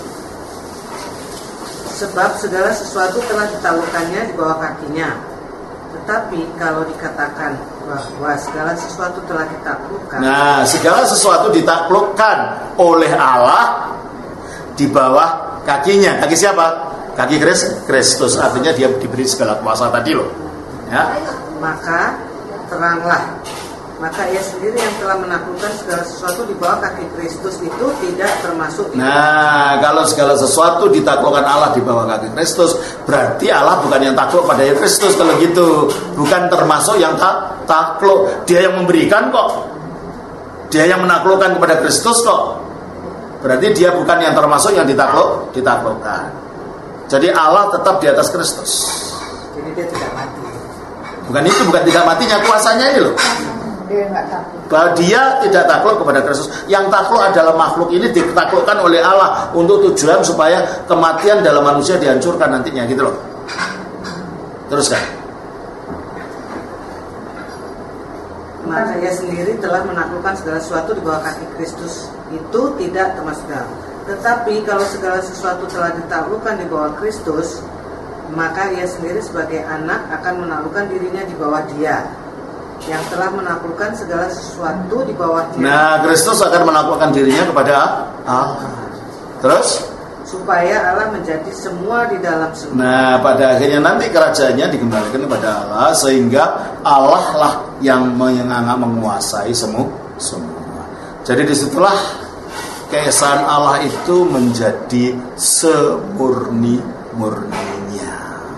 Sebab segala sesuatu telah ditaklukkannya di bawah kakinya. Tetapi kalau dikatakan bahwa segala sesuatu telah ditaklukkan. Nah, segala sesuatu ditaklukkan oleh Allah di bawah kakinya. Kaki siapa? Kaki Kristus. Artinya dia diberi segala kuasa tadi loh. Ya. Maka teranglah. Maka ia sendiri yang telah menaklukkan segala sesuatu di bawah kaki Kristus itu tidak termasuk. Nah, kalau segala sesuatu ditaklukkan Allah di bawah kaki Kristus, berarti Allah bukan yang takluk pada Kristus. Kalau gitu, bukan termasuk yang takluk. Dia yang memberikan kok. Dia yang menaklukkan kepada Kristus kok. Berarti dia bukan yang termasuk yang ditaklukkan. Jadi Allah tetap di atas Kristus. Jadi dia tidak mati. Bukan tidak matinya, kuasanya ini loh. Bahwa dia tidak takluk kepada Kristus. Yang takluk adalah makhluk ini ditaklukkan oleh Allah untuk tujuan supaya kematian dalam manusia dihancurkan nantinya, gitu loh. Teruskan. Maka ia sendiri telah menaklukkan segala sesuatu di bawah kaki Kristus itu tidak termasuk dalam. Tetapi kalau segala sesuatu telah ditaklukkan di bawah Kristus, maka ia sendiri sebagai anak akan menaklukkan dirinya di bawah Dia yang telah menaklukkan segala sesuatu di bawah Dia. Nah, Kristus akan menaklukkan dirinya kepada Allah. Terus supaya Allah menjadi semua di dalam semua. Nah, pada akhirnya nanti kerajaannya dikembalikan kepada Allah, sehingga Allah lah yang menguasai semua. Jadi disitulah keesaan Allah itu menjadi semurni-murninya.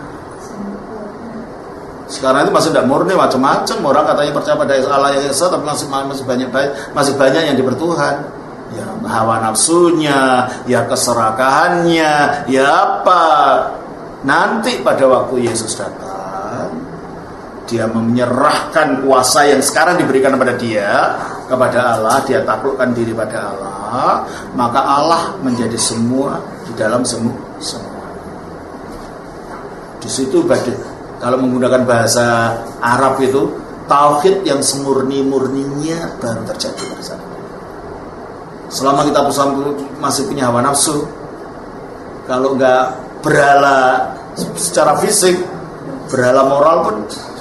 Sekarang itu masih tidak murni, macam-macam orang katanya percaya pada Allah yang esa, tapi masih banyak yang dipertuhan. Ya hawa nafsunya, ya keserakahannya, ya apa. Nanti pada waktu Yesus datang, dia menyerahkan kuasa yang sekarang diberikan kepada dia, kepada Allah, dia taklukkan diri pada Allah, maka Allah menjadi semua di dalam semua. Di situ kalau menggunakan bahasa Arab itu, tauhid yang semurni-murninya baru terjadi pada sana. Selama kita masih punya hawa nafsu, kalau enggak berhala secara fisik, berhala moral pun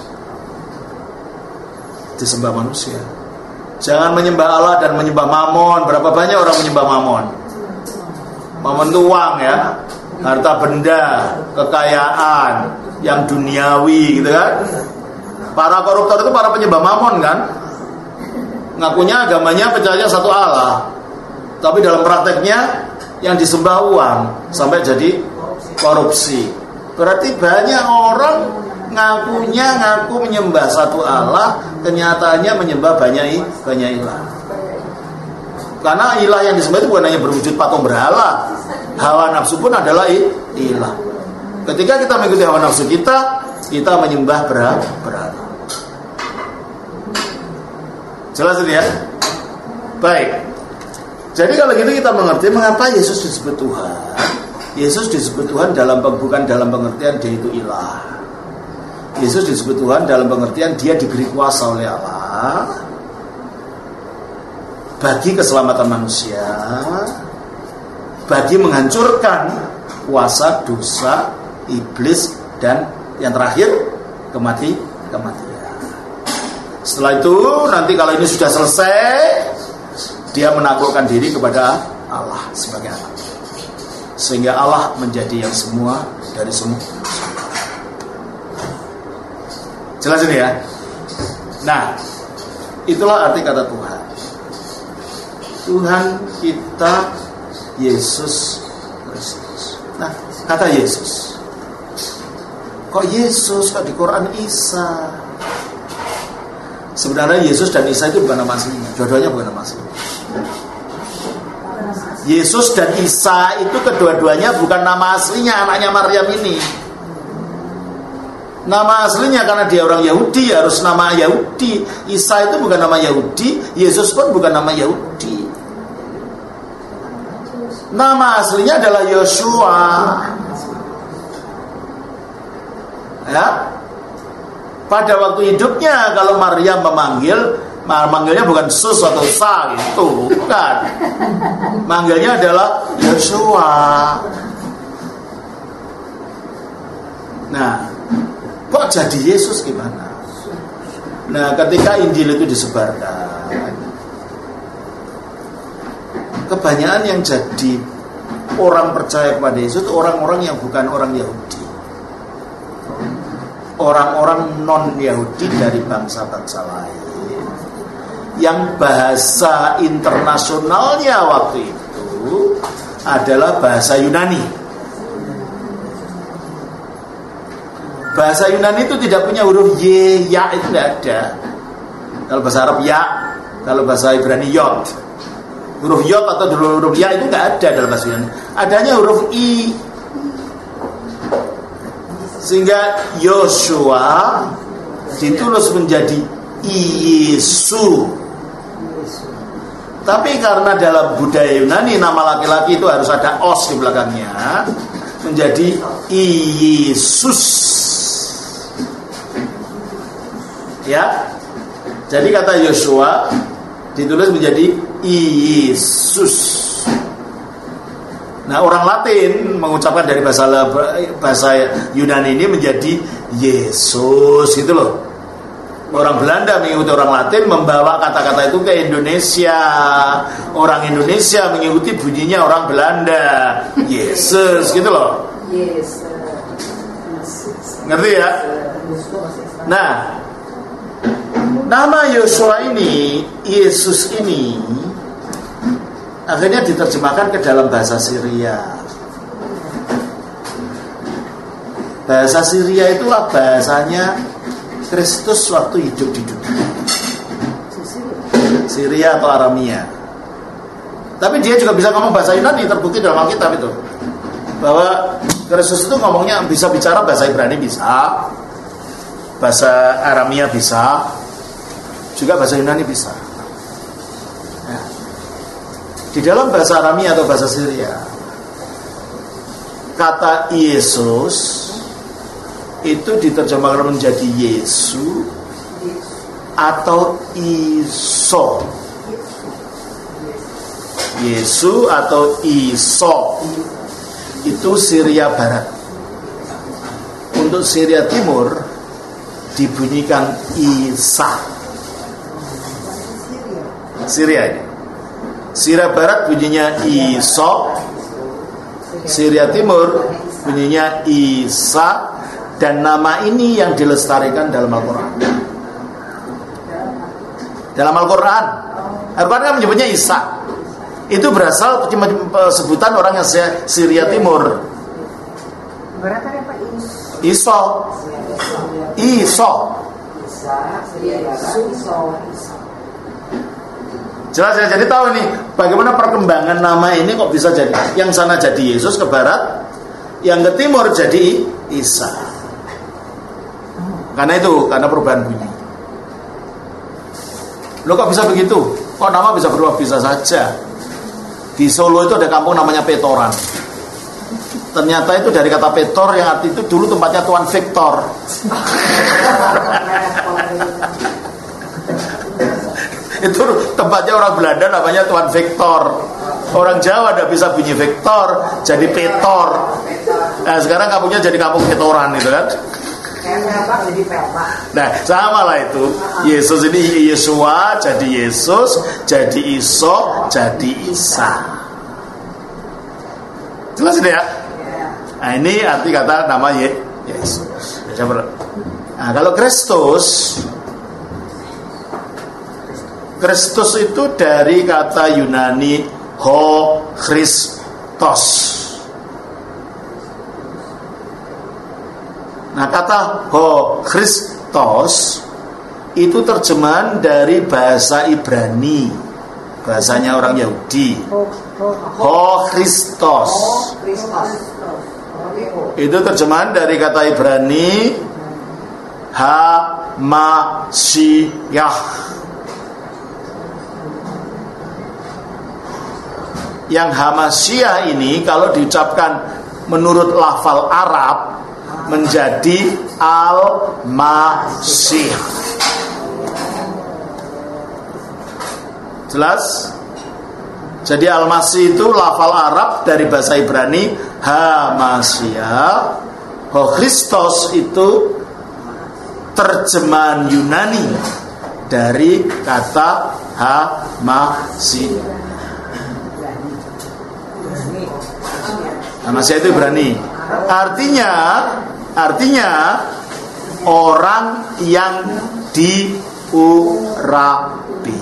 disembah manusia. Jangan menyembah Allah dan menyembah Mamon. Berapa banyak orang menyembah Mamon? Mamon itu uang ya, harta benda, kekayaan yang duniawi gitu kan. Para koruptor itu para penyembah Mamon kan. Ngakunya agamanya percaya satu Allah, tapi dalam prakteknya yang disembah uang sampai jadi korupsi. Berarti banyak orang ngaku menyembah satu Allah, kenyataannya menyembah banyak ilah. Karena ilah yang disembah itu bukan hanya berwujud patung berhala, hawa nafsu pun adalah ilah. Ketika kita mengikuti hawa nafsu kita menyembah berhala. Jelas ini ya? Baik. Jadi kalau gitu kita mengerti mengapa Yesus disebut Tuhan. Yesus disebut Tuhan bukan dalam pengertian dia itu ilah. Yesus disebut Tuhan dalam pengertian dia diberi kuasa oleh Allah bagi keselamatan manusia, bagi menghancurkan kuasa dosa iblis dan yang terakhir kematian. Setelah itu nanti kalau ini sudah selesai, dia menaklukkan diri kepada Allah sebagai anak, sehingga Allah menjadi yang semua dari semua. Jelas ini ya. Nah, itulah arti kata Tuhan. Tuhan kita Yesus Kristus. Nah, kata Yesus. Kok Yesus? Kok di Quran Isa? Sebenarnya Yesus dan Isa itu bukan nama aslinya. Dua-duanya bukan nama aslinya. Yesus dan Isa itu kedua-duanya bukan nama aslinya anaknya Maryam ini. Nama aslinya karena dia orang Yahudi harus nama Yahudi. Isa itu bukan nama Yahudi, Yesus pun bukan nama Yahudi. Nama aslinya adalah Yosua. Ya. Pada waktu hidupnya kalau Maryam manggilnya bukan Sus atau Sa gitu, bukan. Manggilnya adalah Yosua. Nah, kok jadi Yesus gimana? Nah, ketika Injil itu disebarkan, kebanyakan yang jadi orang percaya kepada Yesus itu orang-orang yang bukan orang Yahudi, orang-orang non-Yahudi dari bangsa-bangsa lain, yang bahasa internasionalnya waktu itu adalah bahasa Yunani. Bahasa Yunani itu tidak punya huruf Y, Ya itu tidak ada. Kalau bahasa Arab Ya, kalau bahasa Ibrani Yod. Huruf Yod atau huruf Ya itu tidak ada dalam bahasa Yunani. Adanya huruf I. Sehingga Yosua ditulis menjadi Yesus. Tapi karena dalam budaya Yunani nama laki-laki itu harus ada os di belakangnya, menjadi Yesus. Ya. Jadi kata Yosua ditulis menjadi Yesus. Nah, orang Latin mengucapkan dari bahasa Yunani ini menjadi Yesus gitu loh. Orang Belanda mengikuti orang Latin, membawa kata-kata itu ke Indonesia. Orang Indonesia mengikuti bunyinya orang Belanda. Yesus, gitu loh. Ngerti ya? Nah, nama Yosua ini, Yesus ini, akhirnya diterjemahkan ke dalam bahasa Syria. Bahasa Syria itulah bahasanya Kristus waktu hidup di dunia. Syria atau Aramia. Tapi dia juga bisa ngomong bahasa Yunani, terbukti dalam Alkitab itu. Bahwa Kristus itu ngomongnya bisa bicara bahasa Ibrani bisa, bahasa Aramia bisa, juga bahasa Yunani bisa. Nah, di dalam bahasa Aramia atau bahasa Syria, kata Yesus itu diterjemahkan menjadi Yesu atau Iso. Yesu atau Iso itu Syria Barat. Untuk Syria Timur dibunyikan Isa. Syria ini. Syria Barat bunyinya Iso, Syria Timur bunyinya Isa. Dan nama ini yang dilestarikan dalam Al-Quran. Dalam Al-Quran kan menyebutnya Isa. Itu berasal sebutan orang yang Syria Timur. Berarti apa? Iso. Jelas ya, jadi tahu ini bagaimana perkembangan nama ini kok bisa jadi. Yang sana jadi Yesus ke barat, yang ke timur jadi Isa. Karena perubahan bunyi. Loh kok bisa begitu? Kok nama bisa berubah? Bisa saja. Di Solo itu ada kampung namanya Petoran. Ternyata itu dari kata Petor yang arti itu dulu tempatnya Tuan Victor. Itu tempatnya orang Belanda namanya Tuan Victor. Orang Jawa ada bisa bunyi Victor jadi Petor. Nah sekarang kampungnya jadi kampung Petoran itu kan. Nah sama lah itu. Yesus ini Yesua jadi Yesus, jadi Iso jadi Isa. Jelas ini ya. Nah ini arti kata nama Yesus. Nah kalau Kristus itu dari kata Yunani ho Christos. Nah kata ho Christos itu terjemahan dari bahasa Ibrani, bahasanya orang Yahudi. Ho Christos itu terjemahan dari kata Ibrani Ha-Ma-Shi-Yah. Yang Hamasyiah ini kalau diucapkan menurut lafal Arab menjadi Al-Masih. Jelas? Jadi Al-Masih itu lafal Arab dari bahasa Ibrani Hamasyiah. Ho Christos itu terjemahan Yunani dari kata Hamasyiah. Hamasyiah itu Ibrani. Artinya orang yang diurapi.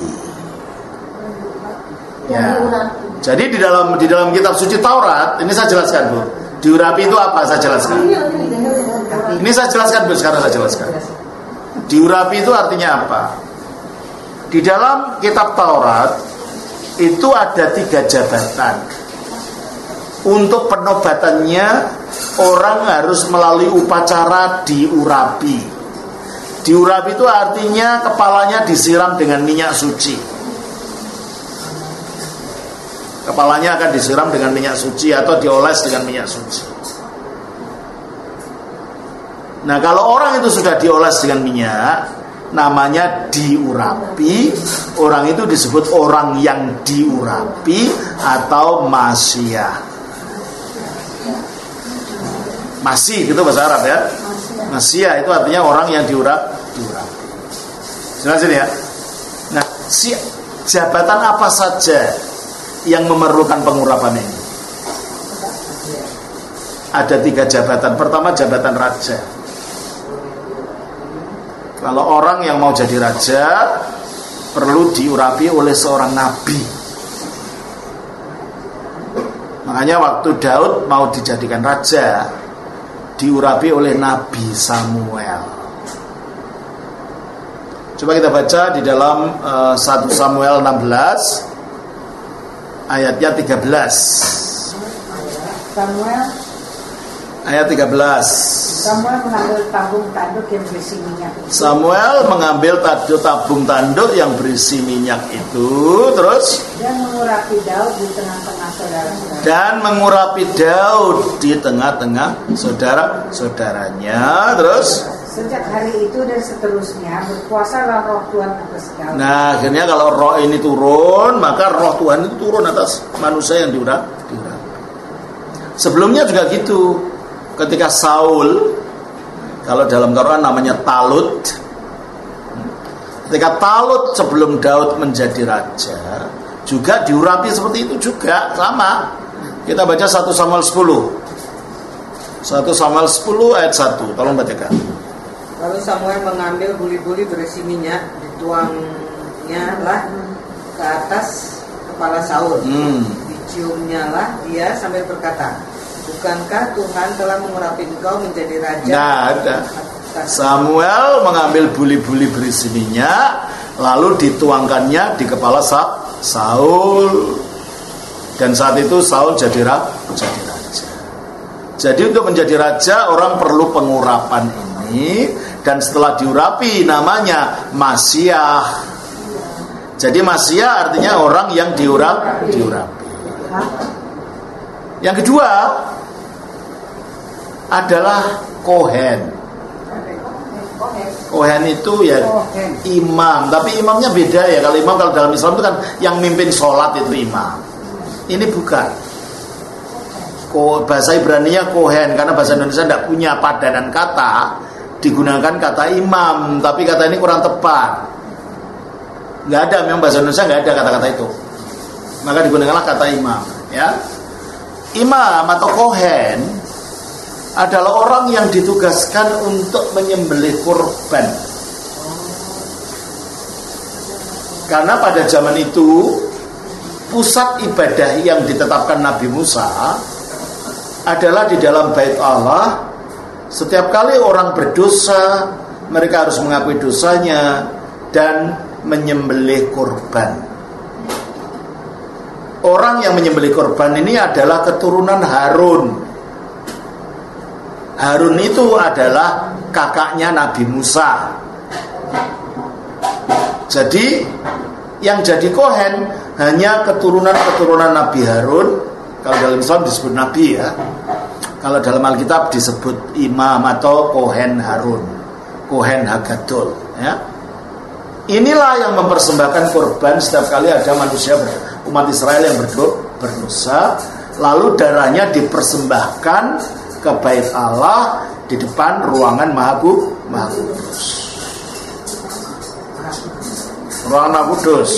Ya. Jadi di dalam kitab suci Taurat, ini saya jelaskan Bu. Diurapi itu apa? Saya jelaskan. Ini saya jelaskan Bu, sekarang saya jelaskan. Diurapi itu artinya apa? Di dalam kitab Taurat itu ada 3 jabatan. Untuk penobatannya orang harus melalui upacara diurapi. Diurapi itu artinya kepalanya disiram dengan minyak suci. Kepalanya akan disiram dengan minyak suci atau dioles dengan minyak suci. Nah kalau orang itu sudah dioles dengan minyak, namanya diurapi. Orang itu disebut orang yang diurapi atau Masyiah. Masih gitu bahasa Arab ya. Masyiah itu artinya orang yang diurapi. Jelas ini ya. Nah, jabatan apa saja yang memerlukan pengurapan ini? Ada 3 jabatan. Pertama, jabatan raja. Kalau orang yang mau jadi raja perlu diurapi oleh seorang nabi. Makanya waktu Daud mau dijadikan raja, diurapi oleh Nabi Samuel. Coba kita baca di dalam 1 Samuel 16 ayatnya 13. Ayat 13. Samuel mengambil tabung tanduk yang berisi minyak itu. Samuel mengambil tabung tanduk yang berisi minyak itu, terus dan mengurapi Daud di tengah-tengah saudara-saudara. Dan mengurapi Daud di tengah-tengah saudara-saudaranya, terus sejak hari itu dan seterusnya berkuasalah roh Tuhan atas Daud. Nah, akhirnya kalau roh ini turun, maka roh Tuhan itu turun atas manusia yang diurapi. Sebelumnya juga gitu. Ketika Saul, kalau dalam Quran namanya Talut, ketika Talut sebelum Daud menjadi raja, juga diurapi seperti itu juga, sama. Kita baca 1 Samuel 10. 1 Samuel 10 ayat 1, tolong bacakan. Lalu Samuel mengambil buli-buli berisi minyak, dituangnya lah ke atas kepala Saul. Diciumnya lah dia sambil berkata, bukankah Tuhan telah mengurapi engkau menjadi raja? Nah, ada. Samuel mengambil buli-buli berisi minyak, lalu dituangkannya di kepala Saul. Dan saat itu Saul jadi raja. Jadi untuk menjadi raja orang perlu pengurapan ini, dan setelah diurapi namanya Masiah. Jadi Masiah artinya orang yang diurapi. Yang kedua adalah Kohen. Kohen itu ya imam, tapi imamnya beda ya. Kalau imam, kalau dalam Islam itu kan yang mimpin sholat itu imam. Ini bukan. Bahasa Ibraninya Kohen, karena bahasa Indonesia tidak punya padanan kata, digunakan kata imam, tapi kata ini kurang tepat. Nggak ada, memang bahasa Indonesia nggak ada kata-kata itu. Maka digunakanlah kata imam. Ya, imam atau Kohen adalah orang yang ditugaskan untuk menyembelih kurban. Karena pada zaman itu pusat ibadah yang ditetapkan Nabi Musa adalah di dalam Bait Allah. Setiap kali orang berdosa, mereka harus mengakui dosanya dan menyembelih kurban. Orang yang menyembelih kurban ini adalah keturunan Harun. Harun itu adalah kakaknya Nabi Musa. Jadi yang jadi Kohen hanya keturunan Nabi Harun. Kalau dalam Islam disebut Nabi ya. Kalau dalam Alkitab disebut imam atau Kohen Harun, Kohen Hagadol ya. Inilah yang mempersembahkan kurban setiap kali ada manusia umat Israel yang berdosa, lalu darahnya dipersembahkan ke Bait Allah di depan ruangan Maha Kudus. Ruangan Maha Kudus.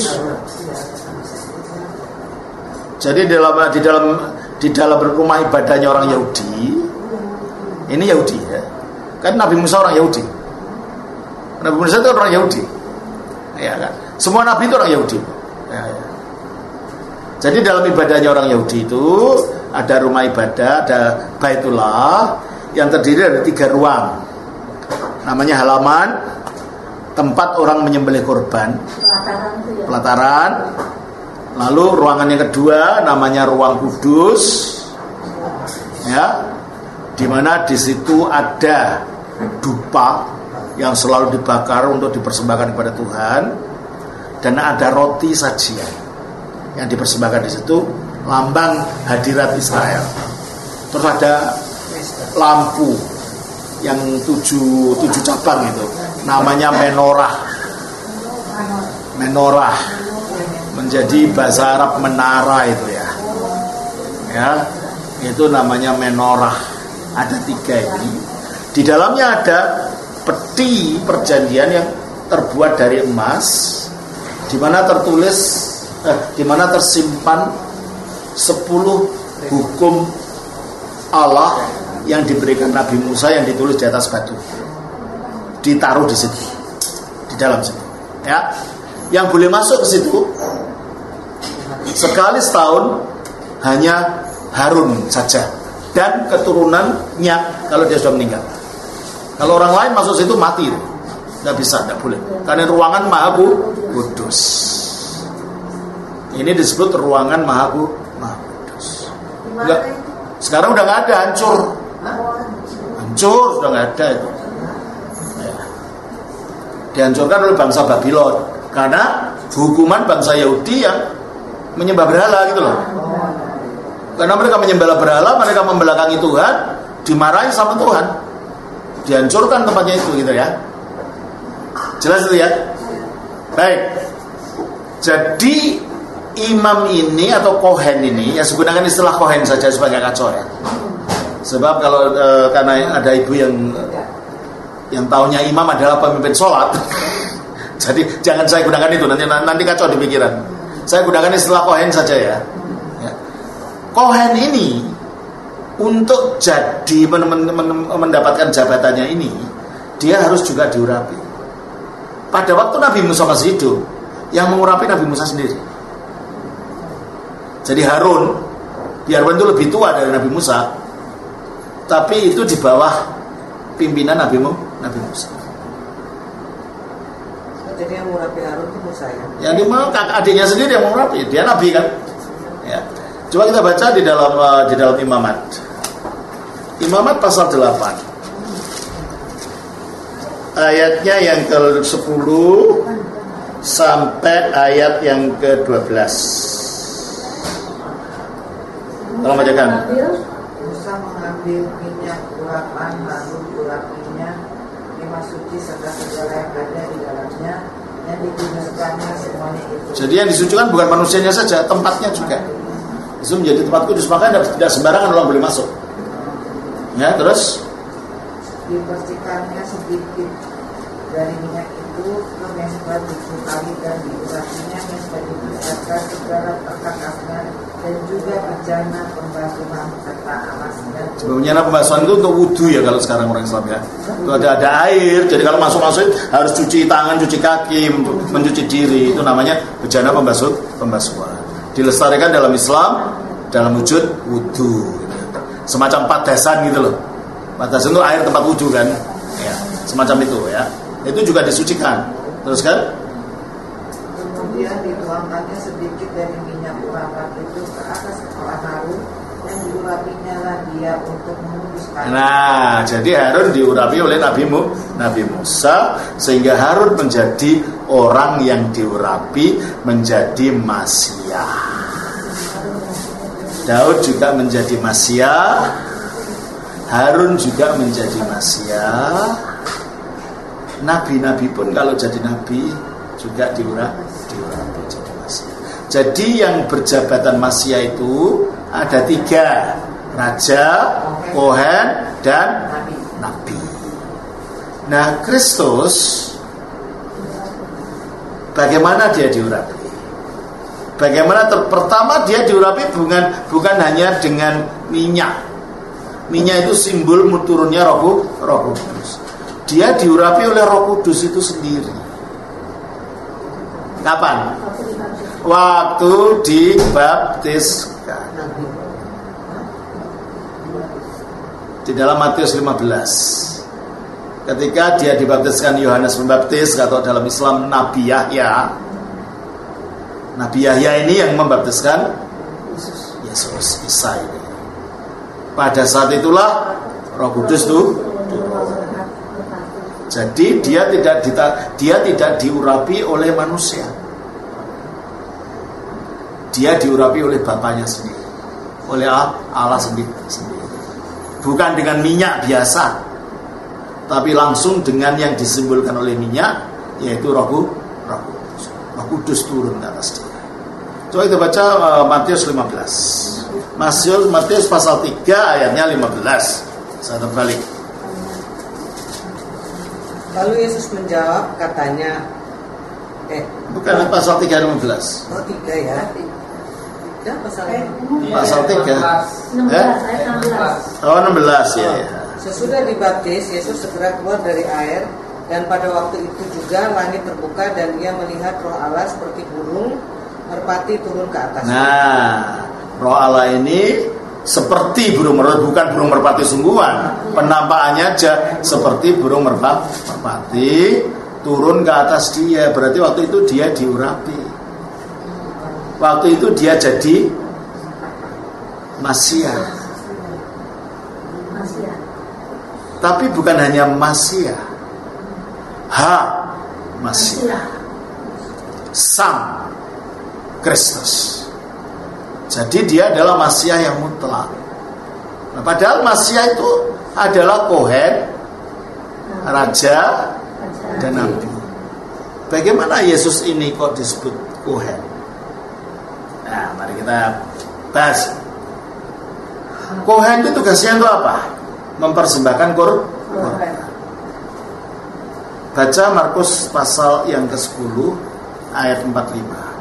Jadi di dalam rumah ibadahnya orang Yahudi, ini Yahudi ya. Kan Nabi Musa orang Yahudi. Nabi Musa itu orang Yahudi. Ya kan? Semua nabi itu orang Yahudi. Ya. Jadi dalam ibadahnya orang Yahudi itu ada rumah ibadah, ada Baitullah yang terdiri dari 3 ruang. Namanya halaman, tempat orang menyembelih kurban, pelataran. Lalu ruangan yang kedua namanya ruang kudus, ya, di mana di situ ada dupa yang selalu dibakar untuk dipersembahkan kepada Tuhan, dan ada roti sajian yang dipersembahkan di situ, lambang hadirat Israel. Terus ada lampu yang 7 cabang itu, namanya menorah. Menjadi bahasa Arab menara itu ya. Ya, itu namanya menorah. Ada 3 ini. Di dalamnya ada peti perjanjian yang terbuat dari emas, di mana tersimpan 10 hukum Allah yang diberikan Nabi Musa yang ditulis di atas batu, ditaruh di situ, di dalam situ. Ya, yang boleh masuk ke situ sekali setahun hanya Harun saja dan keturunannya kalau dia sudah meninggal. Kalau orang lain masuk situ mati, nggak bisa, nggak boleh. Karena ruangan Maha Kudus. Ini disebut ruangan Maha Kudus. Enggak, sekarang udah nggak ada, hancur, sudah nggak ada itu. Ya. Dihancurkan oleh bangsa Babylon karena hukuman bangsa Yahudi yang menyembah berhala gitu loh. Karena mereka menyembah berhala, mereka membelakangi Tuhan, dimarahi sama Tuhan, dihancurkan tempatnya itu gitu ya. Jelas itu ya. Baik. Jadi imam ini atau kohen ini, ya gunakan istilah kohen saja sebagai kacau ya. Sebab kalau karena ada ibu yang taunya imam adalah pemimpin sholat, jadi jangan saya gunakan itu, nanti kacau di pikiran. Saya gunakan istilah kohen saja ya. Kohen ini untuk jadi mendapatkan jabatannya ini, dia harus juga diurapi. Pada waktu Nabi Musa masih hidup, yang mengurapi Nabi Musa sendiri. Jadi Harun itu lebih tua dari Nabi Musa, tapi itu di bawah pimpinan Nabi Musa. Jadi yang mengurapi Harun itu Musa ya? Yang adiknya sendiri yang mengurapi, dia Nabi kan? Ya. Coba kita baca di dalam Imamat. Imamat pasal 8. Ayatnya yang ke-10 sampai ayat yang ke-12. Tolong bacakan. Musa mengambil minyak urapan lalu diurapinya di suci serta segala yang ada di dalamnya, yang digunakannya semuanya itu. Jadi yang disucikan bukan manusianya saja, tempatnya juga. Itu menjadi tempat kudus, makanya tidak sembarangan orang boleh masuk. Ya, terus dibersihkannya sedikit dari minyak itu ke mesbah itu kali dan diurapinya mesbah itu serta segala perkakasnya dan juga bejana pembasuhan serta alasnya. Sebelumnya pembasuhan itu untuk wudhu ya kalau sekarang orang Islam ya. Itu ada air, jadi kalau masuk harus cuci tangan, cuci kaki, mencuci diri. Itu namanya bejana pembasuhan. Dilestarikan dalam Islam dalam wujud wudhu, semacam padasan gitu loh. Padasan itu air tempat wudhu kan, ya, semacam itu ya. Itu juga disucikan. Terus kan? Kemudian dituangkannya sedikit dari minyak urapan itu ke atas kepala Harun dan diurapinya lah dia untuk menguduskan. Nah, jadi Harun diurapi oleh Nabi Musa sehingga Harun menjadi orang yang diurapi menjadi Masyah. Daud juga menjadi Masyah, Harun juga menjadi Masyah. Nabi-nabi pun kalau jadi nabi juga diurapi jadi Masyah. Jadi yang berjabatan Masyah itu ada 3, raja, kohen, dan nabi. Nah, Kristus bagaimana dia diurapi? Bagaimana pertama dia diurapi bukan hanya dengan minyak. Minyak itu simbol turunnya Roh Kudus. Dia diurapi oleh Roh Kudus itu sendiri. Kapan? Waktu dibaptiskan. Di dalam Matius 15. Ketika dia dibaptiskan Yohanes Pembaptis, atau dalam Islam Nabi Yahya. Nabi Yahya ini yang membaptiskan Yesus Isa ini. Pada saat itulah Roh Kudus itu. Jadi dia tidak diurapi oleh manusia. Dia diurapi oleh Bapanya sendiri, oleh Allah sendiri. Bukan dengan minyak biasa, tapi langsung dengan yang disimbolkan oleh minyak, yaitu Roh Kudus turun ke atas dia. Coba kita baca Matius 15. Matius pasal 3 ayatnya 15. Saya terbalik. Lalu Yesus menjawab, katanya, bukan pasal 3:15. Oh 3 ya. Ya pasal Pasal 3. 16 ayat 16. Oh 16 ya. Sesudah dibaptis, Yesus segera keluar dari air, dan pada waktu itu juga langit terbuka dan ia melihat Roh Allah seperti burung merpati turun ke atas. Nah, Roh Allah ini seperti burung merpati, bukan burung merpati sungguhan. Penampakannya aja seperti burung merpati turun ke atas dia. Berarti waktu itu dia diurapi. Waktu itu dia jadi Masiah. Tapi bukan hanya Masiah. Masiah. Sang Kristus. Jadi dia adalah Masiah yang mutlak. Nah, padahal Masiah itu adalah Kohen, Raja, dan Nabi. Bagaimana Yesus ini kok disebut Kohen? Nah, mari kita bahas. Kohen itu tugasnya itu apa? Mempersembahkan korban. Baca Markus pasal yang ke-10 ayat 45.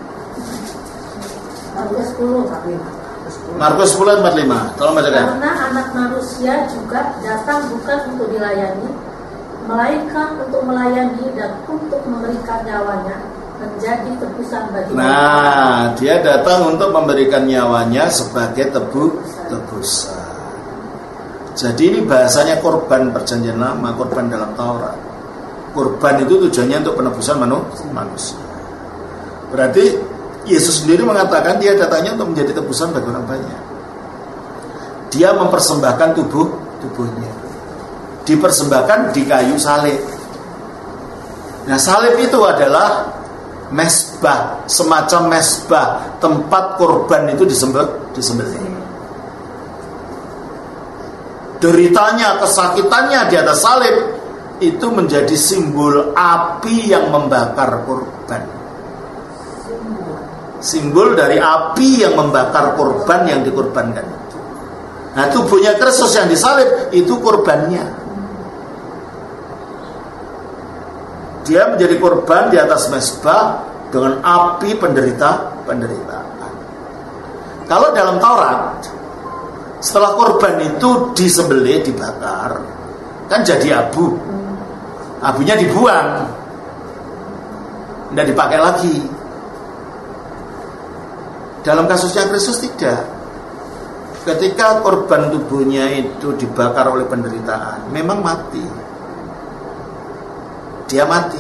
Markus 10 ayat 45. Tolong bacakan. Karena anak manusia juga datang bukan untuk dilayani, melainkan untuk melayani dan untuk memberikan nyawanya menjadi tebusan bagi Nah, dia datang untuk memberikan nyawanya sebagai tebusan. Jadi ini bahasanya korban perjanjian lama, korban dalam Taurat. Korban itu tujuannya untuk penebusan manusia. Berarti Yesus sendiri mengatakan dia datangnya untuk menjadi tebusan bagi orang banyak. Dia mempersembahkan tubuhnya. Dipersembahkan di kayu salib. Nah, salib itu adalah mesbah, semacam mesbah, tempat korban itu disembelih. Deritanya, kesakitannya di atas salib itu menjadi simbol api yang membakar korban. Simbol dari api yang membakar korban yang dikorbankan itu. Nah, tubuhnya Kristus yang disalib itu korbannya. Dia menjadi korban di atas mesbah dengan api penderitaan. Kalau dalam Taurat, setelah korban itu disembelih, dibakar, kan jadi abu. Abunya dibuang, tidak dipakai lagi. Dalam kasusnya Kristus tidak. Ketika korban tubuhnya itu dibakar oleh penderitaan, memang mati. Dia mati.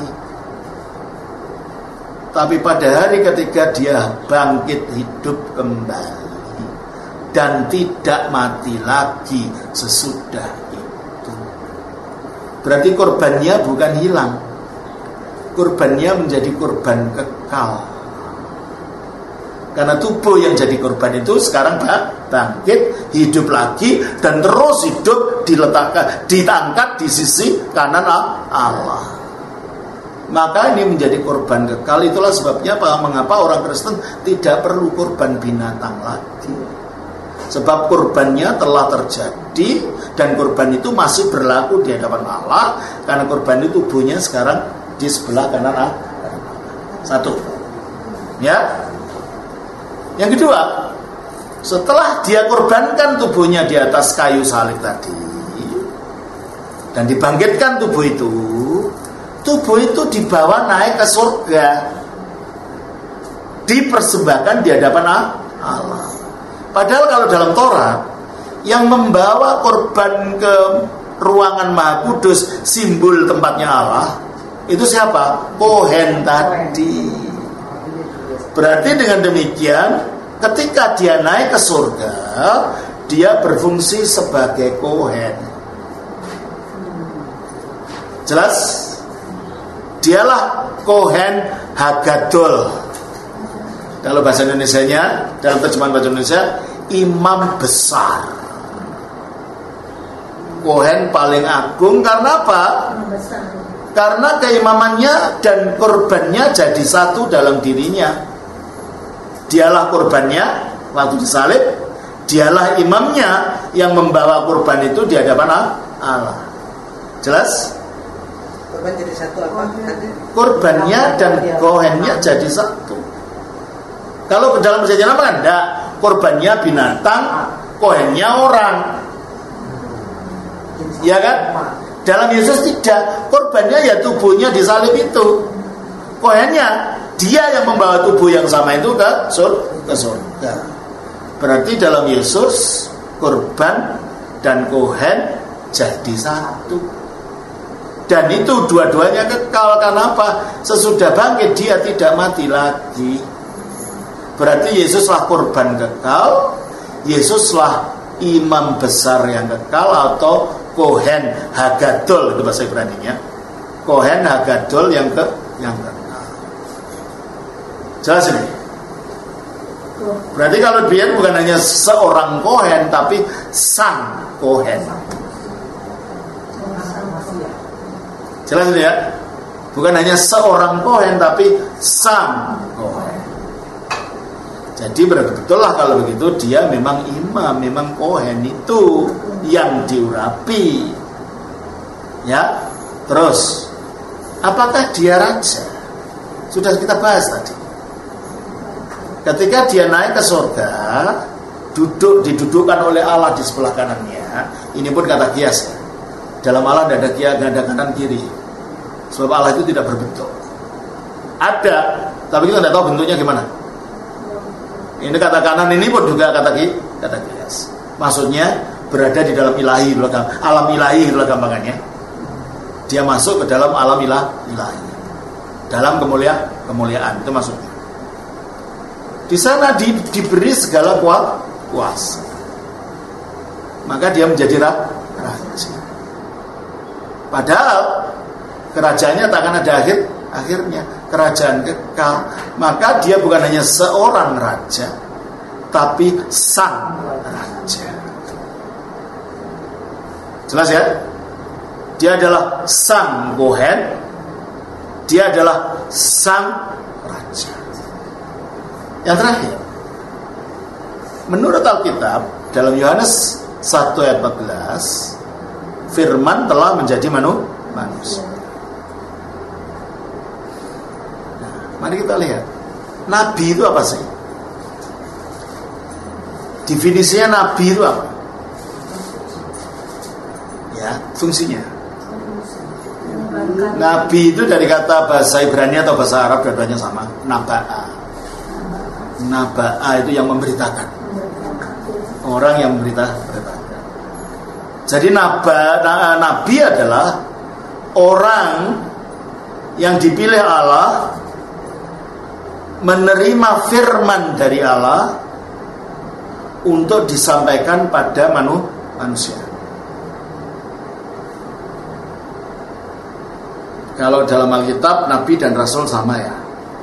Tapi pada hari ketika dia bangkit hidup kembali dan tidak mati lagi sesudah itu, berarti korbannya bukan hilang. Korbannya menjadi korban kekal. Karena tubuh yang jadi korban itu sekarang bangkit, hidup lagi, dan terus hidup ditangkat di sisi kanan Allah. Maka ini menjadi korban kekal. Itulah sebabnya mengapa orang Kristen tidak perlu korban binatang lagi. Sebab korbannya telah terjadi, dan korban itu masih berlaku di hadapan Allah, karena korban itu tubuhnya sekarang di sebelah kanan Allah. Satu. Ya. Yang kedua, setelah dia korbankan tubuhnya di atas kayu salib tadi dan dibangkitkan tubuh itu dibawa naik ke surga, dipersembahkan di hadapan Allah. Padahal kalau dalam Taurat, yang membawa korban ke ruangan Maha Kudus, simbol tempatnya Allah, itu siapa? Kohen tadi. Berarti dengan demikian, ketika dia naik ke surga, dia berfungsi sebagai kohen. Jelas? Dialah kohen Hagadol. Kalau bahasa Indonesianya, dalam terjemahan bahasa Indonesia, imam besar. Kohen paling agung karena apa? Karena keimamannya dan korbannya jadi satu dalam dirinya. Dialah korbannya waktu disalib, dialah imamnya yang membawa korban itu di hadapan Allah. Jelas? Korban jadi satu apa? Korbannya dan kohennya jadi satu. Kalau dalam perjanjian lama kan enggak, korbannya binatang, kohennya orang. Ya kan? Dalam Yesus tidak, korbannya ya tubuhnya disalib itu. Kohennya dia yang membawa tubuh yang sama itu ke surga. Berarti dalam Yesus korban dan kohen jadi satu. Dan itu dua-duanya kekal. Kenapa? Sesudah bangkit dia tidak mati lagi. Berarti Yesuslah korban kekal, Yesuslah imam besar yang kekal, atau kohen hagadol, itu bahasa Ibraninya. Kohen hagadol yang kekal. Jelas ini? Berarti kalau dia bukan hanya seorang kohen, tapi sang kohen. Jelas ini ya? Bukan hanya seorang kohen, tapi sang kohen. Jadi betul lah kalau begitu dia memang imam, memang kohen itu yang diurapi. Ya, terus apakah dia raja? Sudah kita bahas tadi. Ketika dia naik ke surga, didudukkan oleh Allah di sebelah kanannya. Ini pun kata kias ya. Dalam Allah tidak ada kanan kiri. Sebab Allah itu tidak berbentuk. Ada, tapi kita tidak tahu bentuknya gimana. Ini kata kanan ini pun juga kata kias. Maksudnya berada di dalam ilahi, alam ilahi itulah gampangannya. Dia masuk ke dalam alam ilahi. Dalam kemuliaan itu maksudnya. Di sana diberi segala kuasa. Maka dia menjadi raja. Padahal kerajaannya takkan ada akhirnya. Kerajaan kekal. Maka dia bukan hanya seorang raja, tapi sang raja. Jelas ya? Dia adalah sang kohen, dia adalah sang raja. Yang terakhir, menurut Alkitab dalam Yohanes 1 ayat 14, firman telah menjadi manusia. Mari kita lihat, nabi itu apa sih? Definisinya nabi itu apa? Ya, fungsinya. Nabi itu dari kata bahasa Ibrani atau bahasa Arab, dua-duanya sama, naba'a. Naba'a itu yang memberitakan. Orang yang memberitakan. Jadi nabi adalah orang yang dipilih Allah, menerima firman dari Allah untuk disampaikan pada manusia. Kalau dalam Alkitab, Nabi dan Rasul sama ya.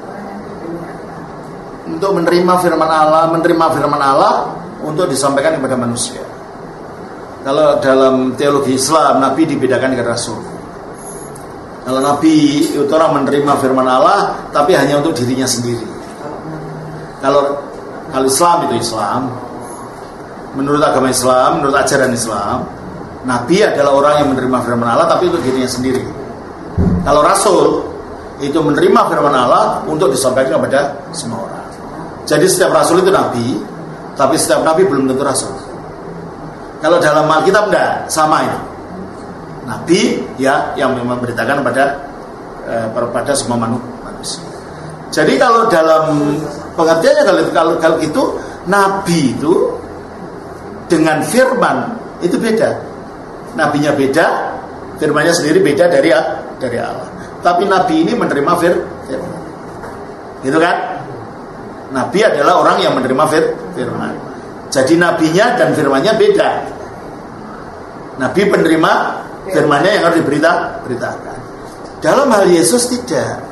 Untuk menerima firman Allah untuk disampaikan kepada manusia. Kalau dalam teologi Islam, Nabi dibedakan dengan Rasul. Kalau Nabi itu orang menerima firman Allah, tapi hanya untuk dirinya sendiri. Kalau Islam itu Islam, menurut agama Islam, menurut ajaran Islam, Nabi adalah orang yang menerima firman Allah, tapi untuk dirinya sendiri. Kalau Rasul itu menerima firman Allah untuk disampaikan kepada semua orang. Jadi setiap Rasul itu Nabi, tapi setiap Nabi belum tentu Rasul. Kalau dalam Alkitab enggak, sama ini. Nabi ya yang memberitakan pada semua manusia. Jadi kalau dalam pengertiannya kalau itu Nabi itu dengan firman itu beda. Nabinya beda, firmannya sendiri beda dari Allah. Tapi Nabi ini menerima firman. Gitu kan? Nabi adalah orang yang menerima firman. Jadi nabinya dan firmannya beda. Nabi penerima firmannya yang harus diberitakan. Dalam hal Yesus tidak.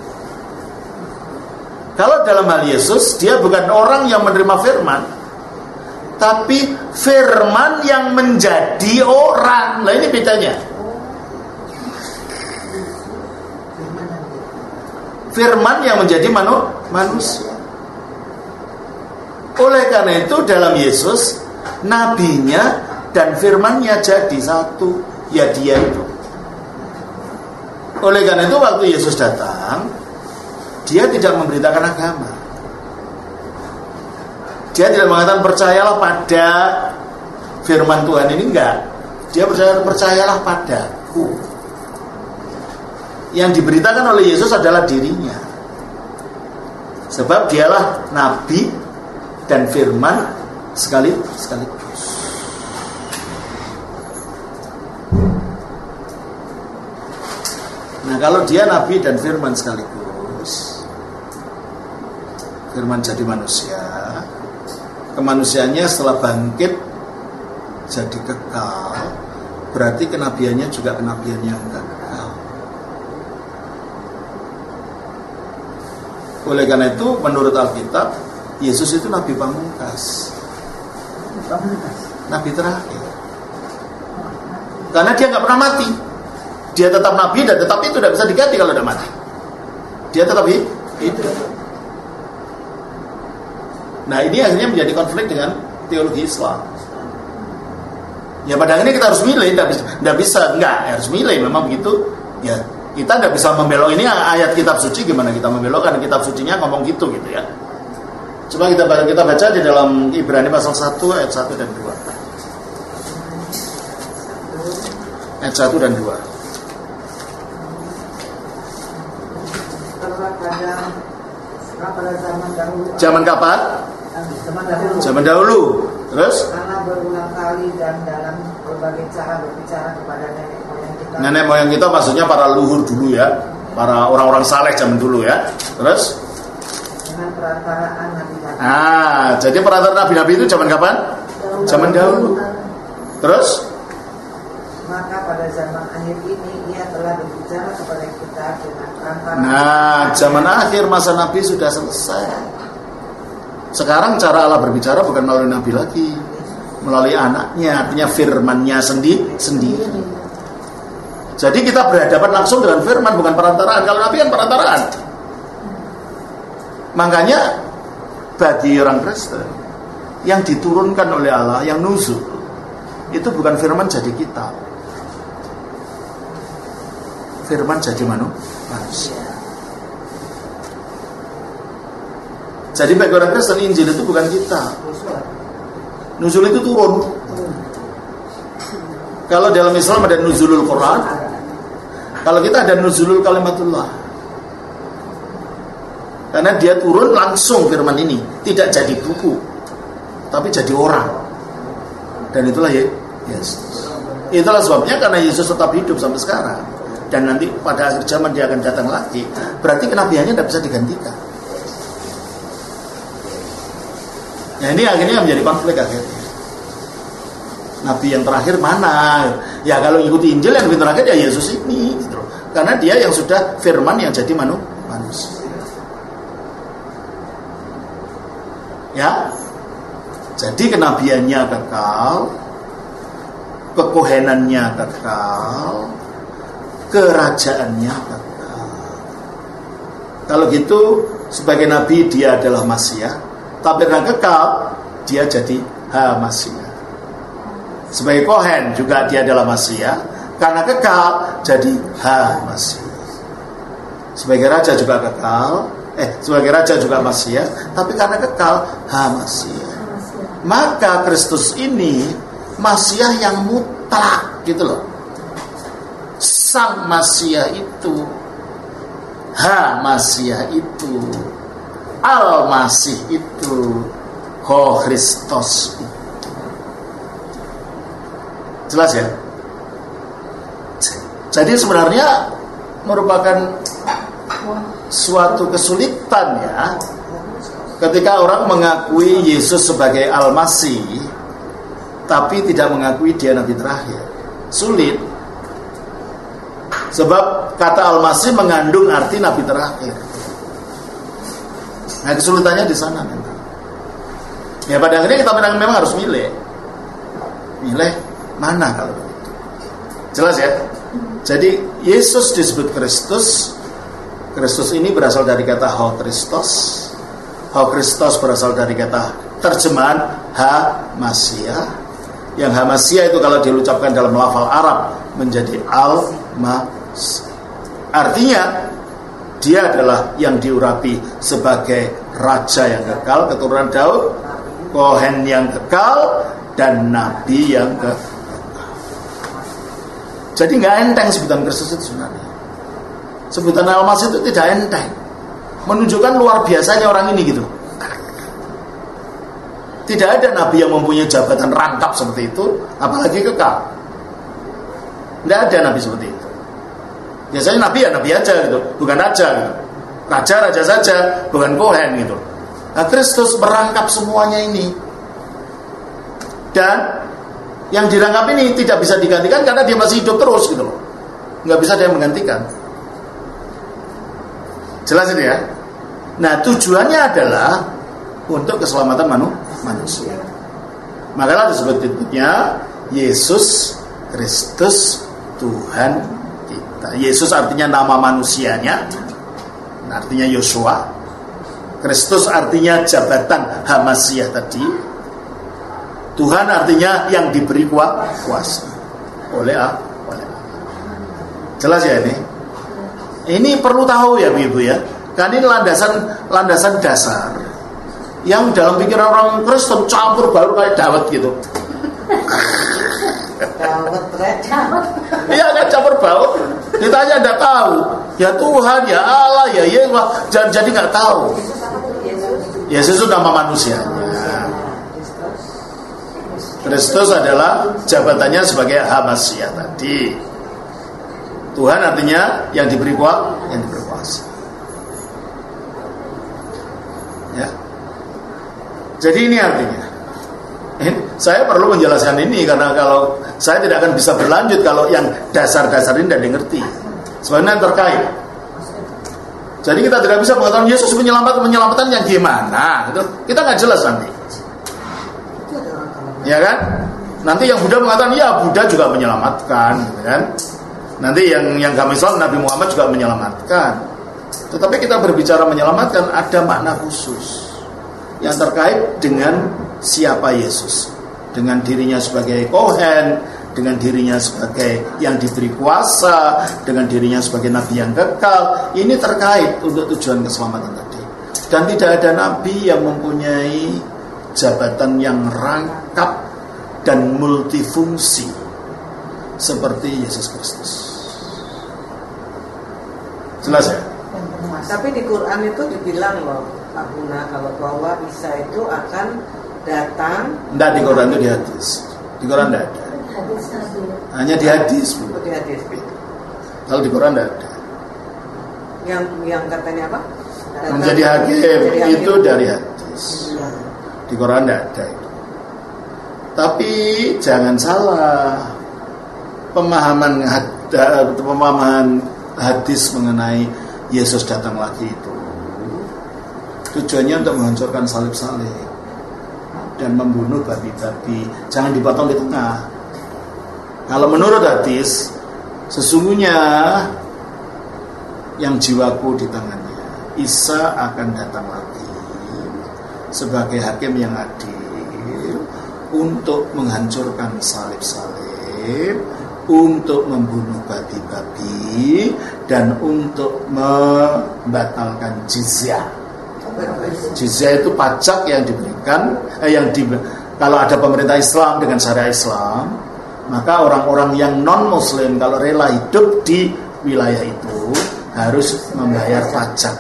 Kalau dalam hal Yesus, dia bukan orang yang menerima firman, tapi firman yang menjadi orang. Nah ini bedanya. Firman yang menjadi manusia. Oleh karena itu dalam Yesus, nabinya dan firmannya jadi satu. Ya dia itu. Oleh karena itu waktu Yesus datang, dia tidak memberitakan agama. Dia tidak mengatakan percayalah pada firman Tuhan ini, enggak. Dia percayalah padaku. Yang diberitakan oleh Yesus adalah dirinya. Sebab dialah nabi dan firman sekaligus. Nah, kalau dia nabi dan firman sekaligus, firman jadi manusia, kemanusiaannya setelah bangkit jadi kekal, berarti kenabiannya juga kenabian yang kekal. Oleh karena itu, menurut Alkitab, Yesus itu nabi pamungkas, nabi terakhir. Karena dia nggak pernah mati. Dia tetap nabi dan tetap itu tidak bisa diganti kalau udah mati. Dia tetap hidup. Nah, ini akhirnya menjadi konflik dengan teologi Islam. Ya pada akhirnya kita harus milih, enggak, harus milih, memang begitu. Ya, kita tidak bisa membelok. Ini ayat kitab suci, gimana kita membelokkan kitab sucinya ngomong gitu ya. Coba kita baca di dalam Ibrani pasal 1 ayat 1 dan 2. Ayat 1 dan 2. Pada zaman dahulu. Zaman kapan? Zaman dahulu. Terus? Karena berulang kali dan dalam berbagai cara berbicara kepada nenek moyang kita. Nenek moyang kita maksudnya para leluhur dulu ya, para orang-orang saleh zaman dulu ya. Terus? Dengan perantaraan nabi-nabi. Jadi perantaraan nabi-nabi itu zaman kapan? Zaman dahulu. Terus? Maka pada zaman akhir ini ia telah berbicara kepada kita dengan perantaraan. Nah, zaman akhir masa nabi sudah selesai. Sekarang cara Allah berbicara bukan melalui nabi lagi, melalui anaknya, artinya firman-Nya sendiri. Jadi kita berhadapan langsung dengan firman, bukan perantaraan. Kalau nabi kan perantaraan. Makanya bagi orang Kristen yang diturunkan oleh Allah, yang nuzul, itu bukan firman jadi kitab. Firman jadi manusia. Jadi bagi orang Kristen, Injil itu bukan kita. Nuzul itu turun. Kalau dalam Islam ada nuzulul Quran, kalau kita ada nuzulul kalimatullah. Karena dia turun langsung firman ini, tidak jadi buku, tapi jadi orang. Dan itulah Yesus. Itulah sebabnya karena Yesus tetap hidup sampai sekarang. Dan nanti pada akhir zaman dia akan datang lagi. Berarti kenabiannya tidak bisa digantikan. Nah, ini akhirnya menjadi konflik akhirnya. Nabi yang terakhir mana? Ya kalau ikuti Injil yang lebih terakhir ya Yesus ini gitu. Karena dia yang sudah firman yang jadi manusia. Ya. Jadi kenabiannya kekal, kekohenannya kekal, kerajaannya kekal. Kalau gitu sebagai nabi dia adalah Masiah. Tapi karena kekal, dia jadi Masiah. Sebagai Kohen juga dia adalah Masiah. Karena kekal, jadi Masiah. Sebagai raja juga kekal. Sebagai raja juga Masiah. Tapi karena kekal, Masiah. Maka Kristus ini Masiah yang mutlak, gitu loh. Sang Masiah itu, Masiah itu, Al-Masih itu, Kristus itu. Jelas ya? Jadi sebenarnya merupakan suatu kesulitan ya, ketika orang mengakui Yesus sebagai Al-Masih tapi tidak mengakui dia Nabi terakhir. Sulit. Sebab kata Al-Masih mengandung arti Nabi terakhir. Nah, kesulitannya di sana memang. Ya pada akhirnya kita memang harus milih mana kalau begitu. Jelas ya? Jadi Yesus disebut Kristus. Kristus ini berasal dari kata Christos. Christos berasal dari kata terjemahan Masiah. Yang Masiah itu kalau diucapkan dalam lafal Arab menjadi Al-Masih. Artinya dia adalah yang diurapi sebagai raja yang kekal, keturunan Daud, Kohen yang kekal, dan nabi yang kekal. Jadi nggak enteng sebutan Kristus itu sebenarnya. Sebutan Al-Masih itu tidak enteng, menunjukkan luar biasanya orang ini gitu. Tidak ada nabi yang mempunyai jabatan rangkap seperti itu, apalagi kekal. Tidak ada nabi seperti itu. Biasanya nabi ya nabi aja gitu, bukan raja gitu. Raja saja, bukan kohen gitu. Nah, Kristus merangkap semuanya ini. Dan yang dirangkap ini tidak bisa digantikan karena dia masih hidup terus gitu loh. Nggak bisa dia menggantikan. Jelas ini ya. Nah, tujuannya adalah untuk keselamatan manusia. Makanya disebutnya Yesus Kristus Tuhan kita. Yesus artinya nama manusianya, artinya Yosua. Kristus artinya jabatan Hamasiah tadi. Tuhan artinya yang diberi kuasa oleh Allah. Jelas ya ini? Ini perlu tahu ya Ibu ya. Karena ini landasan dasar yang dalam pikiran orang Kristen campur baru kayak dawet gitu. Iya kan, campur baur. Ditanya tidak tahu. Ya Tuhan, ya Allah, ya Yesus, jadi nggak tahu. Yesus itu nama manusianya. Kristus adalah jabatannya sebagai Hamasiah tadi. Tuhan artinya yang diberi kuasa. Ya. Jadi ini artinya. Saya perlu menjelaskan ini karena kalau saya tidak akan bisa berlanjut kalau yang dasar-dasar ini tidak dimengerti. Sebenarnya terkait. Jadi kita tidak bisa mengatakan Yesus menyelamatkan yang gimana, gitu. Kita nggak jelas nanti. Ya kan? Nanti yang Buddha mengatakan ya Buddha juga menyelamatkan, gitu kan? Nanti yang agama Islam Nabi Muhammad juga menyelamatkan. Tetapi kita berbicara menyelamatkan ada makna khusus yang terkait dengan siapa Yesus, dengan dirinya sebagai Kohen, dengan dirinya sebagai yang diberi kuasa, dengan dirinya sebagai nabi yang kekal. Ini terkait untuk tujuan keselamatan tadi. Dan tidak ada nabi yang mempunyai jabatan yang rangkap dan multifungsi seperti Yesus Kristus. Jelas ya? Tapi di Quran itu dibilang loh Pak Guna, kalau bahwa Isa itu akan datang. Tidak, di Quran itu di hadis. Di Quran tidak ada. Hanya di hadis, Bu. Di hadis. Kalau di Quran tidak ada. Yang katanya apa? Menjadi hakim itu dari hadis. Di Quran tidak ada itu. Tapi jangan salah, pemahaman hadis mengenai Yesus datang lagi itu tujuannya untuk menghancurkan salib-salib dan membunuh babi-babi. Jangan dipotong di tengah. Kalau menurut hadis, sesungguhnya yang jiwaku di tangannya, Isa akan datang lagi sebagai hakim yang adil untuk menghancurkan salib-salib, untuk membunuh babi-babi, dan untuk membatalkan jizyah. Jizyah itu pajak yang diberikan, kalau ada pemerintah Islam dengan syariah Islam, maka orang-orang yang non-Muslim kalau rela hidup di wilayah itu harus membayar pajak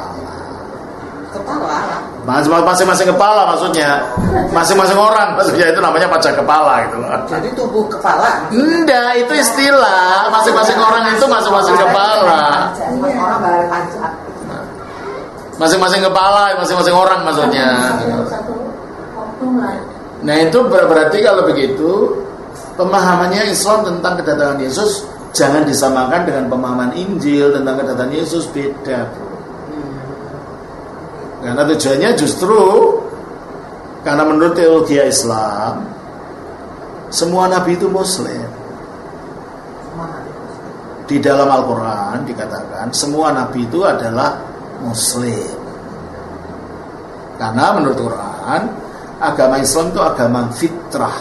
kepala. Masing-masing kepala maksudnya, masing-masing orang maksudnya, itu namanya pajak kepala gitu. Jadi tubuh kepala? Enggak, itu istilah. Masing-masing orang itu masing-masing kepala. Masing-masing kepala, masing-masing orang maksudnya. Nah itu berarti kalau begitu pemahamannya Islam tentang kedatangan Yesus jangan disamakan dengan pemahaman Injil tentang kedatangan Yesus, beda. Karena tujuannya justru karena menurut teologi Islam semua nabi itu Muslim. Di dalam Al-Quran dikatakan semua nabi itu adalah Muslim. Karena menurut Quran agama Islam itu agama fitrah,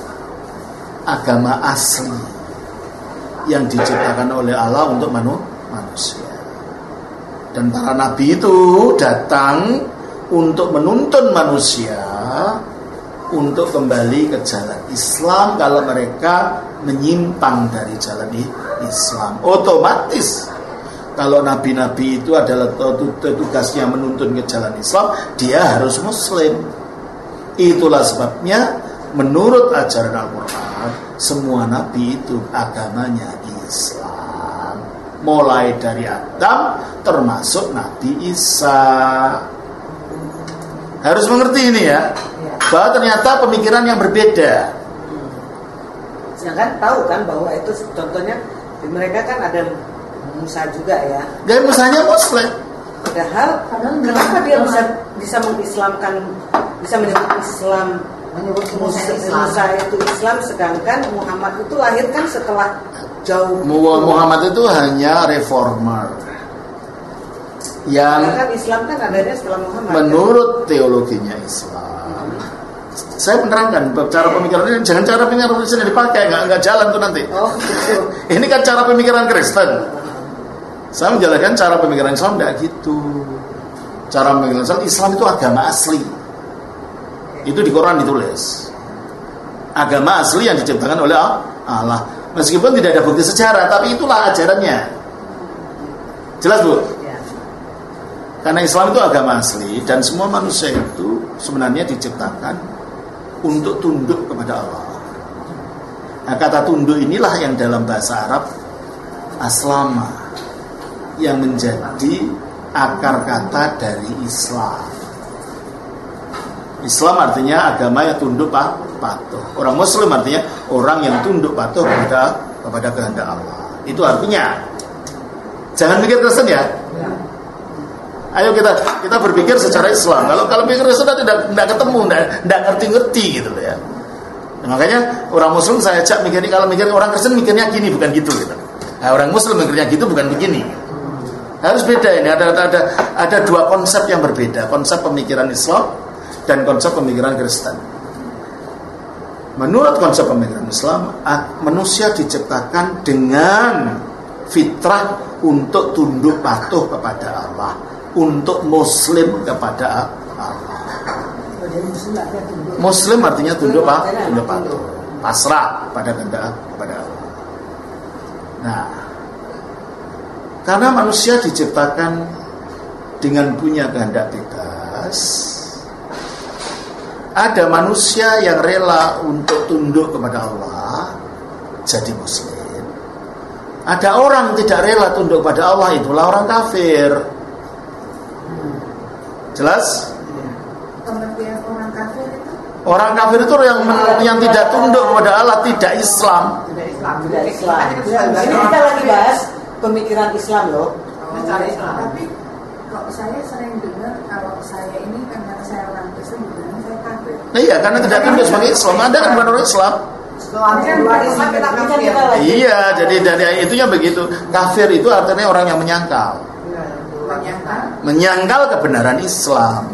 agama asli yang diciptakan oleh Allah untuk manusia. Dan para nabi itu datang untuk menuntun manusia untuk kembali ke jalan Islam kalau mereka menyimpang dari jalan Islam. Otomatis kalau nabi-nabi itu adalah tugasnya menuntun ke jalan Islam, dia harus muslim. Itulah sebabnya menurut ajaran Al-Quran, semua nabi itu agamanya Islam. Mulai dari Adam termasuk Nabi Isa. Harus mengerti ini ya, bahwa ternyata pemikiran yang berbeda. Sedangkan tahu kan bahwa itu contohnya di mereka kan ada Musa juga ya. Dan Musanya muslim. Padahal kenapa dia bisa mengislamkan, bisa menyebut Islam, menyebut Islam. Musa itu Islam, sedangkan Muhammad itu lahir kan setelah jauh. Muhammad itu hanya reformer. Yang kan Islam kan adanya setelah Muhammad. Menurut teologinya Islam. Saya menerangkan cara pemikiran ini, jangan cara pemikiran Kristen dipakai, nggak jalan tuh nanti. Oh, gitu. Ini kan cara pemikiran Kristen. Saya menjelaskan cara pemikiran Islam tidak gitu. Cara pemikiran Islam itu agama asli. Itu di Quran ditulis. Agama asli yang diciptakan oleh Allah. Meskipun tidak ada bukti sejarah, tapi itulah ajarannya. Jelas, Bu? Karena Islam itu agama asli dan semua manusia itu sebenarnya diciptakan untuk tunduk kepada Allah. Nah, kata tunduk inilah yang dalam bahasa Arab aslama, yang menjadi akar kata dari Islam. Islam artinya agama yang tunduk patuh. Orang Muslim artinya orang yang tunduk patuh kepada kehendak Allah. Itu artinya. Jangan mikir Kristen ya. Ayo kita berpikir secara Islam. Kalau pikir Kristen tidak ketemu, tidak ngerti gitu ya. Nah, makanya orang Muslim saya ajak mikirnya, kalau mikir orang Kristen mikirnya gini, bukan gitu gitu. Nah, orang Muslim mikirnya gitu, bukan begini. Harus beda ini. Ada dua konsep yang berbeda, konsep pemikiran Islam dan konsep pemikiran Kristen. Menurut konsep pemikiran Islam, manusia diciptakan dengan fitrah untuk tunduk patuh kepada Allah, untuk muslim kepada Allah. Muslim artinya tunduk patuh, pasrah pada kehendak kepada Allah. Nah, karena manusia diciptakan dengan punya kehendak bebas, ada manusia yang rela untuk tunduk kepada Allah, jadi muslim. Ada orang tidak rela tunduk kepada Allah, itulah orang kafir. Jelas? Pengertian orang kafir itu? Orang kafir itu yang tidak tunduk kepada Allah, tidak Islam. Tidak Islam. Ini kita lagi bahas pemikiran Islam loh. Mencari Islam. Tapi kok saya sering dengar kalau saya ini kan karena saya orang Kristen bilangnya saya kafir. Nah, iya, karena tidak tunduk sebagai Islam. Anda kan bukan orang Islam. Iya, jadi dari itunya begitu. Kafir itu artinya orang yang menyangkal. Menyangkal kebenaran Islam.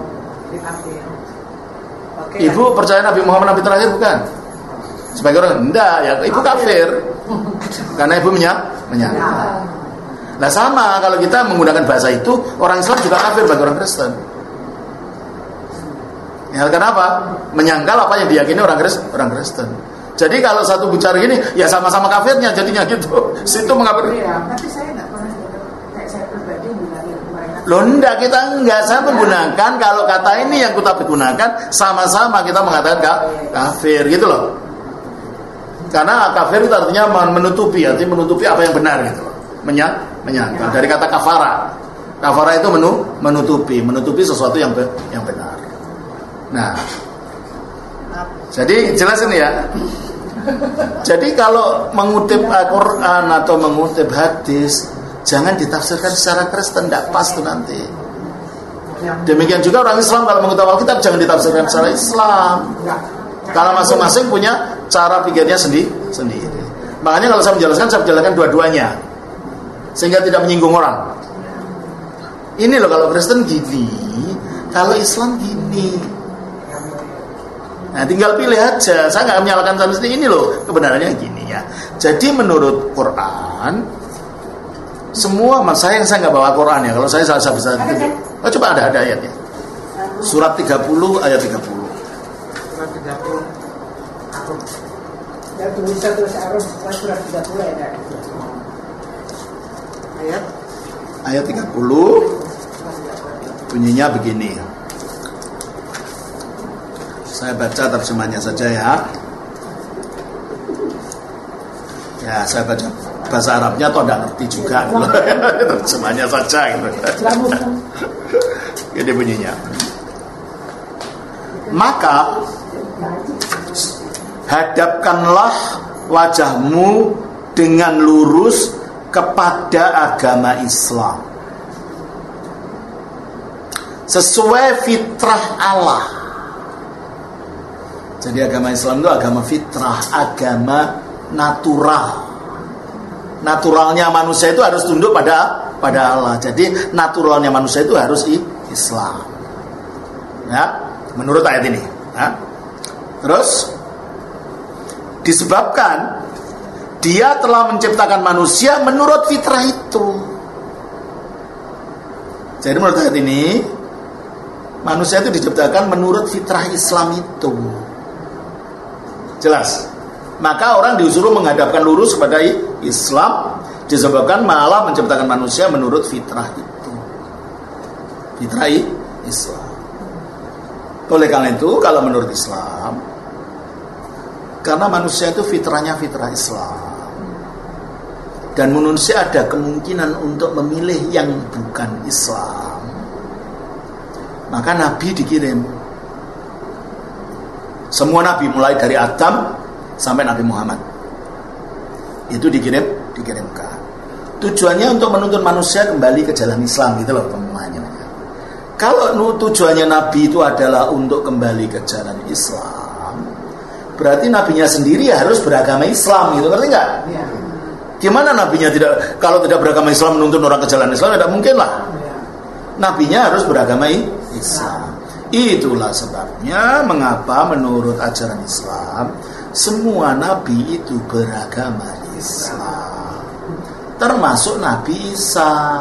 Ibu percaya Nabi Muhammad Nabi terakhir bukan? Sebagai orang enggak, ya ibu kafir. Karena ibu menyangkal. Nah sama kalau kita menggunakan bahasa itu, orang Islam juga kafir bagi orang Kristen. Ya kenapa? Menyangkal apa yang diyakini orang Kristen. Jadi kalau satu bicara gini, ya sama-sama kafirnya jadinya gitu. Situ mengapa? Tapi saya nggak pernah kayak saya pribadi bilangin mereka. Loh enggak, kita enggak. Saya menggunakan kalau kata ini yang kita gunakan sama-sama kita mengatakan kafir gitu loh. Karena kafir itu artinya menutupi, artinya menutupi apa yang benar gitu loh. Menyangkal. Dari kata kafara. Kafara itu menutupi sesuatu yang benar. Nah, jadi jelas ini ya. Jadi kalau mengutip Al-Quran atau mengutip hadis, jangan ditafsirkan secara Kristen, tidak pas tuh nanti. Demikian juga orang Islam kalau mengutip Alkitab jangan ditafsirkan secara Islam. Kalau masing-masing punya cara pikirnya sendiri. Makanya kalau saya menjelaskan dua-duanya, sehingga tidak menyinggung orang. Ini loh kalau Kristen gini, kalau Islam gini. Nah, tinggal pilih aja. Saya nggak menyalahkan sama sekali, ini loh kebenarannya gini ya. Jadi menurut Quran, Semua, saya nggak bawa Quran ya. Kalau saya bisa tunjuk. Oh, coba ada ayatnya. Surat 30 ayat 30. Surat 30. Ya, tulisan surat 30 ya. Ayat 30 bunyinya begini. Saya baca terjemahnya saja ya. Ya, saya baca bahasa Arabnya toh enggak ngerti juga. Terjemahnya saja gitu. Ini bunyinya. Maka hadapkanlah wajahmu dengan lurus kepada agama Islam sesuai fitrah Allah. Jadi agama Islam itu agama fitrah, agama natural. Naturalnya manusia itu harus tunduk pada Allah. Jadi naturalnya manusia itu harus Islam. Ya, menurut ayat ini. Ya. Terus disebabkan Dia telah menciptakan manusia menurut fitrah itu. Jadi menurut ayat ini, manusia itu diciptakan menurut fitrah Islam itu. Jelas. Maka orang disuruh menghadapkan lurus kepada Islam, disebabkan malah menciptakan manusia menurut fitrah itu. Fitrah Islam. Oleh karena itu, kalau menurut Islam, karena manusia itu fitrahnya fitrah Islam, dan manusia ada kemungkinan untuk memilih yang bukan Islam, maka Nabi dikirim. Semua Nabi mulai dari Adam sampai Nabi Muhammad itu dikirimkan. Tujuannya untuk menuntun manusia kembali ke jalan Islam, gitu loh pemahamannya. Kalau tujuannya Nabi itu adalah untuk kembali ke jalan Islam, berarti nabinya sendiri harus beragama Islam, gitu, ngerti nggak? Ya. Gimana nabinya kalau tidak beragama Islam menuntun orang ke jalan Islam? Tidak mungkin lah. Ya. Nabinya harus beragama Islam. Itulah sebabnya mengapa menurut ajaran Islam semua nabi itu beragama Islam, termasuk Nabi Isa.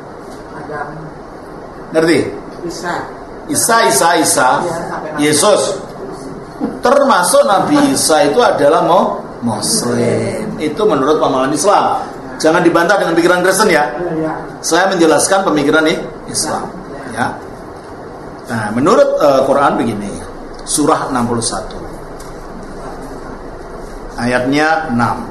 Ngerti? Isa. Yesus. Termasuk Nabi Isa itu adalah Muslim. Itu menurut pemahaman Islam. Jangan dibantah dengan pikiran Kristen ya. Saya menjelaskan pemikiran Islam. Ya. Nah, menurut Quran begini. Surah 61. Ayatnya 6.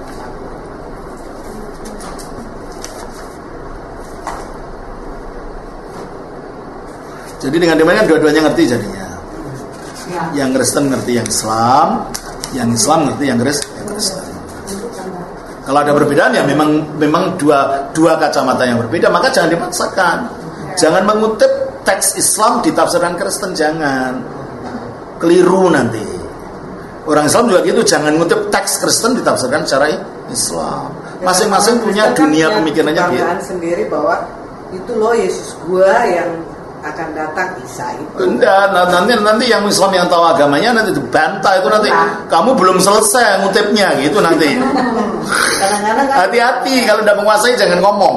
Jadi dengan demikian dua-duanya ngerti jadinya. Yang Kristen ngerti yang Islam, yang Islam ngerti yang Kristen. Kalau ada perbedaan ya memang dua kacamata yang berbeda, maka jangan dipaksakan. Jangan mengutip teks Islam ditafsirkan Kristen, jangan. Keliru nanti. Orang Islam juga gitu, jangan ngutip teks Kristen ditafsirkan secara Islam. Masing-masing punya dunia pemikirannya beda. Sendiri bahwa itu loh Yesus gua yang akan datang Isa itu. Enggak, nanti yang Islam yang tahu agamanya nanti dibantah itu nanti. Kamu belum selesai ngutipnya gitu nanti. Hati-hati kalau udah menguasai jangan ngomong.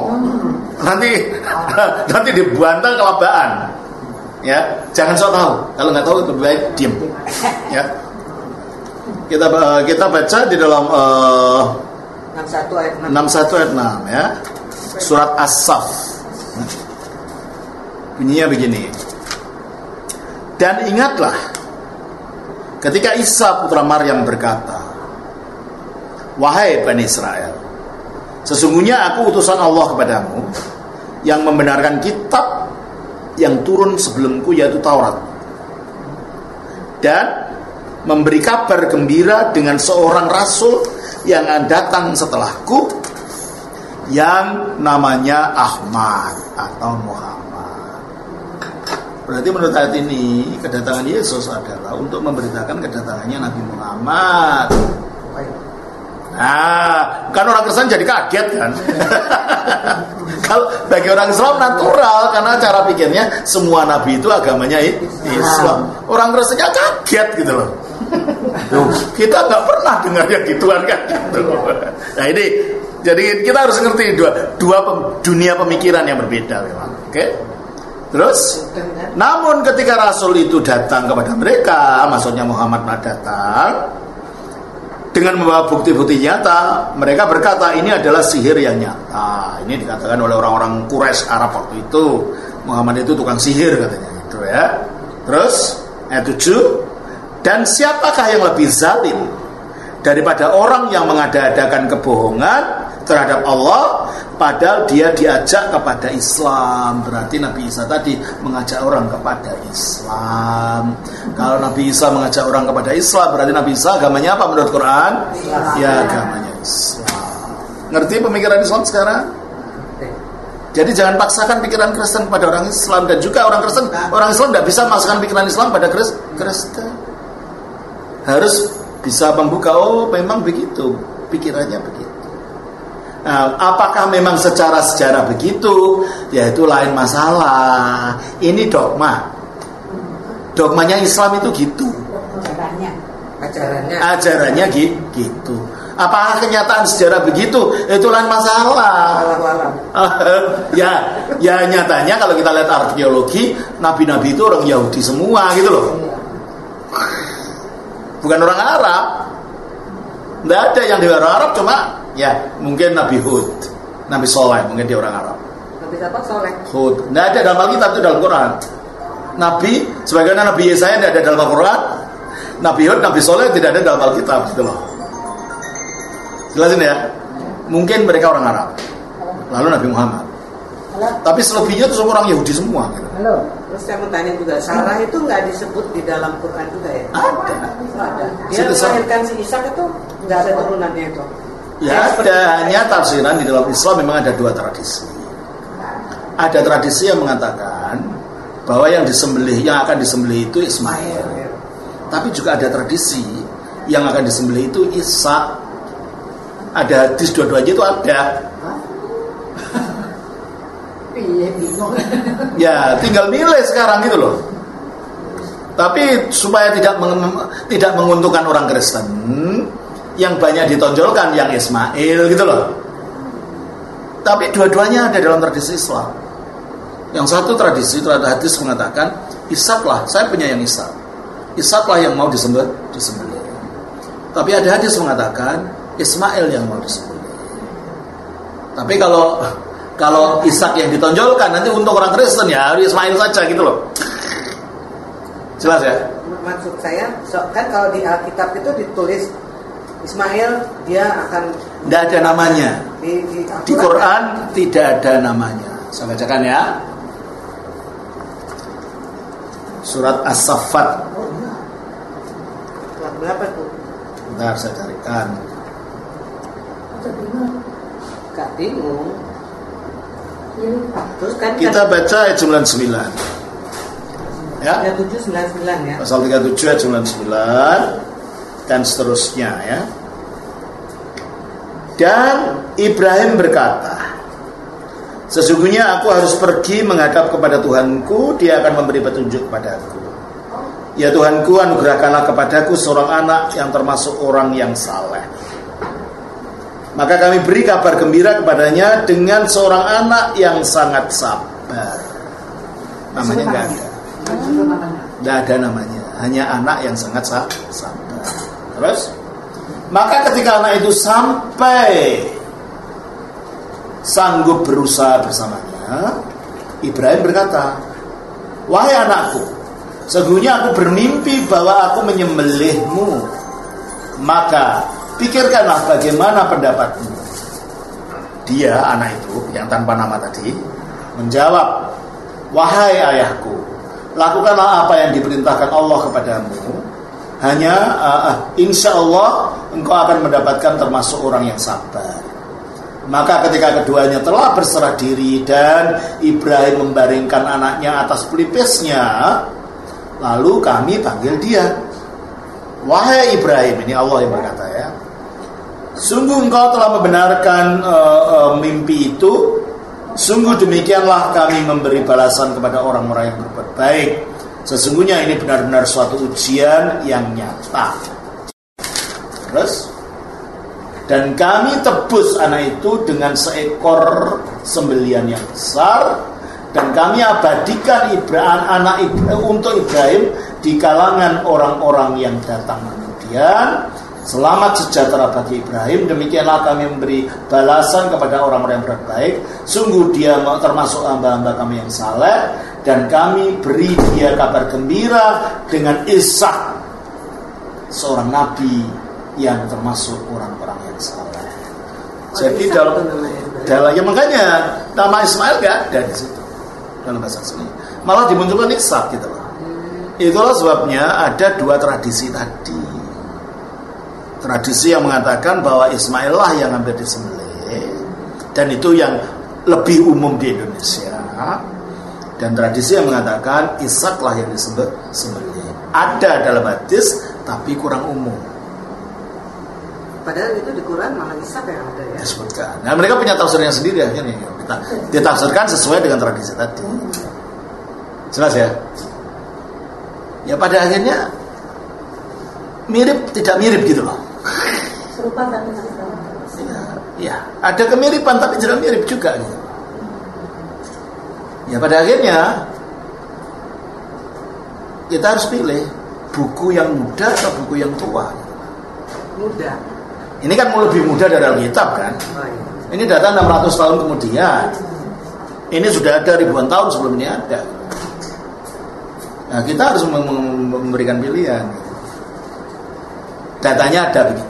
Nanti dibantah kelabaan. Ya, jangan sok tahu. Kalau nggak tahu lebih baik diam. Ya. Kita baca di dalam 61 ayat 6. 61 ayat 6 ya. Surat As-Saff. Bunyinya begini. Dan ingatlah ketika Isa putra Maryam berkata, "Wahai Bani Israel, sesungguhnya aku utusan Allah kepadamu yang membenarkan kitab yang turun sebelumku, yaitu Taurat, dan memberi kabar gembira dengan seorang rasul yang akan datang setelahku, yang namanya Ahmad atau Muhammad." Berarti menurut ayat ini kedatangan Yesus adalah untuk memberitakan kedatangannya Nabi Muhammad. Nah, kan orang Kristen jadi kaget kan? Kalau bagi orang Islam natural, karena cara pikirnya semua Nabi itu agamanya Islam. Orang Kristennya kaget gitu loh. Kita nggak pernah dengar yang gituan kan gitu. Nah ini, jadi kita harus ngerti dua dunia pemikiran yang berbeda memang. Oke? Terus, namun ketika Rasul itu datang kepada mereka, maksudnya Muhammad datang dengan membawa bukti-bukti nyata, mereka berkata ini adalah sihir yang nyata. Ini dikatakan oleh orang-orang Quraisy Arab waktu itu. Muhammad itu tukang sihir katanya itu ya. Terus ayat 7, dan siapakah yang lebih zalim daripada orang yang mengada-adakan kebohongan terhadap Allah padahal dia diajak kepada Islam. Berarti Nabi Isa tadi mengajak orang kepada Islam. Kalau Nabi Isa mengajak orang kepada Islam, berarti Nabi Isa agamanya apa menurut Quran? Ya, agamanya Islam. Ngerti pemikiran Islam sekarang? Jadi jangan paksakan pikiran Kristen pada orang Islam. Dan juga orang Islam tidak bisa memaksakan pikiran Islam pada Kristen. Harus bisa membuka, oh memang begitu, pikirannya begitu. Nah, apakah memang secara sejarah begitu? Ya itu lain masalah. Ini dogma. Dogmanya Islam itu gitu. Ajarannya gitu. Apakah kenyataan sejarah begitu? Itu lain masalah. Ya nyatanya kalau kita lihat arkeologi, nabi-nabi itu orang Yahudi semua gitu loh. Bukan orang Arab. Tidak ada yang di orang Arab, cuma ya mungkin Nabi Hud, Nabi Soleh, mungkin dia orang Arab. Nabi siapa? Soleh. Hud. Tidak ada dalam Alkitab, itu dalam Quran. Nabi, sebagaimana Nabi Yesaya tidak ada dalam Al-Quran. Nabi Hud, Nabi Soleh tidak ada dalam Alkitab, gitu loh. Jelasin ya. Mungkin mereka orang Arab. Lalu Nabi Muhammad. Tapi selebihnya itu semua orang Yahudi semua. Gitu. Terus saya mau tanya juga, Sarah itu nggak disebut di dalam Quran juga ya? Ada. Dia melahirkan si Ishak itu nggak ada turunannya itu. Ya ada, hanya tafsiran di dalam Islam memang ada dua tradisi. Ada tradisi yang mengatakan bahwa yang akan disembelih itu Ismail. Tapi juga ada tradisi yang akan disembelih itu Isa. Ada hadis dua-duanya itu ada. Ya tinggal milih sekarang gitu loh. Tapi supaya tidak menguntungkan orang Kristen, yang banyak ditonjolkan yang Ismail gitu loh. Tapi dua-duanya ada dalam tradisi Islam. Yang satu tradisi hadis mengatakan Ishaklah, saya punya yang Ishak. Ishaklah yang mau disembelih. Tapi ada hadis mengatakan Ismail yang mau disembelih. Tapi kalau Ishak yang ditonjolkan, nanti untuk orang Kristen ya harus Ismail saja gitu loh. Jelas ya? Maksud saya, kan kalau di Alkitab itu ditulis Ismail dia akan, tidak ada namanya. Di Quran tidak ada namanya. Saya bacakan ya. Surat As-Saffat. Surat berapa tuh? Bentar saya carikan. Gak bingung. Terus kan kita baca ayat 99. Ya. 3799 ya. Pasal 37 ayat 99 dan seterusnya ya. Dan Ibrahim berkata, sesungguhnya aku harus pergi menghadap kepada Tuhanku, dia akan memberi petunjuk kepadaku. Ya Tuhanku, anugerahkanlah kepadaku seorang anak yang termasuk orang yang saleh. Maka kami beri kabar gembira kepadanya dengan seorang anak yang sangat sabar. Namanya enggak ada. Tidak ada namanya. Hanya anak yang sangat sabar. Terus, maka ketika anak itu sampai sanggup berusaha bersamanya, Ibrahim berkata, wahai anakku, sesungguhnya aku bermimpi bahwa aku menyembelihmu. Maka pikirkanlah bagaimana pendapatmu. Dia, anak itu yang tanpa nama tadi, menjawab, wahai ayahku, lakukanlah apa yang diperintahkan Allah kepadamu. Hanya insya Allah engkau akan mendapatkan termasuk orang yang sabar. Maka ketika keduanya telah berserah diri dan Ibrahim membaringkan anaknya atas pelipisnya, lalu kami panggil dia, wahai Ibrahim. Ini Allah yang berkata ya, sungguh engkau telah membenarkan mimpi itu. Sungguh demikianlah kami memberi balasan kepada orang-orang yang berbuat baik. Sesungguhnya ini benar-benar suatu ujian yang nyata. Terus, dan kami tebus anak itu dengan seekor sembelian yang besar, dan kami abadikan anak untuk Ibrahim di kalangan orang-orang yang datang kemudian. Selamat sejahtera bagi Ibrahim, demikianlah kami memberi balasan kepada orang-orang yang berbaik. Sungguh dia termasuk hamba-hamba kami yang saleh, dan kami beri dia kabar gembira dengan Ishak, seorang nabi yang termasuk orang-orang yang saleh. Jadi dalam ya makanya nama Ismail gak ada di situ dalam bahasa sini, malah dimunculkan Ishak gitu loh. Itulah sebabnya ada dua tradisi tadi. Tradisi yang mengatakan bahwa Ismail lah yang hampir disembelih, dan itu yang lebih umum di Indonesia. Dan tradisi yang mengatakan Ishak lah yang disembelih. Ada dalam hadis tapi kurang umum. Padahal itu di Quran malah Ishak yang ada ya. Disebutkan. Nah, mereka punya tafsirnya sendiri akhirnya. Kita ditafsirkan sesuai dengan tradisi tadi. Jelas ya? Ya pada akhirnya mirip tidak mirip gitu loh. Serupa tapi ya, ada kemiripan tapi tidak mirip juga gitu. Ya pada akhirnya kita harus pilih buku yang muda atau buku yang tua. Muda. Ini kan lebih muda dari Alkitab kan. Ini datang 600 tahun kemudian. Ini sudah ada ribuan tahun sebelum ini ada. Nah kita harus memberikan pilihan. Datanya ada begitu.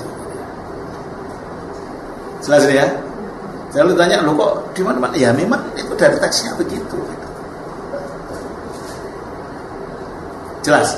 Jelas ya? Saya lalu tanya, lo kok di mana-mana? Ya memang itu dari teksnya begitu. Jelas?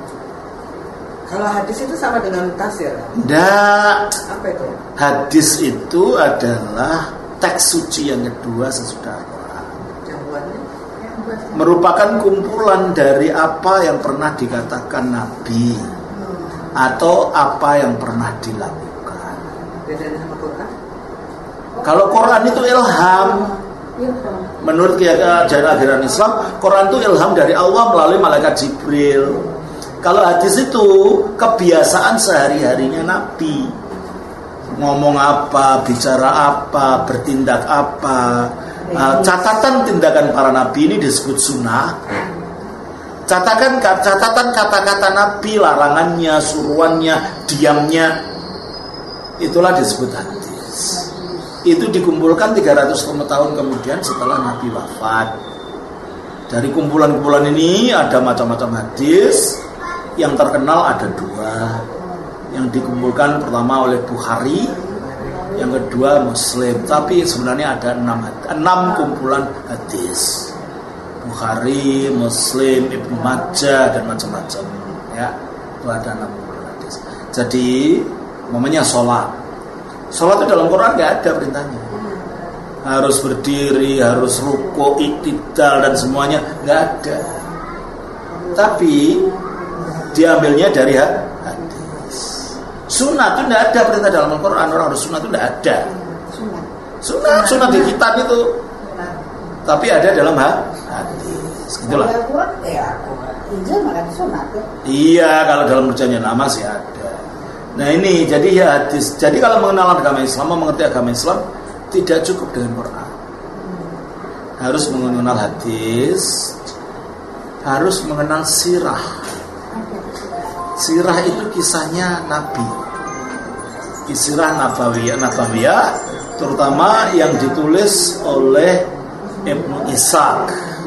Kalau hadis itu sama dengan tafsir? Enggak. Apa itu? Hadis itu adalah teks suci yang kedua sesudah Al-Quran. Yang buatnya? Merupakan kumpulan dari apa yang pernah dikatakan Nabi atau apa yang pernah dilakukan. Bedanya sama Quran? Kalau Quran itu ilham. Menurut ajaran Islam, Quran itu ilham dari Allah melalui malaikat Jibril. Kalau hadis itu kebiasaan sehari-harinya Nabi. Ngomong apa, bicara apa, bertindak apa. Catatan tindakan para Nabi ini disebut sunnah. Catatan kata-kata Nabi, larangannya, suruhannya, diamnya, itulah disebut hadis. Itu dikumpulkan 300 tahun kemudian setelah Nabi wafat. Dari kumpulan-kumpulan ini ada macam-macam hadis. Yang terkenal ada dua. Yang dikumpulkan pertama oleh Bukhari, yang kedua Muslim. Tapi sebenarnya ada 6 kumpulan hadis. Bukhari, Muslim, Ibnu Majah dan macam-macam ya. Itu ada 6 kumpulan hadis. Jadi namanya sholat itu dalam Quran nggak ada perintahnya harus berdiri, harus rukuk, iktidal dan semuanya, nggak ada. Tapi diambilnya dari hadis. Sunnah itu nggak ada perintah dalam Al-Quran. Orang harus sunnah itu nggak ada. Sunnah di kitab itu, tapi ada dalam hadis. Gitulah. Injil malah sunat ya. Iya, kalau dalam perjanjian lama sih ada. Nah ini jadi ya hadis. Jadi kalau mengenal agama Islam, mengerti agama Islam, tidak cukup dengan Quran. Harus mengenal hadis, harus mengenal sirah. Sirah itu kisahnya Nabi. Sirah Nabawiyah, terutama yang ditulis oleh Ibnu Ishaq.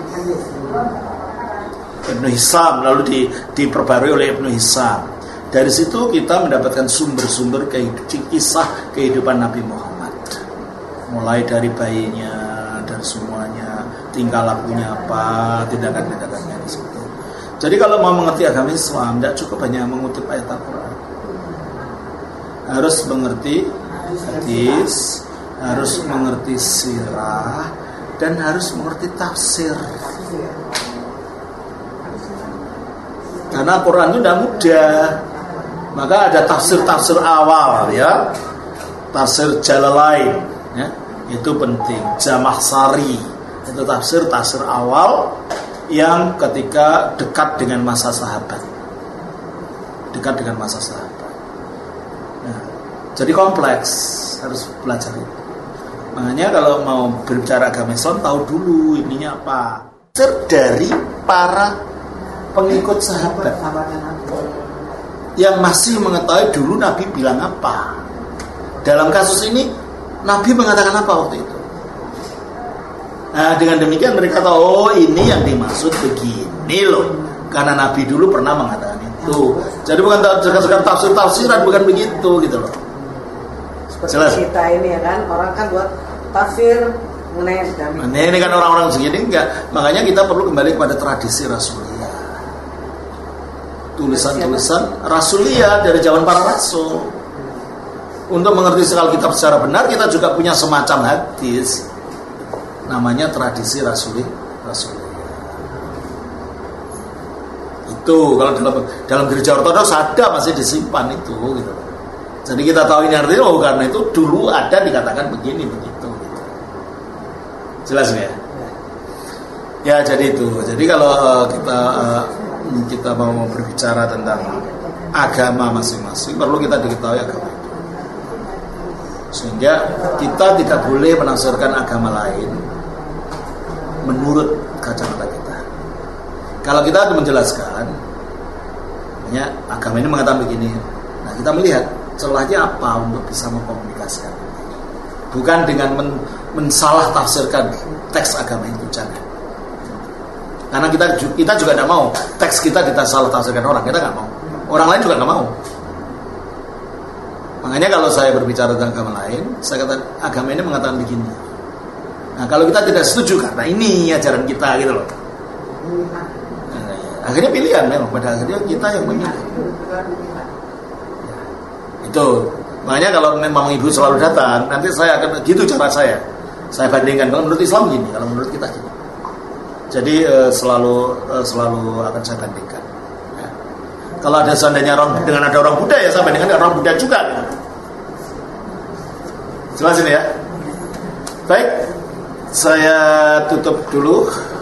Ibnu Hisham, lalu diperbarui oleh Ibnu Hisham. Dari situ kita mendapatkan sumber-sumber kisah kehidupan Nabi Muhammad. Mulai dari bayinya dan semuanya, tingkah lakunya apa, tindakan-tindakannya di situ. Jadi kalau mau mengerti agama Islam, tidak cukup hanya mengutip ayat Al-Quran. Harus mengerti hadis, harus mengerti sirah, dan harus mengerti tafsir. Karena Quran itu tidak mudah. Maka ada tafsir-tafsir awal ya. Tafsir Jalalain ya, itu penting. Jamakhsari itu tafsir awal yang ketika dekat dengan masa sahabat. Nah, Jadi kompleks, harus belajar itu. Makanya kalau mau berbicara agama Islam, tahu dulu ininya apa. Dari para pengikut sahabat yang masih mengetahui dulu Nabi bilang apa. Dalam kasus ini Nabi mengatakan apa waktu itu. Nah, dengan demikian mereka tahu, oh ini yang dimaksud begini loh, karena Nabi dulu pernah mengatakan itu. Jadi bukan sekedar tafsir-tafsiran, bukan begitu gitu loh. Seperti jelas. Kita ini ya kan, orang kan buat tafsir mengenai sedemikian. Ini kan orang-orang segini enggak. Makanya kita perlu kembali kepada tradisi Rasuliyah. Tulisan-tulisan Rasuliyah dari zaman para rasul. Untuk mengerti segala kitab secara benar, kita juga punya semacam hadis. Namanya tradisi Rasuliyah. Itu kalau dalam gereja ortodoks ada, masih disimpan itu gitu. Jadi kita tahu ini artinya, oh karena itu dulu ada dikatakan begini begitu gitu. Jelas ya? Ya jadi itu. Jadi kalau kita mau berbicara tentang agama masing-masing, perlu kita diketahui agama itu. Sehingga kita tidak boleh menafsirkan agama lain menurut kacamata kita. Kalau kita menjelaskan, ya agama ini mengatakan begini, nah kita melihat celahnya apa untuk bisa mengkomunikasikan. Bukan dengan mensalah tafsirkan teks agama itu, jangan. Karena kita juga tidak mau teks kita salah tafsirkan orang, kita nggak mau. Orang lain juga nggak mau. Makanya kalau saya berbicara tentang agama lain, saya kata agama ini mengatakan begini. Nah kalau kita tidak setuju karena ini ajaran kita gitu loh. Akhirnya pilihan memang, pada akhirnya kita yang memilih. Itu makanya kalau memang ibu selalu datang, nanti saya akan gitu cara saya bandingkan. Kalau menurut Islam gini, kalau menurut kita gini. Jadi selalu akan saya bandingkan. Ya. Kalau ada seandainya dengan ada orang Buddha, ya saya bandingkan dengan orang Buddha juga. Jelas ini ya. Baik, saya tutup dulu.